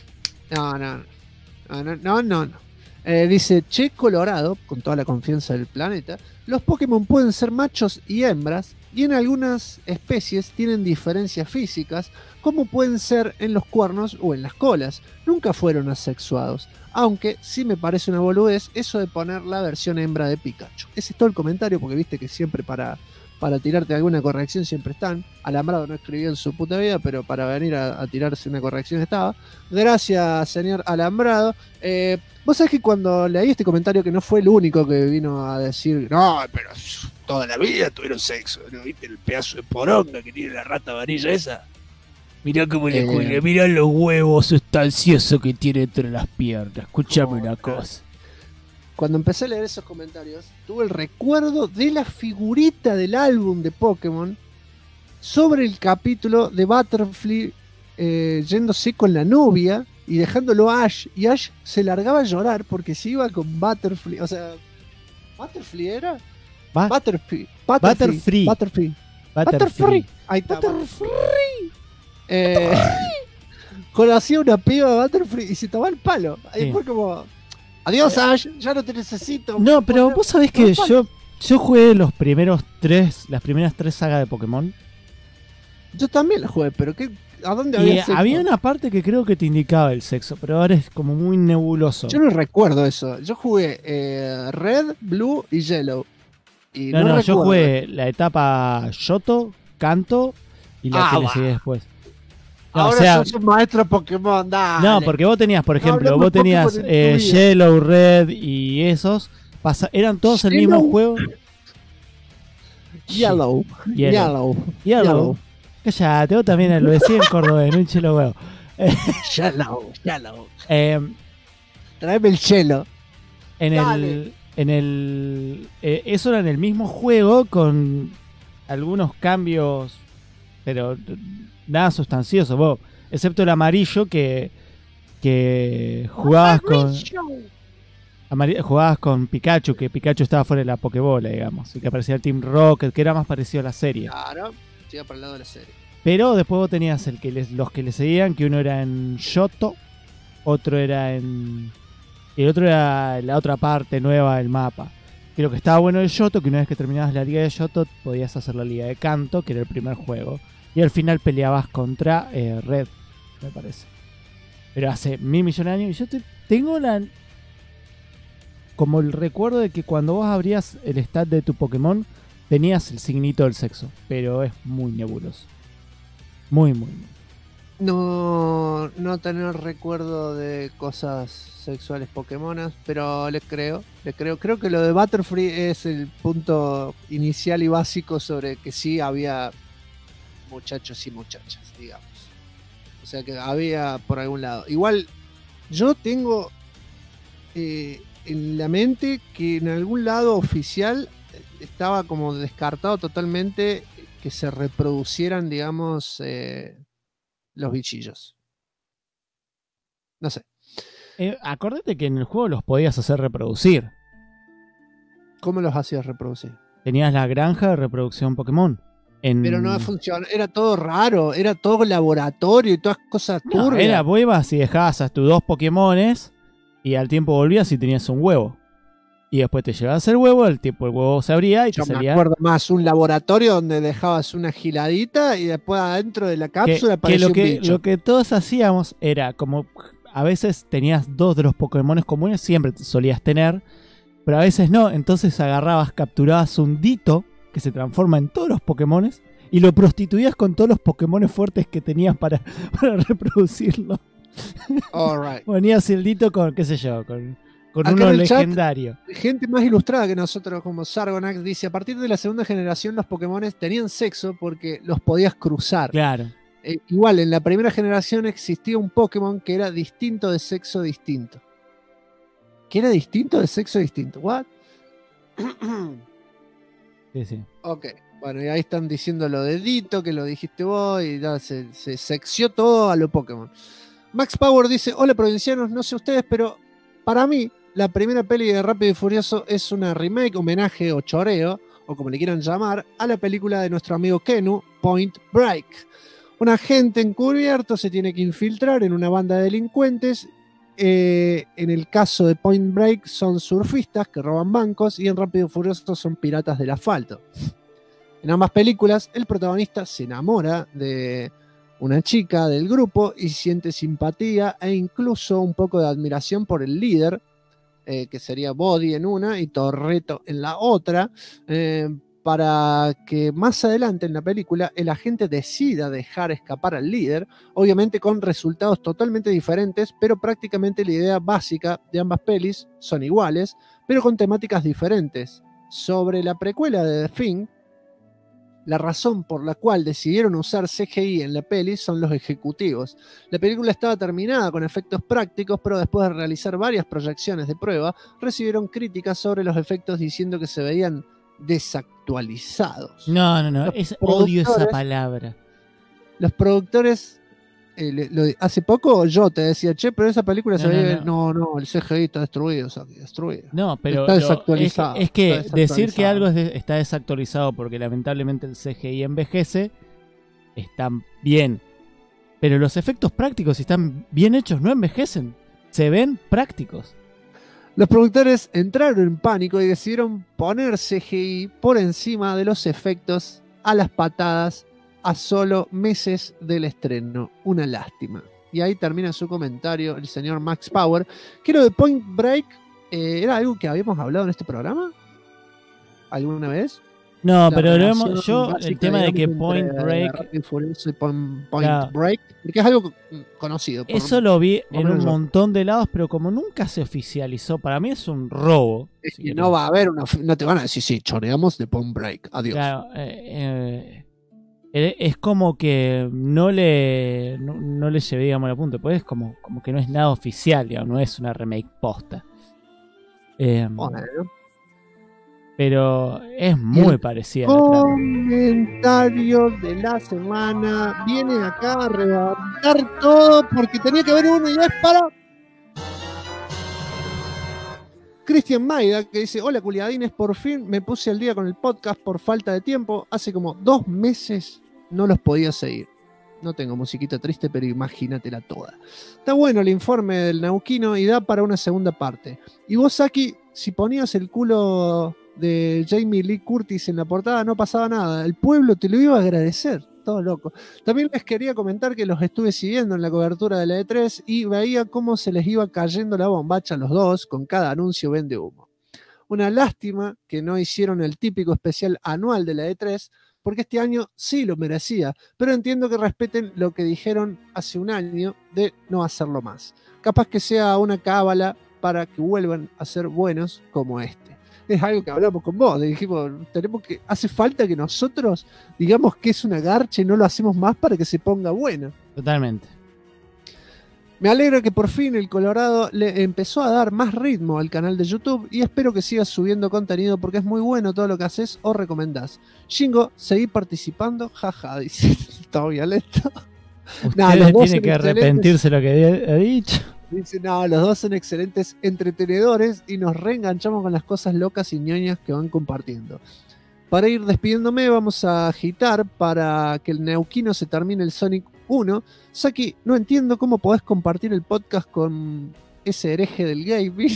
No. Dice, che Colorado, con toda la confianza del planeta, los Pokémon pueden ser machos y hembras, y en algunas especies tienen diferencias físicas, como pueden ser en los cuernos o en las colas. Nunca fueron asexuados, aunque sí me parece una boludez eso de poner la versión hembra de Pikachu. Ese es todo el comentario, porque viste que siempre para tirarte alguna corrección siempre están. Alambrado no escribió en su puta vida, pero para venir a tirarse una corrección estaba. Gracias, señor Alambrado. Vos sabés que cuando leí este comentario, que no fue el único que vino a decir, no, pero toda la vida tuvieron sexo, ¿no? ¿Viste el pedazo de poronga que tiene la rata varilla esa?
Mirá cómo le cuelga, mirá los huevos sustanciosos que tiene entre las piernas. Escúchame una cosa.
Cuando empecé a leer esos comentarios, tuve el recuerdo de la figurita del álbum de Pokémon sobre el capítulo de Butterfly yéndose con la novia y dejándolo a Ash, y Ash se largaba a llorar porque se iba con Butterfree, o sea, ¿Butterfree era? Butterfree. Ahí está. Conocía una piba de Butterfree y se tomaba el palo. Ahí
Sí.
fue como, adiós Ash, ya no te necesito.
No, pero vos sabés que yo jugué las primeras 3 sagas de Pokémon.
Yo también la jugué, pero ¿a dónde
Y
había sexo?
había una parte que creo que te indicaba el sexo, pero ahora es como muy nebuloso.
Yo no recuerdo eso. Yo jugué Red, Blue y Yellow. Y
No, yo
recuerdo.
jugué la etapa Yoto, Kanto y la que le seguía después. No,
Ahora sos un maestro Pokémon, dale.
No, porque vos tenías, por ejemplo,
hablamos
vos tenías
Pokémon en tu vida.
Yellow, Red y esos. Eran todos el mismo juego.
Yellow.
Cállate, vos también lo decía en cordobés, no hinche los huevos.
Yellow. Traeme el chelo.
Eso era en el mismo juego con algunos cambios, pero nada sustancioso, vos, excepto el amarillo que jugabas jugabas con Pikachu, que Pikachu estaba fuera de la Pokébola, digamos, y que aparecía el Team Rocket, que era más parecido a la serie.
Claro, llega para el lado de la serie.
Pero después vos tenías los que le seguían, que uno era en Yoto, otro era en... Y el otro era la otra parte nueva del mapa. Que lo que estaba bueno del Yoto, que una vez que terminabas la liga de Yoto, podías hacer la liga de Kanto, que era el primer juego. Y al final peleabas contra Red, me parece. Pero hace 1.000 millones de años. Y yo tengo como el recuerdo de que cuando vos abrías el stat de tu Pokémon, tenías el signito del sexo. Pero es muy nebuloso. Muy.
No tener recuerdo de cosas sexuales Pokémonas, pero le creo. Creo que lo de Butterfree es el punto inicial y básico sobre que sí había muchachos y muchachas, digamos. O sea que había por algún lado. Igual yo tengo en la mente que en algún lado oficial estaba como descartado totalmente que se reproducieran, digamos, los bichillos. No sé.
Acordate que en el juego los podías hacer reproducir.
¿Cómo los hacías reproducir?
Tenías la granja de reproducción Pokémon.
Pero no funcionaba, era todo raro, era todo laboratorio y todas cosas turbias.
Vos ibas y dejabas a tus 2 Pokémones y al tiempo volvías y tenías un huevo. Y después te llevabas el huevo, el huevo se abría y
yo
te salía...
me acuerdo más un laboratorio donde dejabas una giladita y después adentro de la cápsula aparecía un bicho.
Lo que todos hacíamos era como... A veces tenías 2 de los Pokémones comunes, siempre solías tener, pero a veces no. Entonces capturabas un Ditto que se transforma en todos los Pokémones y lo prostituías con todos los Pokémones fuertes que tenías para reproducirlo.
Alright.
Ponías el Ditto con, qué sé yo, con uno legendario.
Gente más ilustrada que nosotros, como Sargonax, dice: a partir de la segunda generación los Pokémones tenían sexo porque los podías cruzar.
Claro.
Igual, en la primera generación existía un Pokémon que era distinto de sexo distinto. ¿Que era distinto de sexo distinto? ¿What?
Sí.
Ok. Bueno, y ahí están diciendo lo de Ditto, que lo dijiste vos, y ya se sexió todo a lo Pokémon. Max Power dice: hola provincianos, no sé ustedes, pero para mí la primera peli de Rápido y Furioso es una remake, homenaje o choreo, o como le quieran llamar, a la película de nuestro amigo Kenu, Point Break. Un agente encubierto se tiene que infiltrar en una banda de delincuentes. En el caso de Point Break son surfistas que roban bancos y en Rápido y Furioso son piratas del asfalto. En ambas películas el protagonista se enamora de una chica del grupo y siente simpatía e incluso un poco de admiración por el líder, que sería Body en una y Torretto en la otra, para que más adelante en la película el agente decida dejar escapar al líder, obviamente con resultados totalmente diferentes, pero prácticamente la idea básica de ambas pelis son iguales, pero con temáticas diferentes. Sobre la precuela de The Thing, la razón por la cual decidieron usar CGI en la peli son los ejecutivos. La película estaba terminada con efectos prácticos, pero después de realizar varias proyecciones de prueba, recibieron críticas sobre los efectos diciendo que se veían desactualizados.
No, odio esa palabra.
Los productores hace poco yo te decía, che, pero esa película se ve.
No.
No, el CGI está destruido, Saki, destruido.
No, pero
está desactualizado.
Es que
está
decir que
desactualizado.
algo está desactualizado porque lamentablemente el CGI envejece, está bien. Pero los efectos prácticos, si están bien hechos, no envejecen. Se ven prácticos.
Los productores entraron en pánico y decidieron poner CGI por encima de los efectos a las patadas a solo meses del estreno. Una lástima. Y ahí termina su comentario el señor Max Power. Que lo de Point Break era algo que habíamos hablado en este programa. ¿Alguna vez?
No,
La
pero
relación
yo, el
básica,
tema de
digamos,
que Point
entre
Break,
Rápido y Furioso y Point
Claro.
Break, porque es algo conocido.
eso lo vi
por
en un
menos yo.
montón de lados, pero como nunca se oficializó, para mí es un robo.
Es
si
que
querés.
no va a haber no te van a decir, sí, choreamos de Point Break. Adiós.
Claro, es como que no le llevé, digamos, la punta, pues es como que no es nada oficial, digamos, no es una remake posta.
Bueno.
Pero es muy parecida a la trama.
Comentario de la semana. Viene acá a reventar todo porque tenía que haber uno y es para Cristian Maida, que dice: hola culiadines, por fin me puse al día con el podcast por falta de tiempo. Hace como 2 meses no los podía seguir. No tengo musiquita triste, pero imagínatela toda. Está bueno el informe del Nauquino y da para una segunda parte. Y vos, Saki, si ponías el culo de Jamie Lee Curtis en la portada, no pasaba nada. El pueblo te lo iba a agradecer. Todo loco. También les quería comentar que los estuve siguiendo en la cobertura de la E3 y veía cómo se les iba cayendo la bombacha a los dos con cada anuncio vende humo. Una lástima que no hicieron el típico especial anual de la E3, porque este año sí lo merecía, pero entiendo que respeten lo que dijeron hace un año de no hacerlo más. Capaz que sea una cábala para que vuelvan a ser buenos como este. Es algo que hablamos con vos, dijimos, hace falta que nosotros digamos que es una garcha y no lo hacemos más para que se ponga bueno.
Totalmente.
Me alegra que por fin el Colorado le empezó a dar más ritmo al canal de YouTube y espero que sigas subiendo contenido porque es muy bueno todo lo que haces o recomendás. Shingo, seguí participando, jaja, dice todo violento.
Ustedes tienen que arrepentirse lo que he dicho.
Dice, no, los dos son excelentes entretenedores y nos reenganchamos con las cosas locas y ñoñas que van compartiendo. Para ir despidiéndome, vamos a agitar para que el Neuquino se termine el Sonic 1. Saki, no entiendo cómo podés compartir el podcast con ese hereje del gaming.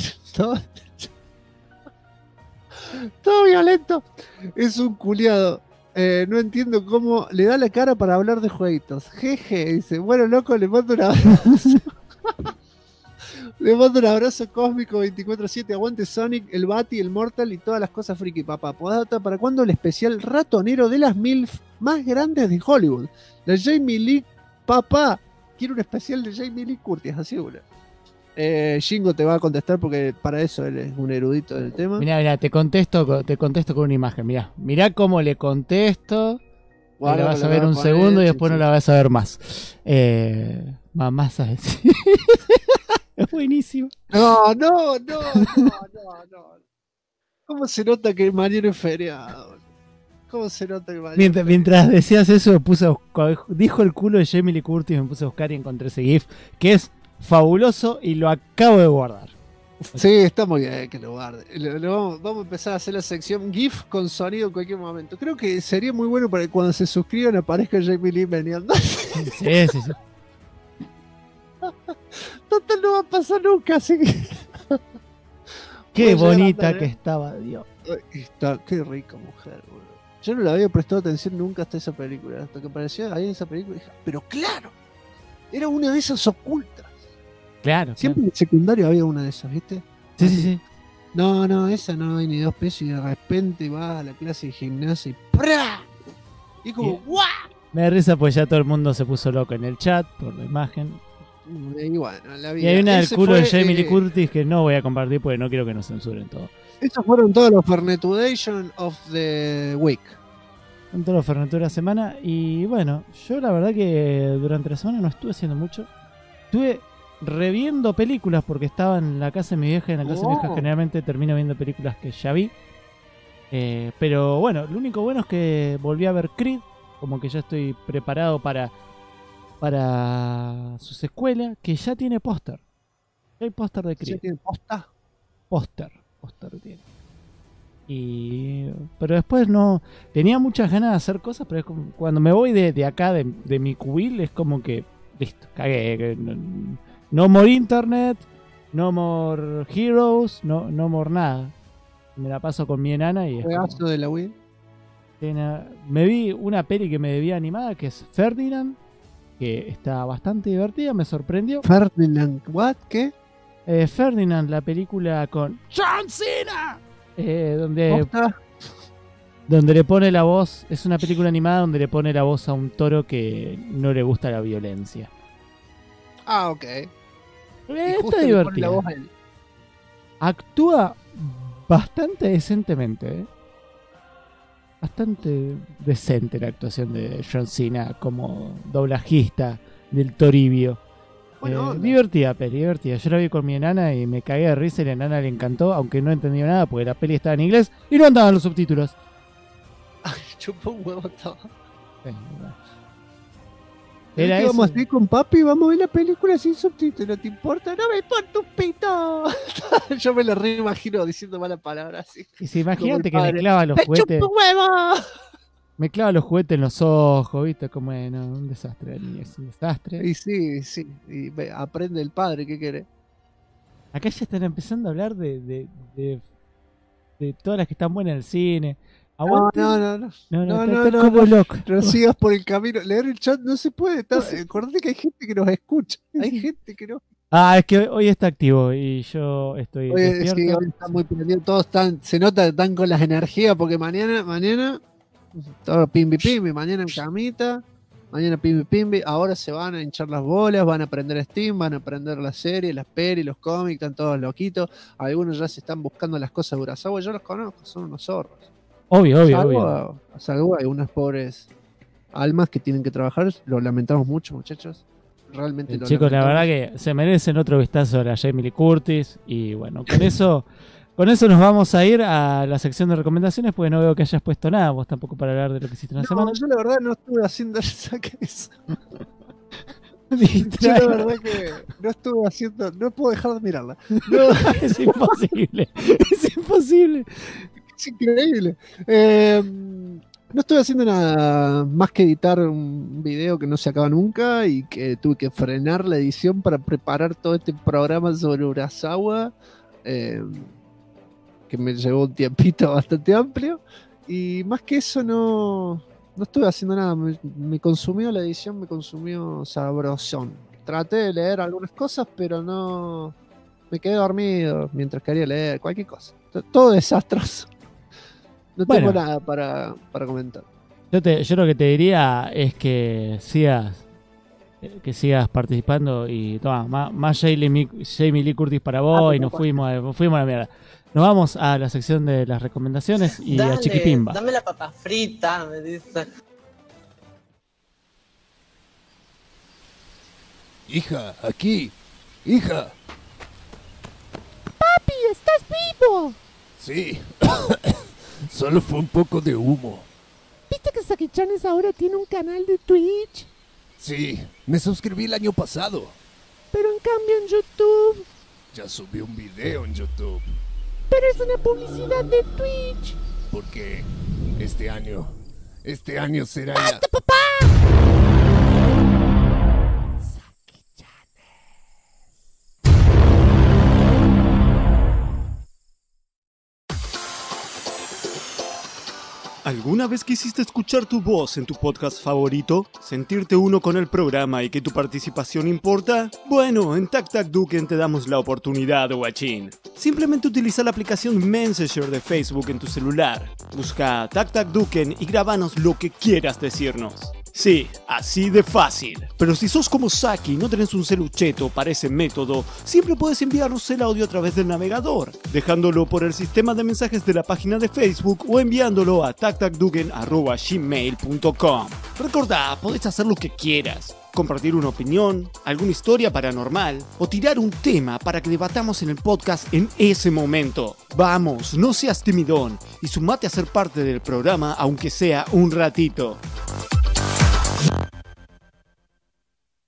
Todo violento. Es un culiado. No entiendo cómo le da la cara para hablar de jueguitos. Jeje, dice. Bueno, loco, le mando un abrazo. Le mando un abrazo cósmico 24/7. Aguante Sonic, el Bati, el Mortal y todas las cosas friki, papá. Podata, ¿para cuándo el especial ratonero de las MILF más grandes de Hollywood? La Jamie Lee, papá. Quiero un especial de Jamie Lee Curtis, así una. Shingo te va a contestar porque para eso él es un erudito del tema.
Mirá, te contesto con una imagen. Mirá cómo le contesto.
Bueno,
la vas a ver un segundo y después no la vas a ver más. Más a decir. Es buenísimo.
No. ¿Cómo se nota que mañana es feriado? ¿Cómo se nota que mañana?
Mientras decías eso, dijo el culo de Jamie Lee Curtis, me puse a buscar y encontré ese GIF, que es fabuloso y lo acabo de guardar.
Sí, está muy bien que lo guarde. Vamos a empezar a hacer la sección GIF con sonido en cualquier momento. Creo que sería muy bueno para que cuando se suscriban aparezca Jamie Lee meneando.
Sí.
Total, no va a pasar nunca, así que...
Qué bonita que estaba, Dios.
Qué rica mujer, boludo. Yo no le había prestado atención nunca hasta esa película. Hasta que apareció ahí esa película y dije, pero claro, era una de esas ocultas.
Claro.
Siempre en el secundario había una de esas, ¿viste?
Sí.
No, esa no hay ni 2 pesos y de repente vas a la clase de gimnasia y ¡prá! Y como ¡guau!
Me da risa pues ya todo el mundo se puso loco en el chat por la imagen.
Y bueno, la vida.
Y hay una del culo de Jamie Lee
Lee
Curtis que no voy a compartir porque no quiero que nos censuren todo.
Estos fueron todos los Fernetudation of the Week.
Son todos los Fernetud de la semana. Y bueno, yo la verdad que durante la semana no estuve haciendo mucho. Estuve reviendo películas porque estaba en la casa de mi vieja. En la casa de mi vieja generalmente termino viendo películas que ya vi. Pero bueno, lo único bueno es que volví a ver Creed. Como que ya estoy preparado para para su secuela que ya tiene póster. Hay póster de Creed.
¿Ya tiene posta?
Póster tiene. Pero después no. Tenía muchas ganas de hacer cosas, pero es como, cuando me voy de acá, de mi cubil, es como que. Listo, cagué. No more internet, no more heroes, no more nada. Me la paso con mi enana y es
Pedazo
como,
de la Wii.
me vi una peli que me debía animada, que es Ferdinand, que está bastante divertida, me sorprendió.
Ferdinand, ¿what? ¿Qué?
Ferdinand, la película con John Cena, donde le pone la voz. Es una película animada donde le pone la voz a un toro que no le gusta la violencia.
Ah, ok.
Está divertida. Actúa bastante decentemente, ¿eh? Bastante decente la actuación de John Cena como doblajista del Toribio. Divertida peli, divertida. Yo la vi con mi enana y me cagué de risa y la enana le encantó, aunque no entendió nada porque la peli estaba en inglés y no andaban los subtítulos.
Chupó un huevo todo.
Era
¿Qué
eso.
vamos a hacer con papi? Vamos a ver la película sin subtítulos, ¿te importa? ¡No me importa un pito! Yo me lo reimagino diciendo malas palabras así.
Y si imagínate que me clava los
¡Me
juguetes.
chupo huevo!
Me clava los juguetes en los ojos, ¿viste? Como un desastre, niño, es un desastre.
Y sí. Y aprende el padre, ¿qué quiere?
Acá ya están empezando a hablar de todas las que están buenas en el cine. Aguante.
No,
como loco.
No sigas por el camino. Leer el chat no se puede. Acordate que hay gente que nos escucha. Hay gente que no.
Es que hoy está activo y yo estoy despierto.
Sí, hoy está muy prendido. Todos se nota que están con las energías porque mañana todo pimbi, mañana en camita, mañana pimbi, ahora se van a hinchar las bolas, van a aprender Steam, van a aprender las series, las pelis, los cómics, están todos loquitos. Algunos ya se están buscando las cosas de Urasawa, yo los conozco, son unos zorros.
Obvio.
Salvo hay unas pobres almas que tienen que trabajar, lo lamentamos mucho, muchachos. Realmente lo
chicos, la
lamentamos.
verdad que se merecen otro vistazo a la Jamie Lee Curtis. Y bueno, con eso nos vamos a ir a la sección de recomendaciones, porque no veo que hayas puesto nada, vos tampoco, para hablar de lo que hiciste en la semana.
Yo la verdad no estuve haciendo saque eso. Yo la verdad que no estuve haciendo, no puedo dejar de mirarla. No.
Es imposible.
Es increíble. No estuve haciendo nada más que editar un video que no se acaba nunca y que tuve que frenar la edición para preparar todo este programa sobre Urasawa, que me llevó un tiempito bastante amplio. Y más que eso no estuve haciendo nada. Me consumió la edición, me consumió sabrosón. Traté de leer algunas cosas, pero no. Me quedé dormido mientras quería leer cualquier cosa. Todo desastroso. No tengo nada para comentar.
Yo lo que te diría es que sigas participando y toma, más Jamie Lee Curtis para vos, y nos fuimos a la mierda. Nos vamos a la sección de las recomendaciones y a Chiquipimba.
Dame la papa frita, me dice.
Hija, aquí. Hija.
¡Papi, estás vivo!
Sí. Solo fue un poco de humo.
¿Viste que Saki-Chanes ahora tiene un canal de Twitch?
Sí, me suscribí el año pasado.
Pero en cambio en YouTube...
Ya subí un video en YouTube.
Pero es una publicidad de Twitch.
Porque este año será ya...
¡Basta, papá!
¿Alguna vez quisiste escuchar tu voz en tu podcast favorito? ¿Sentirte uno con el programa y que tu participación importa? Bueno, en TacTacDuken te damos la oportunidad, guachín. Simplemente utiliza la aplicación Messenger de Facebook en tu celular. Busca TacTacDuken y grábanos lo que quieras decirnos. Sí, así de fácil. Pero si sos como Saki y no tenés un celucheto para ese método, siempre puedes enviarnos el audio a través del navegador, dejándolo por el sistema de mensajes de la página de Facebook o enviándolo a tactacduken@gmail.com. Recordá, podés hacer lo que quieras. Compartir una opinión, alguna historia paranormal o tirar un tema para que debatamos en el podcast en ese momento. Vamos, no seas timidón y sumate a ser parte del programa aunque sea un ratito.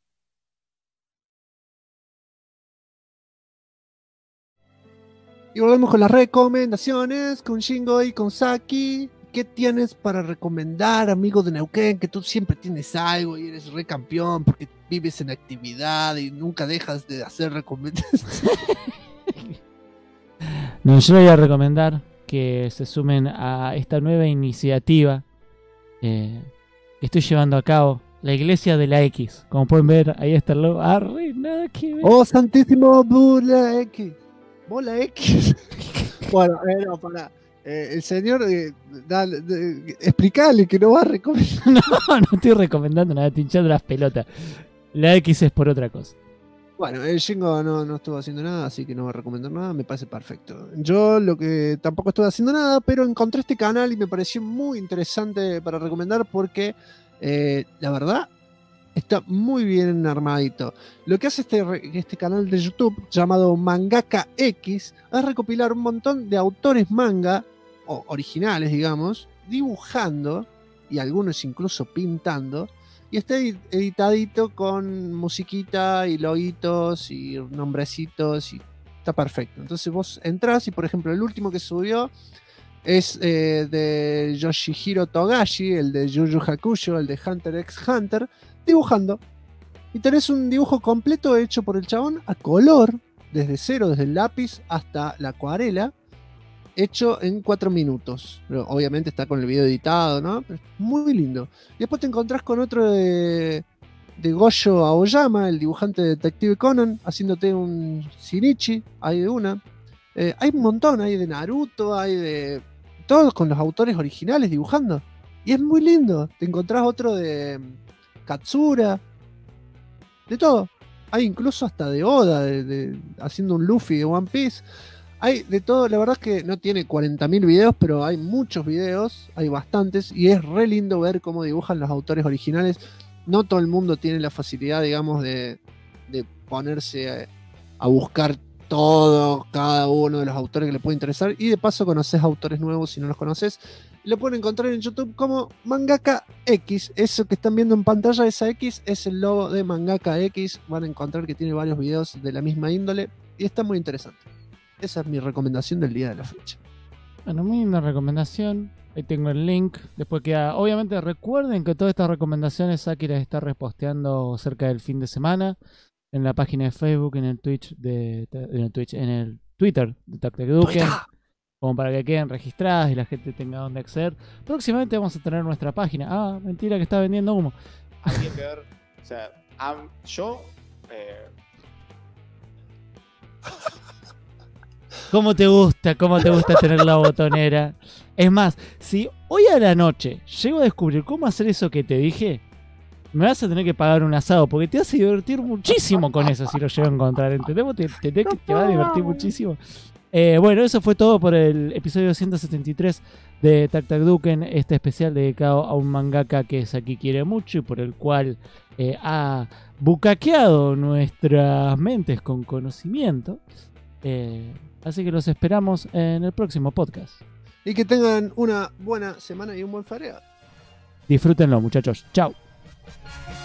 Y volvemos con las recomendaciones, con Shingo y con Saki. ¿Qué tienes para recomendar, amigo de Neuquén? Que tú siempre tienes algo y eres re campeón porque vives en actividad y nunca dejas de hacer recomendaciones.
No, yo le voy a recomendar que se sumen a esta nueva iniciativa que estoy llevando a cabo. La Iglesia de la X. Como pueden ver, ahí está el logo. Nada que ver.
¡Oh, santísimo Bola X! ¿Bola X? Bueno, no, pará. El señor, explicarle que no va a recomendar.
No estoy recomendando nada, estoy hinchando las pelotas. La X es por otra cosa.
Bueno, el Shingo no estuvo haciendo nada, así que no va a recomendar nada, me parece perfecto. Yo lo que tampoco estuve haciendo nada, pero encontré este canal y me pareció muy interesante para recomendar porque la verdad está muy bien armadito. Lo que hace este canal de YouTube llamado Mangaka X es recopilar un montón de autores manga, o originales digamos, dibujando y algunos incluso pintando. Y está editadito con musiquita y loguitos y nombrecitos y está perfecto. Entonces vos entrás y por ejemplo el último que subió es de Yoshihiro Togashi, el de Yu Yu Hakusho, el de Hunter x Hunter, dibujando. Y tenés un dibujo completo hecho por el chabón a color, desde cero, desde el lápiz hasta la acuarela, hecho en 4 minutos. Pero obviamente está con el video editado, ¿no? Pero es muy lindo. Y después te encontrás con otro de Goyo Aoyama, el dibujante de Detective Conan, haciéndote un Shinichi, hay de una. Hay un montón, hay de Naruto, hay de... todos con los autores originales dibujando. Y es muy lindo. Te encontrás otro de Katsura, de todo. Hay incluso hasta de Oda, haciendo un Luffy de One Piece. Hay de todo, la verdad es que no tiene 40.000 videos, pero hay muchos videos, hay bastantes, y es re lindo ver cómo dibujan los autores originales. No todo el mundo tiene la facilidad, digamos, de ponerse a buscar cada uno de los autores que le puede interesar, y de paso conoces autores nuevos si no los conoces. Lo pueden encontrar en YouTube como Mangaka X. Eso que están viendo en pantalla, esa X, es el logo de Mangaka X. Van a encontrar que tiene varios videos de la misma índole y está muy interesante. Esa es mi recomendación del día de la fecha.
Bueno, muy linda recomendación. Ahí tengo el link. Después queda. Obviamente, recuerden que todas estas recomendaciones Saki las está reposteando cerca del fin de semana. En la página de Facebook, en el Twitch en el Twitter de TacTacDuken. Como para que queden registradas y la gente tenga donde acceder. Próximamente vamos a tener nuestra página. Ah, mentira que está vendiendo humo.
Hay que ver. O sea, yo.
¿Cómo te gusta tener la botonera? Es más, si hoy a la noche llego a descubrir cómo hacer eso que te dije, me vas a tener que pagar un asado, porque te vas a divertir muchísimo con eso si lo llego a encontrar. ¿Entendemos? Te va a divertir muchísimo. Bueno, eso fue todo por el episodio 173 de TacTacDuken, este especial dedicado a un mangaka que Saki quiere mucho y por el cual ha bucaqueado nuestras mentes con conocimiento. Así que los esperamos en el próximo podcast.
Y que tengan una buena semana y un buen feriado.
Disfrútenlo, muchachos. Chao.